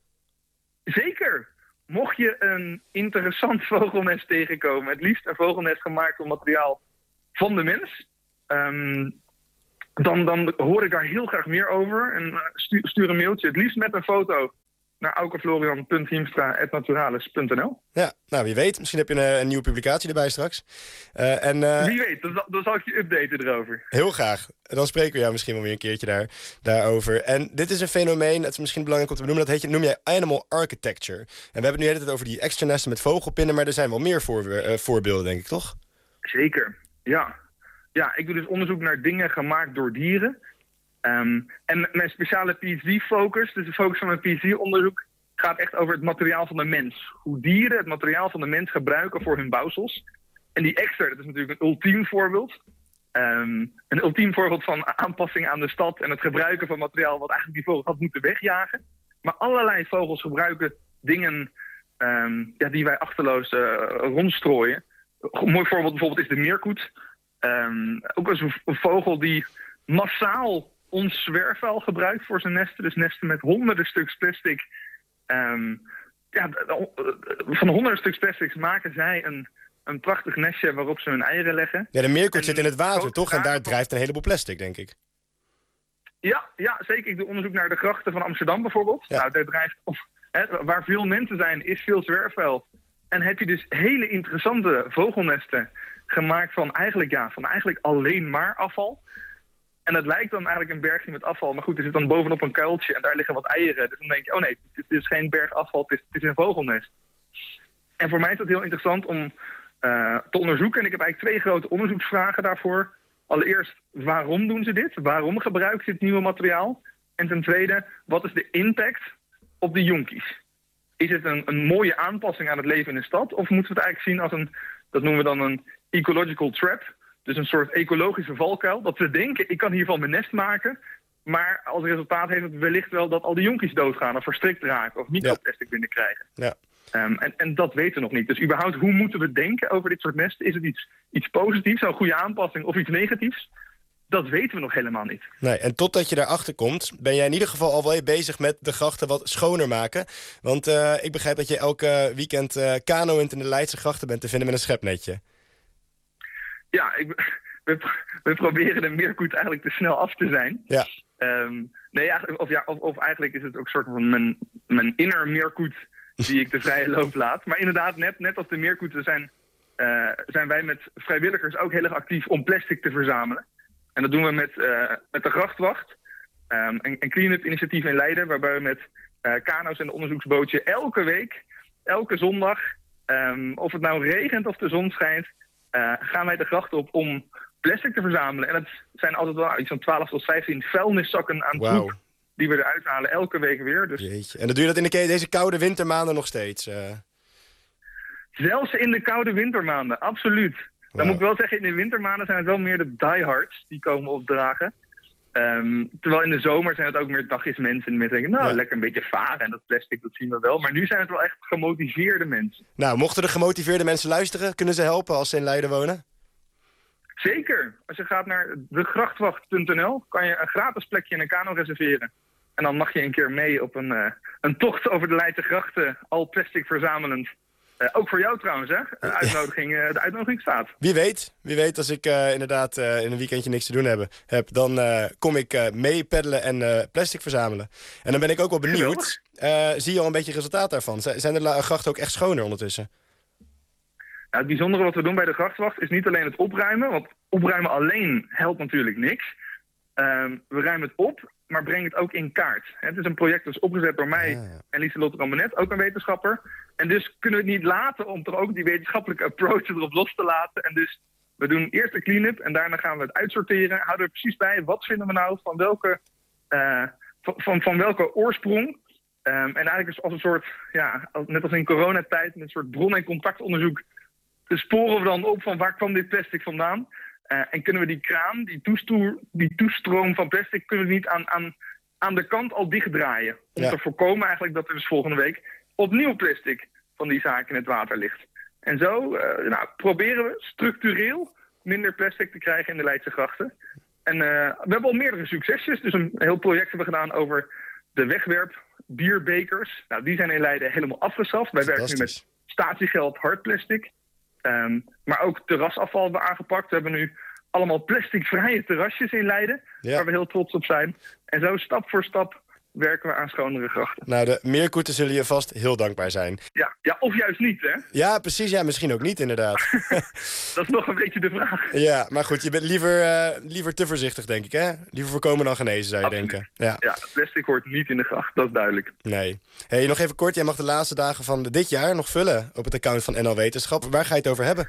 Zeker! Mocht je een interessant vogelnest tegenkomen, het liefst een vogelnest gemaakt van materiaal van de mens, um, dan, dan hoor ik daar heel graag meer over. En uh, stuur, stuur een mailtje, het liefst met een foto, naar aukeflorian punt hiemstra apenstaartje naturalis punt n l. Ja, nou wie weet. Misschien heb je een, een nieuwe publicatie erbij straks. Uh, en, uh, wie weet, dan, dan zal ik je updaten erover. Heel graag. Dan spreken we jou misschien wel weer een keertje daar, daarover. En dit is een fenomeen, het is misschien belangrijk om te benoemen, dat heet, noem jij animal architecture. En we hebben het nu de hele tijd over die extra nesten met vogelpinnen, maar er zijn wel meer voor, uh, voorbeelden, denk ik, toch? Zeker, ja. Ja, ik doe dus onderzoek naar dingen gemaakt door dieren. Um, en mijn speciale P H D-focus, dus de focus van mijn P H D-onderzoek, gaat echt over het materiaal van de mens. Hoe dieren het materiaal van de mens gebruiken voor hun bouwsels. En die extra, dat is natuurlijk een ultiem voorbeeld. Um, een ultiem voorbeeld van aanpassing aan de stad en het gebruiken van materiaal wat eigenlijk die vogels had moeten wegjagen. Maar allerlei vogels gebruiken dingen um, ja, die wij achterloos uh, rondstrooien. Een mooi voorbeeld bijvoorbeeld is de meerkoet. Um, ook als een vogel die massaal ons zwerfvuil gebruikt voor zijn nesten. Dus nesten met honderden stuks plastic. Um, ja, van honderden stuks plastic maken zij een, een prachtig nestje waarop ze hun eieren leggen. Ja, de meerkoet en zit in het water, toch? En daar drijft een heleboel plastic, denk ik. Ja, ja, zeker. Ik doe onderzoek naar de grachten van Amsterdam bijvoorbeeld. Ja. Nou, daar drijft, of, hè, waar veel mensen zijn, is veel zwerfvuil. En heb je dus hele interessante vogelnesten gemaakt van eigenlijk, ja, van eigenlijk alleen maar afval. En dat lijkt dan eigenlijk een bergje met afval. Maar goed, er zit dan bovenop een kuiltje en daar liggen wat eieren. Dus dan denk je, oh nee, het is geen berg afval, het is, het is een vogelnest. En voor mij is dat heel interessant om uh, te onderzoeken. En ik heb eigenlijk twee grote onderzoeksvragen daarvoor. Allereerst, waarom doen ze dit? Waarom gebruiken ze dit nieuwe materiaal? En ten tweede, wat is de impact op de jonkies? Is het een, een mooie aanpassing aan het leven in de stad? Of moeten we het eigenlijk zien als een, dat noemen we dan een ecological trap... Dus een soort ecologische valkuil. Dat we denken, ik kan hiervan mijn nest maken. Maar als resultaat heeft het wellicht wel dat al die jonkies doodgaan of verstrikt raken of microplastic binnenkrijgen. Ja. Um, en, en dat weten we nog niet. Dus überhaupt, hoe moeten we denken over dit soort nesten? Is het iets, iets positiefs, een goede aanpassing of iets negatiefs? Dat weten we nog helemaal niet. Nee, en totdat je daarachter komt, ben jij in ieder geval al wel bezig met de grachten wat schoner maken. Want uh, ik begrijp dat je elke weekend uh, kanoënd in de Leidse grachten bent te vinden met een schepnetje. Ja, ik, we, we proberen de meerkoet eigenlijk te snel af te zijn. Ja. Um, nee, eigenlijk, of, ja, of, of eigenlijk is het ook een soort van mijn, mijn inner meerkoet die ik de vrije loop laat. Maar inderdaad, net, net als de meerkoeten zijn, uh, zijn wij met vrijwilligers ook heel erg actief om plastic te verzamelen. En dat doen we met, uh, met de Grachtwacht, um, een, een clean-up initiatief in Leiden, waarbij we met uh, kano's en de onderzoeksbootje elke week, elke zondag, um, of het nou regent of de zon schijnt, Uh, gaan wij de grachten op om plastic te verzamelen. En het zijn altijd wel iets van twaalf tot vijftien vuilniszakken aan Wauw. troep die we eruit halen elke week weer. Dus Jeetje. En dan doe je dat in de, deze koude wintermaanden nog steeds? Uh... Zelfs in de koude wintermaanden, absoluut. Wow. Dan moet ik wel zeggen, in de wintermaanden zijn het wel meer de diehards die komen opdragen. Um, terwijl in de zomer zijn het ook meer dagjes mensen die denken, nou, ja. lekker een beetje varen en dat plastic, dat zien we wel. Maar nu zijn het wel echt gemotiveerde mensen. Nou, mochten de gemotiveerde mensen luisteren, kunnen ze helpen als ze in Leiden wonen? Zeker. Als je gaat naar de grachtwacht punt n l, kan je een gratis plekje in een kano reserveren. En dan mag je een keer mee op een, uh, een tocht over de Leidse grachten, al plastic verzamelend. Uh, ook voor jou trouwens, hè? Een uitnodiging, uh, de uitnodiging staat. Wie weet, wie weet als ik uh, inderdaad uh, in een weekendje niks te doen heb, heb dan uh, kom ik uh, mee peddelen en uh, plastic verzamelen. En dan ben ik ook wel benieuwd, uh, zie je al een beetje resultaat daarvan? Z- zijn de la- grachten ook echt schoner ondertussen? Nou, het bijzondere wat we doen bij de Grachtwacht is niet alleen het opruimen, want opruimen alleen helpt natuurlijk niks. Um, we ruimen het op, maar brengen het ook in kaart. Het is een project dat is opgezet door mij ja, ja. en Lieselotte Rambonet, ook een wetenschapper. En dus kunnen we het niet laten om toch ook die wetenschappelijke approach erop los te laten. En dus we doen eerst een clean-up en daarna gaan we het uitsorteren. Houden we precies bij, wat vinden we nou van welke, uh, van, van, van welke oorsprong. Um, en eigenlijk is als een soort, ja, net als in coronatijd, een soort bron- en contactonderzoek. Dus sporen we dan op van waar kwam dit plastic vandaan. Uh, en kunnen we die kraan, die, toestoer, die toestroom van plastic, kunnen we niet aan, aan, aan de kant al dichtdraaien. Om ja. te voorkomen eigenlijk dat er dus volgende week opnieuw plastic van die zaak in het water ligt. En zo uh, nou, proberen we structureel minder plastic te krijgen in de Leidse grachten. En uh, we hebben al meerdere succesjes. Dus een heel project hebben we gedaan over de wegwerp bierbekers. Nou, die zijn in Leiden helemaal afgeschaft. Wij werken nu met statiegeld hard plastic. Um, maar ook terrasafval hebben we aangepakt. We hebben nu allemaal plasticvrije terrasjes in Leiden, ja. waar we heel trots op zijn. En zo stap voor stap werken we aan schonere grachten. Nou, de meerkoeten zullen je vast heel dankbaar zijn. Ja, ja, of juist niet, hè? Ja, precies. Ja, misschien ook niet, inderdaad. Dat is nog een beetje de vraag. Ja, maar goed, je bent liever, uh, liever te voorzichtig, denk ik, hè? Liever voorkomen dan genezen, zou je Absoluut. denken. Ja. ja, plastic hoort niet in de gracht, dat is duidelijk. Nee. Hey, nog even kort, jij mag de laatste dagen van dit jaar nog vullen op het account van N L Wetenschap. Waar ga je het over hebben?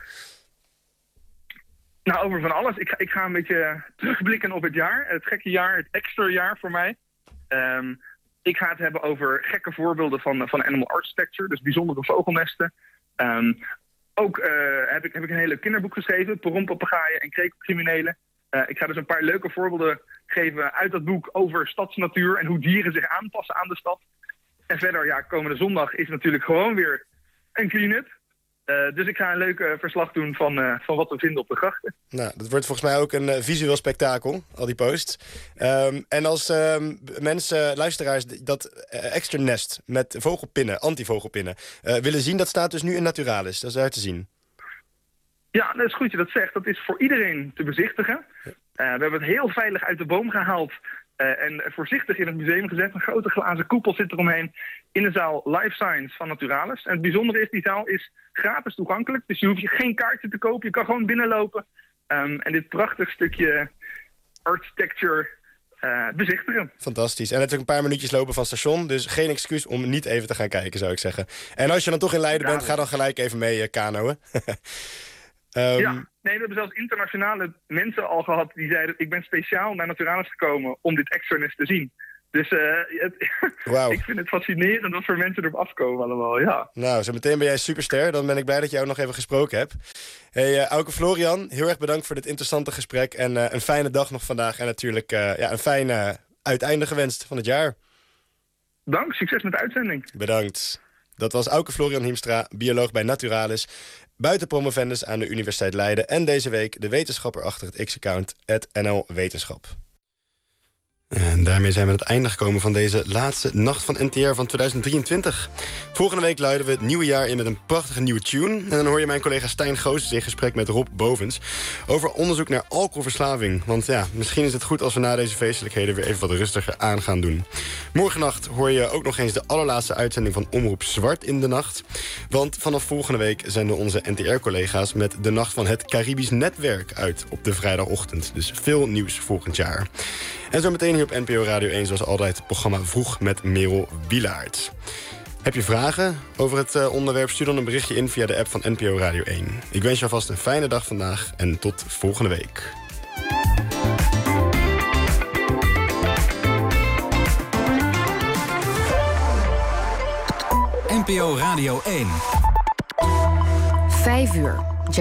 Nou, over van alles. Ik ga, ik ga een beetje terugblikken op het jaar. Het gekke jaar, het extra jaar voor mij. Um, ik ga het hebben over gekke voorbeelden van, van animal architecture, dus bijzondere vogelnesten. Um, ook uh, heb, ik, heb ik een hele kinderboek geschreven, Perrompapagaaien en krekelcriminelen. Uh, ik ga dus een paar leuke voorbeelden geven uit dat boek over stadsnatuur en hoe dieren zich aanpassen aan de stad. En verder, ja, komende zondag is natuurlijk gewoon weer een clean-up. Uh, dus ik ga een leuk uh, verslag doen van, uh, van wat we vinden op de grachten. Nou, dat wordt volgens mij ook een uh, visueel spektakel, al die posts. Um, en als um, mensen, luisteraars, dat uh, extra nest met vogelpinnen, antivogelpinnen, uh, willen zien, dat staat dus nu in Naturalis. Dat is daar te zien. Ja, dat is goed je dat zegt. Dat is voor iedereen te bezichtigen. Uh, we hebben het heel veilig uit de boom gehaald. Uh, en voorzichtig in het museum gezet. Een grote glazen koepel zit eromheen in de zaal Life Science van Naturalis. En het bijzondere is, die zaal is gratis toegankelijk. Dus je hoeft je geen kaartje te kopen. Je kan gewoon binnenlopen. Um, en dit prachtig stukje architecture uh, bezichtigen. Fantastisch. En het is ook een paar minuutjes lopen van het station, dus geen excuus om niet even te gaan kijken, zou ik zeggen. En als je dan toch in Leiden bent, ga dan gelijk even mee uh, kanoën. um, ja, nee, we hebben zelfs internationale mensen al gehad die zeiden, ik ben speciaal naar Naturalis gekomen om dit extraness te zien. Dus uh, het, wow. ik vind het fascinerend dat voor mensen erop afkomen allemaal, ja. Nou, zo meteen ben jij superster. Dan ben ik blij dat je ook nog even gesproken hebt. Hey, uh, Auke Florian, heel erg bedankt voor dit interessante gesprek. En uh, een fijne dag nog vandaag. En natuurlijk uh, ja, een fijn uh, uiteinde gewenst van het jaar. Dank, succes met de uitzending. Bedankt. Dat was Auke Florian Hiemstra, bioloog bij Naturalis, buitenpromovendus aan de Universiteit Leiden en deze week de wetenschapper achter het X-account, het N L Wetenschap. En daarmee zijn we aan het einde gekomen van deze laatste Nacht van N T R van tweeduizend drieëntwintig. Volgende week luiden we het nieuwe jaar in met een prachtige nieuwe tune. En dan hoor je mijn collega Stijn Goossens in gesprek met Rob Bovens over onderzoek naar alcoholverslaving. Want ja, misschien is het goed als we na deze feestelijkheden weer even wat rustiger aan gaan doen. Morgennacht hoor je ook nog eens de allerlaatste uitzending van Omroep Zwart in de Nacht. Want vanaf volgende week zenden onze N T R-collega's met de Nacht van het Caribisch Netwerk uit op de vrijdagochtend. Dus veel nieuws volgend jaar. En zo meteen hier op N P O Radio één, zoals altijd, het programma Vroeg met Merel Wielaert. Heb je vragen over het uh, onderwerp? Stuur dan een berichtje in via de app van N P O Radio één. Ik wens je alvast een fijne dag vandaag en tot volgende week. N P O Radio één. Vijf uur.